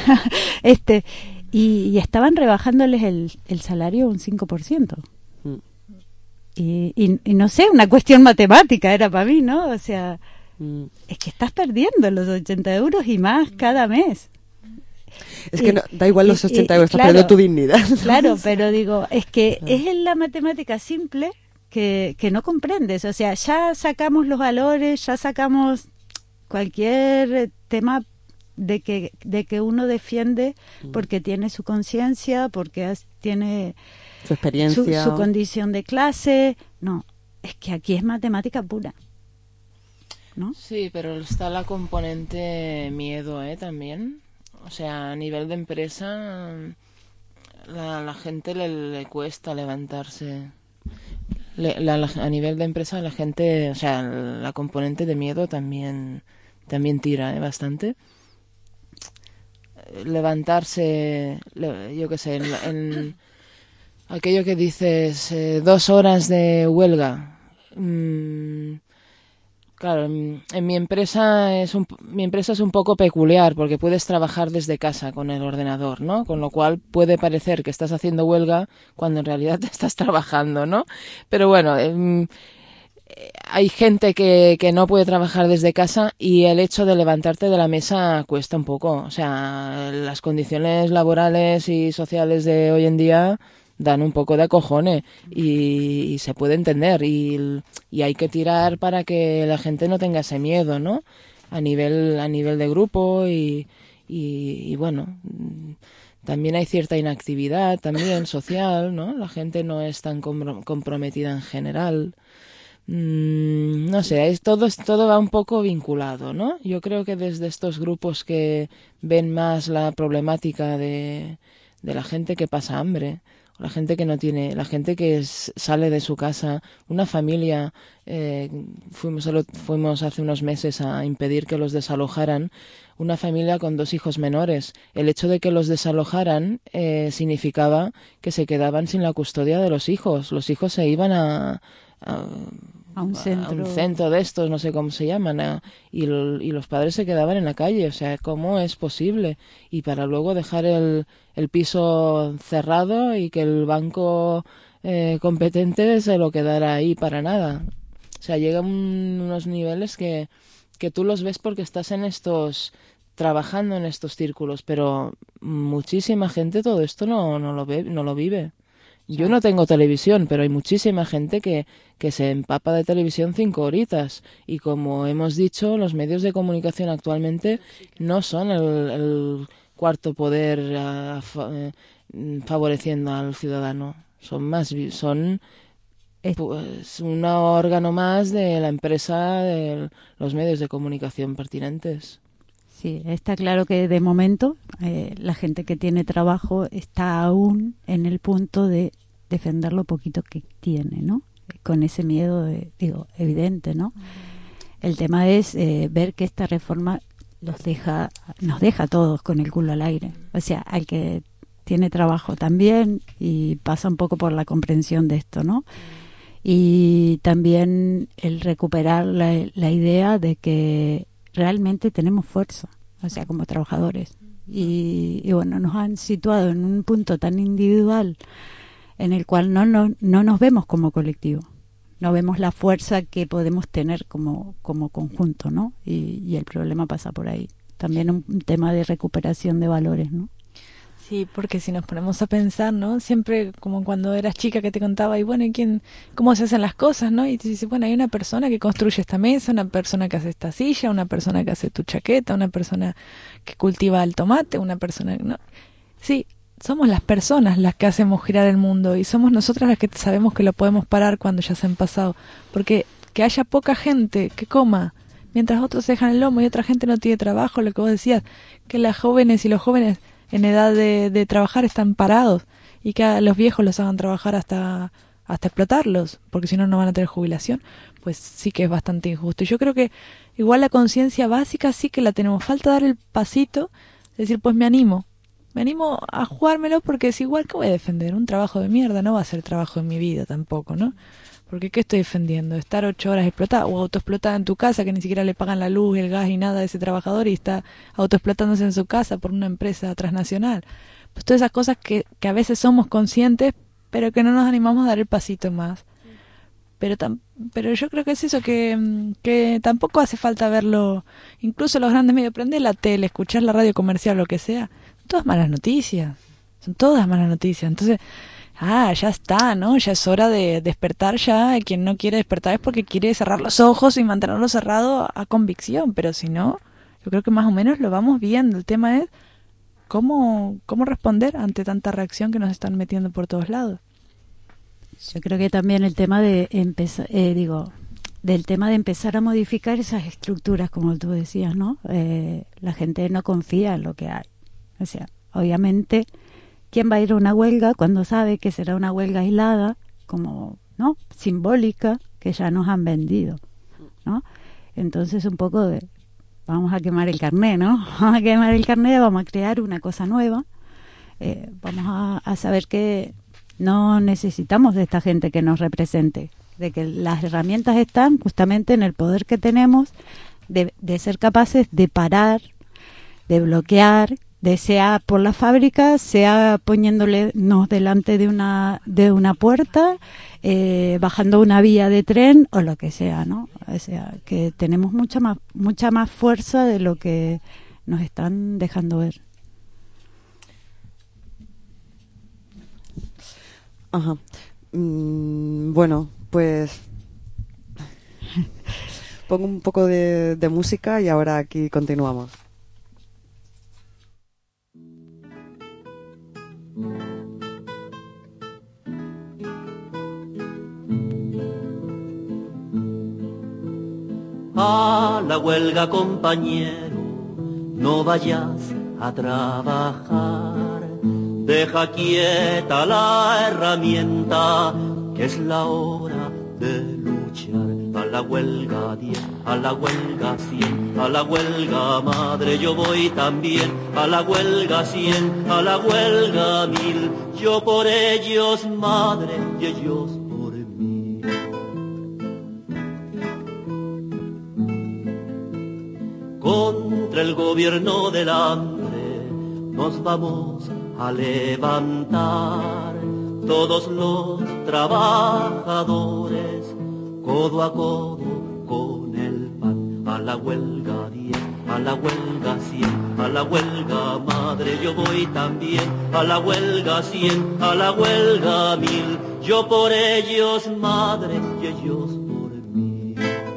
este y, y estaban rebajándoles el, el salario un cinco por ciento. Mm. Y, y, y no sé, una cuestión matemática era para mí, ¿no? O sea, Mm. es que estás perdiendo los ochenta euros y más cada mes. Es que Y- no, da igual los y- ochenta y- euros, estás claro, perdiendo tu dignidad. Claro, pero digo, es que es en la matemática simple que, que no comprendes. O sea, ya sacamos los valores, ya sacamos cualquier tema de que, de que uno defiende porque tiene su conciencia, porque has- tiene Su experiencia. su, su condición de clase. No, es que aquí es matemática pura. ¿No? Sí, pero está la componente miedo, ¿eh? También. O sea, a nivel de empresa, la, la gente le, le cuesta levantarse. Le- la- la- a nivel de empresa, la gente, o sea, la componente de miedo también, también tira, ¿eh? Bastante. Levantarse, le- yo qué sé, en, en aquello que dices, eh, dos horas de huelga. Mm, Claro, en, en mi empresa es un, mi empresa es un poco peculiar porque puedes trabajar desde casa con el ordenador, ¿no? Con lo cual puede parecer que estás haciendo huelga cuando en realidad te estás trabajando, ¿no? Pero bueno, em, hay gente que, que no puede trabajar desde casa y el hecho de levantarte de la mesa cuesta un poco. O sea, las condiciones laborales y sociales de hoy en día dan un poco de acojones y, y se puede entender y, y hay que tirar para que la gente no tenga ese miedo, ¿no? A nivel a nivel de grupo y, y, y bueno, también hay cierta inactividad también social, ¿no? La gente no es tan compro- comprometida en general. Mm, no sé, es todo, todo va un poco vinculado, ¿no? Yo creo que desde estos grupos que ven más la problemática de, de la gente que pasa hambre, la gente que no tiene, la gente que es- sale de su casa, una familia, eh, fuimos, el- fuimos hace unos meses a impedir que los desalojaran, una familia con dos hijos menores. El hecho de que los desalojaran eh, significaba que se quedaban sin la custodia de los hijos. Los hijos se iban a, a, A un centro. a un centro de estos, no sé cómo se llaman, a- y, l- y los padres se quedaban en la calle. O sea, ¿cómo es posible? Y para luego dejar el, el piso cerrado y que el banco eh, competente se lo quedara ahí para nada. O sea, llegan unos niveles que, que tú los ves porque estás en estos, trabajando en estos círculos, pero muchísima gente todo esto no, no lo ve, no lo vive. Yo no tengo televisión, pero hay muchísima gente que, que se empapa de televisión cinco horitas. Y como hemos dicho, los medios de comunicación actualmente no son el, el cuarto poder uh, fa, eh, favoreciendo al ciudadano. Son más, son pues, un órgano más de la empresa, de los medios de comunicación pertinentes. Sí, está claro que de momento eh, la gente que tiene trabajo está aún en el punto de defender lo poquito que tiene, ¿no? Con ese miedo, de, digo, evidente, ¿no? El tema es eh, ver que esta reforma los deja, nos deja a todos con el culo al aire. O sea, al que tiene trabajo también y pasa un poco por la comprensión de esto, ¿no? Y también el recuperar la, la idea de que realmente tenemos fuerza, o sea, como trabajadores. Y, y bueno, nos han situado en un punto tan individual en el cual no, no, no nos vemos como colectivo, no vemos la fuerza que podemos tener como, como conjunto, ¿no? Y, y el problema pasa por ahí. También un, un tema de recuperación de valores, ¿no? Sí, porque si nos ponemos a pensar, ¿no? Siempre como cuando eras chica que te contaba, y bueno, ¿y quién, cómo se hacen las cosas, ¿no? Y te dices, bueno, hay una persona que construye esta mesa, una persona que hace esta silla, una persona que hace tu chaqueta, una persona que cultiva el tomate, una persona, ¿no? Sí, somos las personas las que hacemos girar el mundo y somos nosotras las que sabemos que lo podemos parar cuando ya se han pasado. Porque que haya poca gente que coma mientras otros dejan el lomo y otra gente no tiene trabajo, lo que vos decías, que las jóvenes y los jóvenes en edad de, de trabajar están parados y que a los viejos los hagan trabajar hasta hasta explotarlos, porque si no, no van a tener jubilación, pues sí que es bastante injusto. Y yo creo que igual la conciencia básica sí que la tenemos. Falta dar el pasito, decir, pues me animo, me animo a jugármelo porque es igual que voy a defender. Un trabajo de mierda no va a ser trabajo en mi vida tampoco, ¿no? Porque ¿qué estoy defendiendo? Estar ocho horas explotada o autoexplotada en tu casa, que ni siquiera le pagan la luz, el gas y nada a ese trabajador y está autoexplotándose en su casa por una empresa transnacional. Pues todas esas cosas que, que a veces somos conscientes, pero que no nos animamos a dar el pasito más. Pero tam, pero yo creo que es eso, que, que tampoco hace falta verlo, incluso los grandes medios, prender la tele, escuchar la radio comercial, lo que sea, son todas malas noticias, son todas malas noticias. Entonces, ah, ya está, ¿no? Ya es hora de despertar ya. Quien no quiere despertar es porque quiere cerrar los ojos y mantenerlos cerrados a convicción, pero si no, yo creo que más o menos lo vamos viendo. El tema es cómo, cómo responder ante tanta reacción que nos están metiendo por todos lados. Yo creo que también el tema de empezar, eh, digo, del tema de empezar a modificar esas estructuras, como tú decías, ¿no? Eh, la gente no confía en lo que hay. O sea, obviamente, ¿quién va a ir a una huelga cuando sabe que será una huelga aislada, como, ¿no? Simbólica, que ya nos han vendido, ¿no? Entonces, un poco de, vamos a quemar el carné, ¿no? Vamos a quemar el carné, vamos a crear una cosa nueva, eh, vamos a, a saber que no necesitamos de esta gente que nos represente, de que las herramientas están justamente en el poder que tenemos de, de ser capaces de parar, de bloquear, de sea por la fábrica, sea poniéndonos delante de una de una puerta, eh, bajando una vía de tren o lo que sea, ¿no? O sea, que tenemos mucha más mucha más fuerza de lo que nos están dejando ver. Ajá. Mm, bueno, pues pongo un poco de, de música y ahora aquí continuamos. A la huelga, compañero, no vayas a trabajar. Deja quieta la herramienta, que es la hora de luchar. A la huelga diez, a la huelga cien, a la huelga madre yo voy también. A la huelga cien, a la huelga mil, yo por ellos madre y ellos por mí. Contra el gobierno del hambre nos vamos a levantar, todos los trabajadores, codo a codo con el pan. A la huelga diez, a a la huelga cien, a la huelga madre yo voy también, a la huelga cien, a la huelga mil, yo por ellos madre y ellos por mí.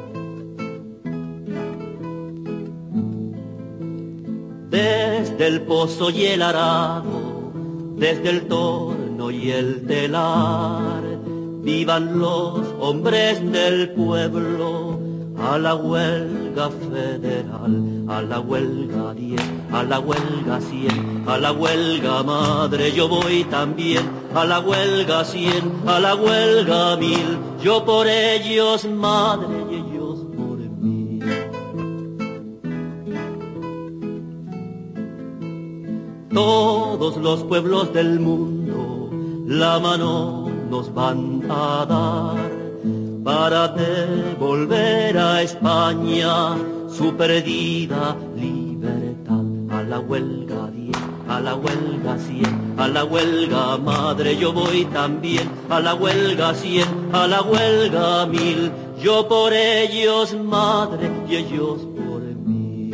Desde el pozo y el arado, desde el torno y el telar, vivan los hombres del pueblo, a la huelga federal, a la huelga diez, a la huelga cien, a la huelga madre yo voy también, a la huelga cien, a la huelga mil, yo por ellos madre y ellos por mí. Todos los pueblos del mundo la mano nos van a dar para devolver a España su perdida libertad. A la huelga diez, a la huelga cien, a la huelga madre yo voy también, a la huelga cien, a la huelga mil, yo por ellos madre y ellos por mí.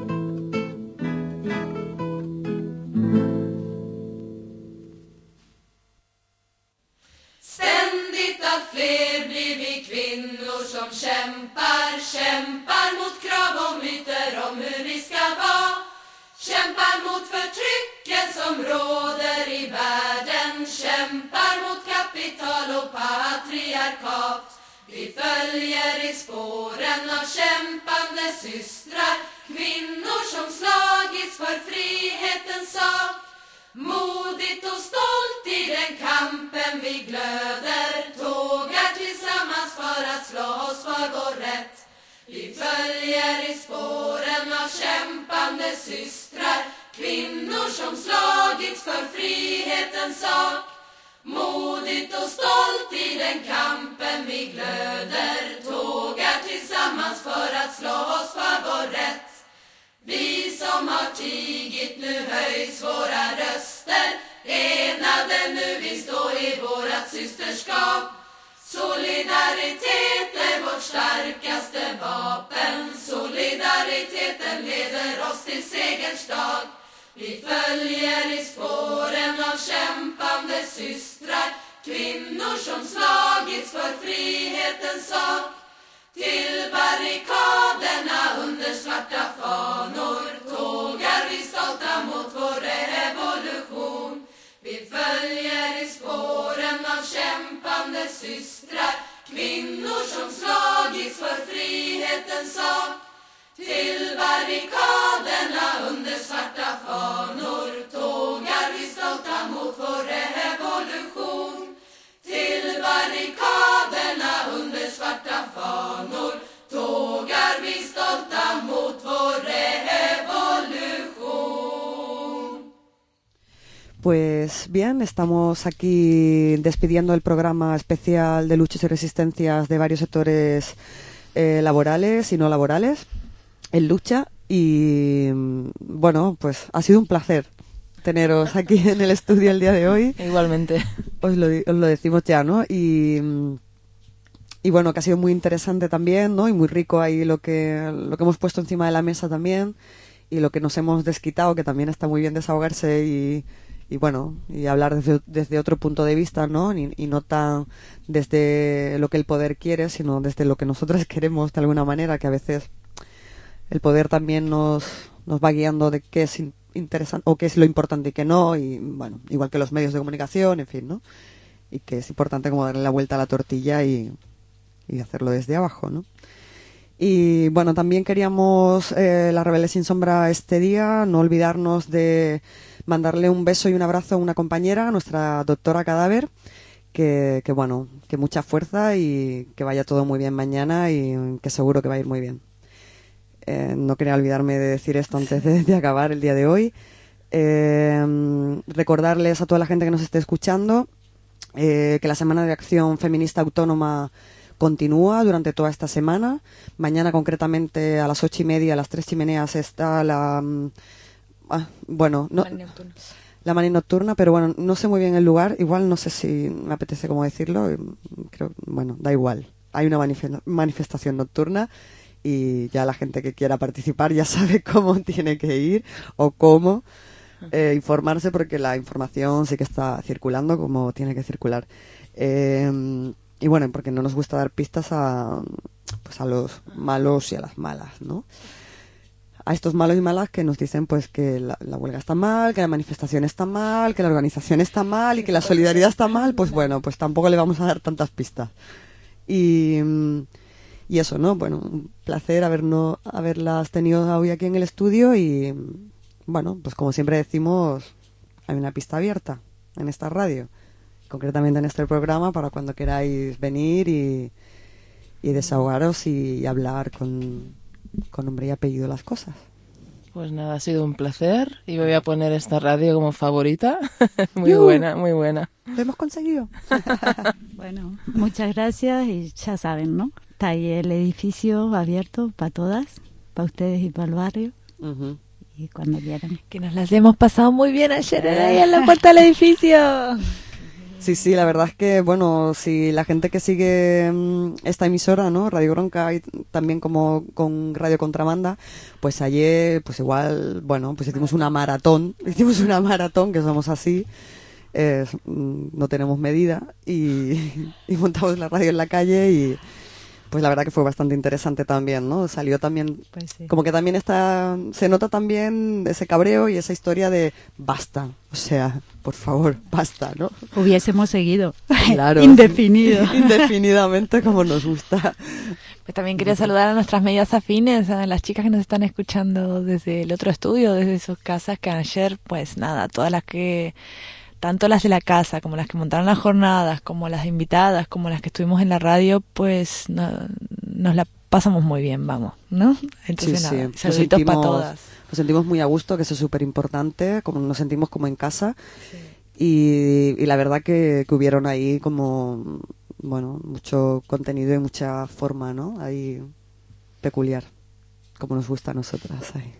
Ständigt allt fler blir vi kvinnor som kämpar, kämpar mot krav och myter om hur vi ska vara. Kämpar mot förtrycken som råder i världen, kämpar mot kapital och patriarkat. Vi följer i spåren av kämpande systrar, kvinnor som slagits för frihetens sak. Modigt och stolt i den kampen vi glöder, tågar tillsammans för att slå oss för vår rätt. Vi följer i spåren av kämpande systrar, kvinnor som slagits för frihetens sak. Modigt och stolt i den kampen vi glöder, tågar tillsammans för att slå oss för vår rätt. Vi som har tigit, nu höjs våra röster, enade nu vi står i vårat systerskap. Solidaritet är vårt starkaste vapen, solidariteten leder oss till segerns dag. Vi följer i spåren av kämpande systrar, kvinnor som slagits för frihetens sak. Till barrikaderna under svarta fanor tågar vi stolta mot vår revolution. Vi följer i spåren av kämpande systrar, kvinnor som slagits för frihetens sak. Till barrikaderna under svarta fanor tågar vi stolta mot vår revolution. Till barrikaderna under svarta fanor tågar vi stolta mot vår revolution. Pues bien, estamos aquí despidiendo el programa especial de luchas y resistencias de varios sectores eh, laborales y no laborales en lucha y bueno, pues ha sido un placer teneros aquí en el estudio el día de hoy. Igualmente. Os lo, os lo decimos ya, ¿no? Y, y bueno, que ha sido muy interesante también, ¿no? Y muy rico ahí lo que, lo que hemos puesto encima de la mesa también y lo que nos hemos desquitado, que también está muy bien desahogarse y, y bueno, y hablar desde, desde otro punto de vista, ¿no? Y, y no tan desde lo que el poder quiere, sino desde lo que nosotros queremos de alguna manera, que a veces el poder también nos, nos va guiando de qué es interesante o qué es lo importante y qué no, y bueno, igual que los medios de comunicación, en fin, ¿no? Y que es importante como darle la vuelta a la tortilla y, y hacerlo desde abajo, ¿no? Y bueno, también queríamos, eh, la Rebelde Sin Sombra este día, no olvidarnos de mandarle un beso y un abrazo a una compañera, a nuestra doctora Cadáver, que, que bueno, que mucha fuerza y que vaya todo muy bien mañana y que seguro que va a ir muy bien. Eh, no quería olvidarme de decir esto antes de, de acabar el día de hoy. Eh, recordarles a toda la gente que nos esté escuchando eh, que la Semana de Acción Feminista Autónoma continúa durante toda esta semana. Mañana concretamente a las ocho y media, a las tres chimeneas está la... Ah, bueno, no, la mani nocturna, pero bueno, no sé muy bien el lugar. Igual no sé si me apetece cómo decirlo. Creo, bueno, da igual. Hay una manif- manifestación nocturna. y ya la gente que quiera participar ya sabe cómo tiene que ir o cómo eh, informarse, porque la información sí que está circulando como tiene que circular. Eh, y bueno, porque no nos gusta dar pistas a, pues a los malos y a las malas, ¿no? A estos malos y malas que nos dicen pues que la, la huelga está mal, que la manifestación está mal, que la organización está mal y que la solidaridad está mal, pues bueno, pues tampoco le vamos a dar tantas pistas. Y, y eso, ¿no? Bueno, un placer habernos, haberlas tenido hoy aquí en el estudio y, bueno, pues como siempre decimos, hay una pista abierta en esta radio, concretamente en este programa, para cuando queráis venir y, y desahogaros y hablar con... con nombre y apellido las cosas. Pues nada, ha sido un placer y voy a poner esta radio como favorita. Muy ¡Yuhu! buena, muy buena. Lo hemos conseguido. Bueno, muchas gracias y ya saben, ¿no? Está ahí el edificio abierto para todas, para ustedes y para el barrio. Uh-huh. Y cuando quieran. Que nos las hemos pasado muy bien ayer ahí en la puerta del edificio. Sí, sí, la verdad es que, bueno, si la gente que sigue mmm, esta emisora, ¿no? Radio Bronca y también como con Radio Contrabanda, pues ayer, pues igual, bueno, pues hicimos una maratón, hicimos una maratón, que somos así, eh, no tenemos medida, y, y montamos la radio en la calle y pues la verdad que fue bastante interesante también, ¿no? Salió también, pues sí. Como que también está, se nota también ese cabreo y esa historia de basta, o sea, por favor, basta, ¿no? Hubiésemos seguido. Claro. Indefinido. Indefinidamente, como nos gusta. Pues también quería saludar a nuestras medias afines, a las chicas que nos están escuchando desde el otro estudio, desde sus casas, que ayer, pues nada, todas las que... tanto las de la casa, como las que montaron las jornadas, como las invitadas, como las que estuvimos en la radio, pues no, nos la pasamos muy bien, vamos, ¿no? Entonces, sí, nada, sí. saluditos para todas. Nos sentimos muy a gusto, que eso es súper importante, como nos sentimos como en casa. Sí. Y, y la verdad que, que hubieron ahí como, bueno, mucho contenido y mucha forma, ¿no? Ahí peculiar, como nos gusta a nosotras ahí.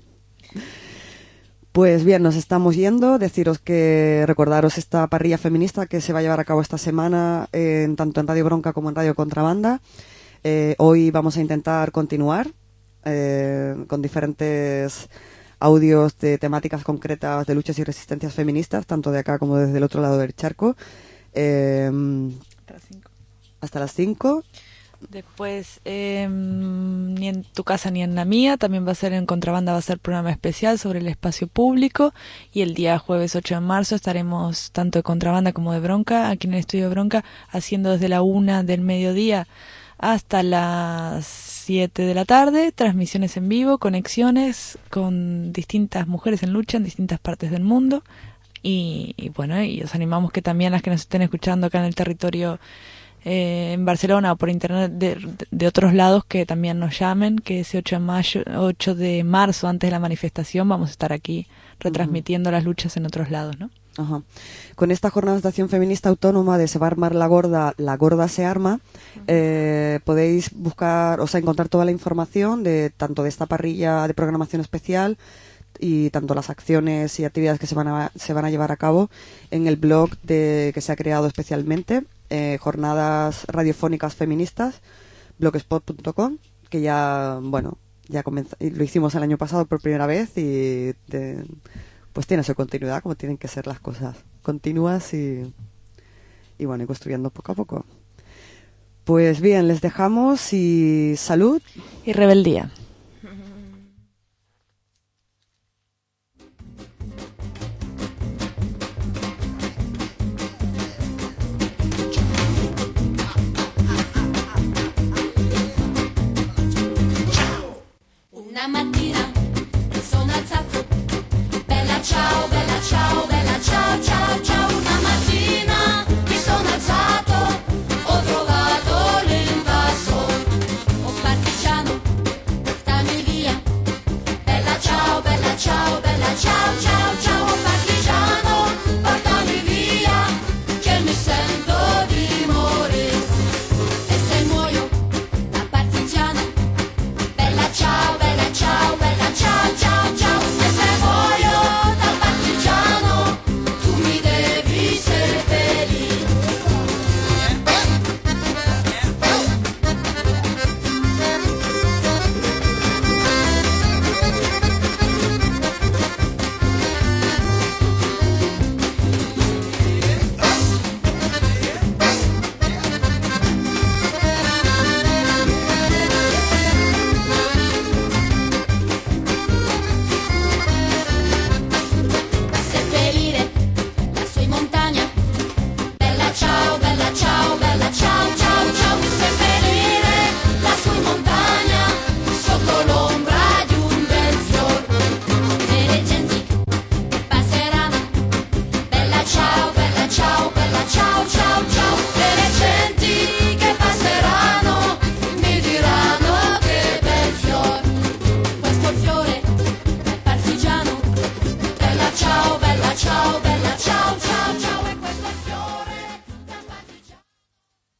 Pues bien, nos estamos yendo. Deciros que recordaros esta parrilla feminista que se va a llevar a cabo esta semana, eh, en, tanto en Radio Bronca como en Radio Contrabanda. Eh, hoy vamos a intentar continuar eh, con diferentes audios de temáticas concretas de luchas y resistencias feministas, tanto de acá como desde el otro lado del charco. Eh, hasta las cinco. Hasta las cinco. Después, eh, ni en tu casa ni en la mía, también va a ser en Contrabanda, va a ser programa especial sobre el espacio público, y el día jueves ocho de marzo estaremos tanto de Contrabanda como de Bronca, aquí en el estudio de Bronca, haciendo desde la una del mediodía hasta las siete de la tarde, transmisiones en vivo, conexiones con distintas mujeres en lucha en distintas partes del mundo, y, y bueno, y os animamos que también las que nos estén escuchando acá en el territorio Eh, en Barcelona o por internet de, de, de otros lados, que también nos llamen, que ese ocho de mayo, ocho de marzo, antes de la manifestación, vamos a estar aquí retransmitiendo uh-huh. las luchas en otros lados, ¿no? Ajá. Con esta jornada de acción feminista autónoma de Se va a armar la gorda, la gorda se arma, uh-huh. eh, podéis buscar, o sea, encontrar toda la información de tanto de esta parrilla de programación especial y tanto las acciones y actividades que se van a, se van a llevar a cabo en el blog de, que se ha creado especialmente, eh, Jornadas Radiofónicas Feministas, blogspot punto com, que ya, bueno, ya comenzó, lo hicimos el año pasado por primera vez y de, pues tiene su continuidad, como tienen que ser las cosas, continuas y, y bueno, y construyendo poco a poco. Pues bien, les dejamos y salud y rebeldía.